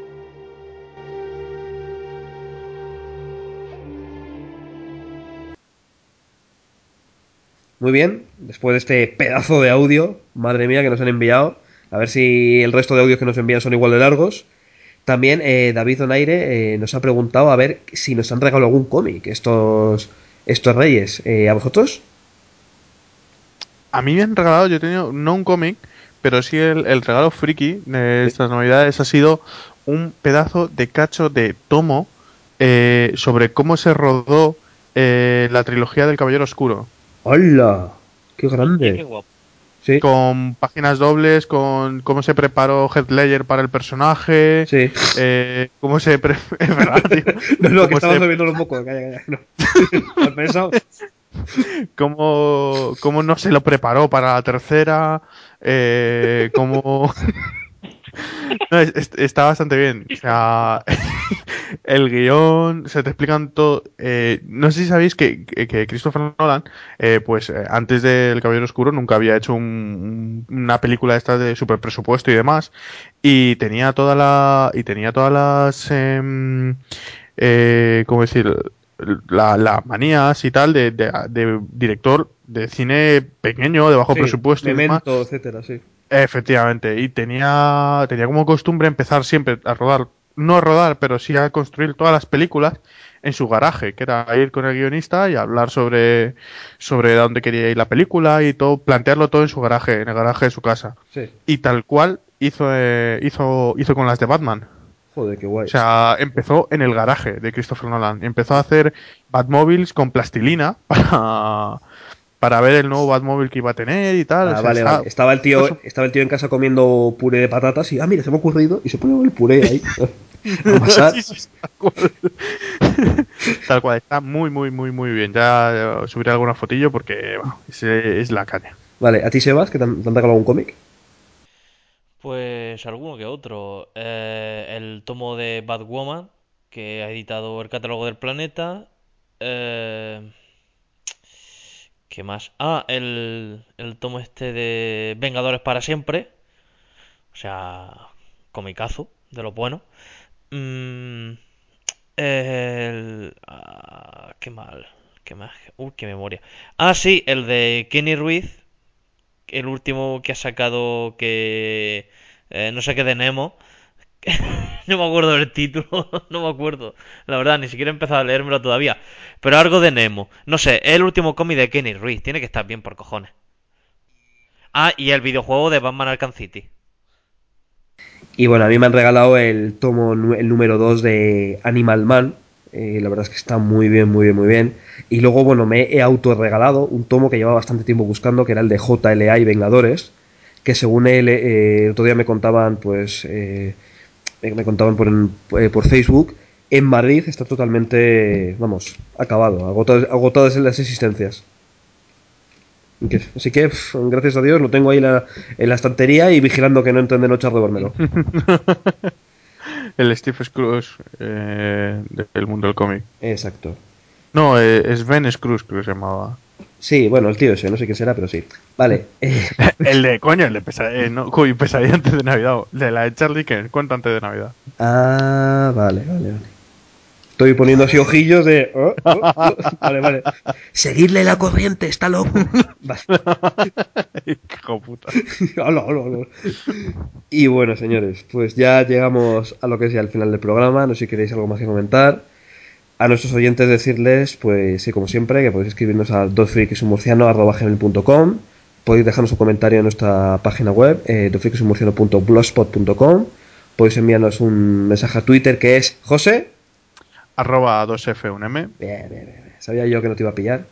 Muy bien, después de este pedazo de audio, madre mía, que nos han enviado. A ver si el resto de audios que nos envían son igual de largos. También eh, David Donaire eh, nos ha preguntado a ver si nos han regalado algún cómic estos, estos reyes. Eh, ¿A vosotros? A mí me han regalado, yo he tenido, no un cómic, pero sí el, el regalo friki de estas navidades ha sido un pedazo de cacho de tomo eh, sobre cómo se rodó eh, la trilogía del Caballero Oscuro. ¡Hola! ¡Qué grande! Qué guapo. Sí. Con páginas dobles, con cómo se preparó Heath Ledger para el personaje, Sí. eh, cómo se... Pre es verdad, tío. No, no, que Cómo estabas se- bebiendo un poco. Calla, calla. No. ¿Has pensado? cómo, cómo no se lo preparó para la tercera, eh, cómo... No, es- es- está bastante bien. O sea, el guión, se te explican todo. Eh, no sé si sabéis que, que, que Christopher Nolan, eh, pues eh, antes del Caballero Oscuro nunca había hecho un- un- una película esta de super presupuesto y demás. Y tenía toda la, y tenía todas las, em, eh, ¿cómo decir? La, las manías y tal de, de- de director de cine pequeño, de bajo Sí, presupuesto y demás. Memento, etcétera, sí. Efectivamente, y tenía, tenía como costumbre empezar siempre a rodar, no a rodar, pero sí a construir todas las películas en su garaje, que era ir con el guionista y hablar sobre, sobre dónde quería ir la película y todo, plantearlo todo en su garaje, en el garaje de su casa. Sí. Y tal cual hizo, eh, hizo, hizo con las de Batman. Joder, qué guay. O sea, empezó en el garaje de Christopher Nolan. Empezó a hacer Batmobiles con plastilina para, para ver el nuevo Batmobile que iba a tener y tal. Ah, o sea, vale, está- vale. Estaba el tío, estaba el tío en casa comiendo puré de patatas y, ah, mira, se me ha ocurrido y se pone el puré ahí. A amasar. Sí, sí, sí, tal cual. Tal cual, está muy, muy, muy, muy bien. Ya eh, subiré alguna fotillo porque bueno, es, es la caña. Vale, ¿a ti, Sebas, que te han, te han regalado un cómic? Pues alguno que otro. Eh, el tomo de Batwoman, que ha editado el Catálogo del Planeta. Eh, ¿Qué más? Ah, el, el tomo este de Vengadores para siempre. O sea, comicazo, de lo bueno. Mm, el, ah, qué mal. ¿Qué más? Uy, qué memoria. Ah, sí, el de Kenny Ruiz. El último que ha sacado que... eh, no sé qué de Nemo. No me acuerdo del título, no me acuerdo. La verdad, ni siquiera he empezado a leérmelo todavía. Pero algo de Nemo. No sé, es el último cómic de Kenny Ruiz. Tiene que estar bien por cojones. Ah, y el videojuego de Batman Arkham City. Y bueno, a mí me han regalado el tomo, nu- el número dos de Animal Man. Eh, la verdad es que está muy bien, muy bien, muy bien. Y luego, bueno, me he autorregalado un tomo que llevaba bastante tiempo buscando, que era el de J L A y Vengadores. Que según él, eh, el otro día me contaban, pues, eh, me contaban por, en- eh, por Facebook, en Madrid está totalmente, vamos, acabado, agotado, agotadas las existencias. Y que- Así que, pf, gracias a Dios, lo tengo ahí la- en la estantería y vigilando que no entren de noche a robármelo. El Steve Scrooge eh, del mundo del cómic. Exacto. No, eh, Sven Scrooge creo que se llamaba. Sí, bueno, el tío ese, no sé quién será, pero sí. Vale. eh, El de, coño, el de pesadilla, eh, no, uy, pesadilla antes de Navidad. De la de Charlie que cuenta antes de Navidad. ah, vale, vale, vale. Estoy poniendo así ojillos de... oh, oh, oh. Vale, vale. Seguirle la corriente, está loco. Vale. Hijo puta. Hola, hola, hola. Y bueno, señores, pues ya llegamos a lo que es ya el final del programa. No sé si queréis algo más que comentar. A nuestros oyentes decirles, pues sí, como siempre, que podéis escribirnos a dosfrikisumurciano arroba gmail punto com. Podéis dejarnos un comentario en nuestra página web, eh, dosfrikisumurciano punto blogspot punto com. Podéis enviarnos un mensaje a Twitter que es José. Arroba dos F uno M. Bien, bien, bien. Sabía yo que no te iba a pillar.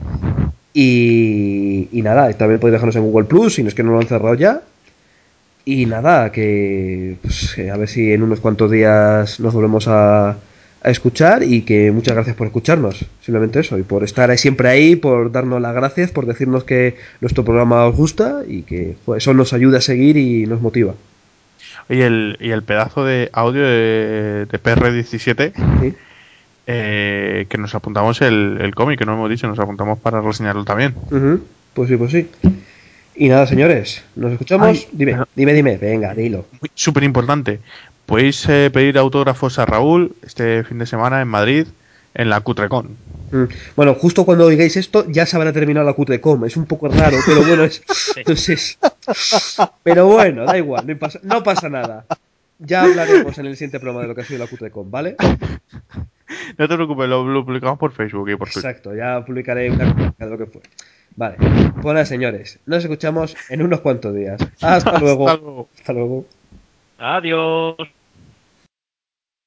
Y, y nada, también podéis dejarnos en Google Plus, si no es que no lo han cerrado ya. Y nada, que pues, a ver si en unos cuantos días nos volvemos a, a escuchar y que muchas gracias por escucharnos. Simplemente eso, y por estar ahí, siempre ahí, por darnos las gracias, por decirnos que nuestro programa os gusta y que pues, eso nos ayuda a seguir y nos motiva. Y el, y el pedazo de audio de, de P R diecisiete. ¿Sí? Eh, que nos apuntamos el, el cómic, que no hemos dicho, nos apuntamos para reseñarlo también. Uh-huh. Pues sí, pues sí. Y nada, señores, nos escuchamos. Ay, dime, pero- dime, dime, venga, dilo. Súper importante. Podéis eh, pedir autógrafos a Raúl este fin de semana en Madrid, en la Cutrecon. Mm. Bueno, justo cuando oigáis esto ya se habrá terminado la Cutrecom. Es un poco raro, pero bueno, es... Entonces... Pero bueno, da igual, no pasa, no pasa nada. Ya hablaremos en el siguiente programa de lo que ha sido la Cutrecom, ¿vale? No te preocupes, lo, lo publicamos por Facebook y por Twitter. Exacto, ya publicaré una crónica de lo que fue. Vale. Buenas, señores. Nos escuchamos en unos cuantos días. Hasta luego. Hasta luego. Hasta luego. Adiós.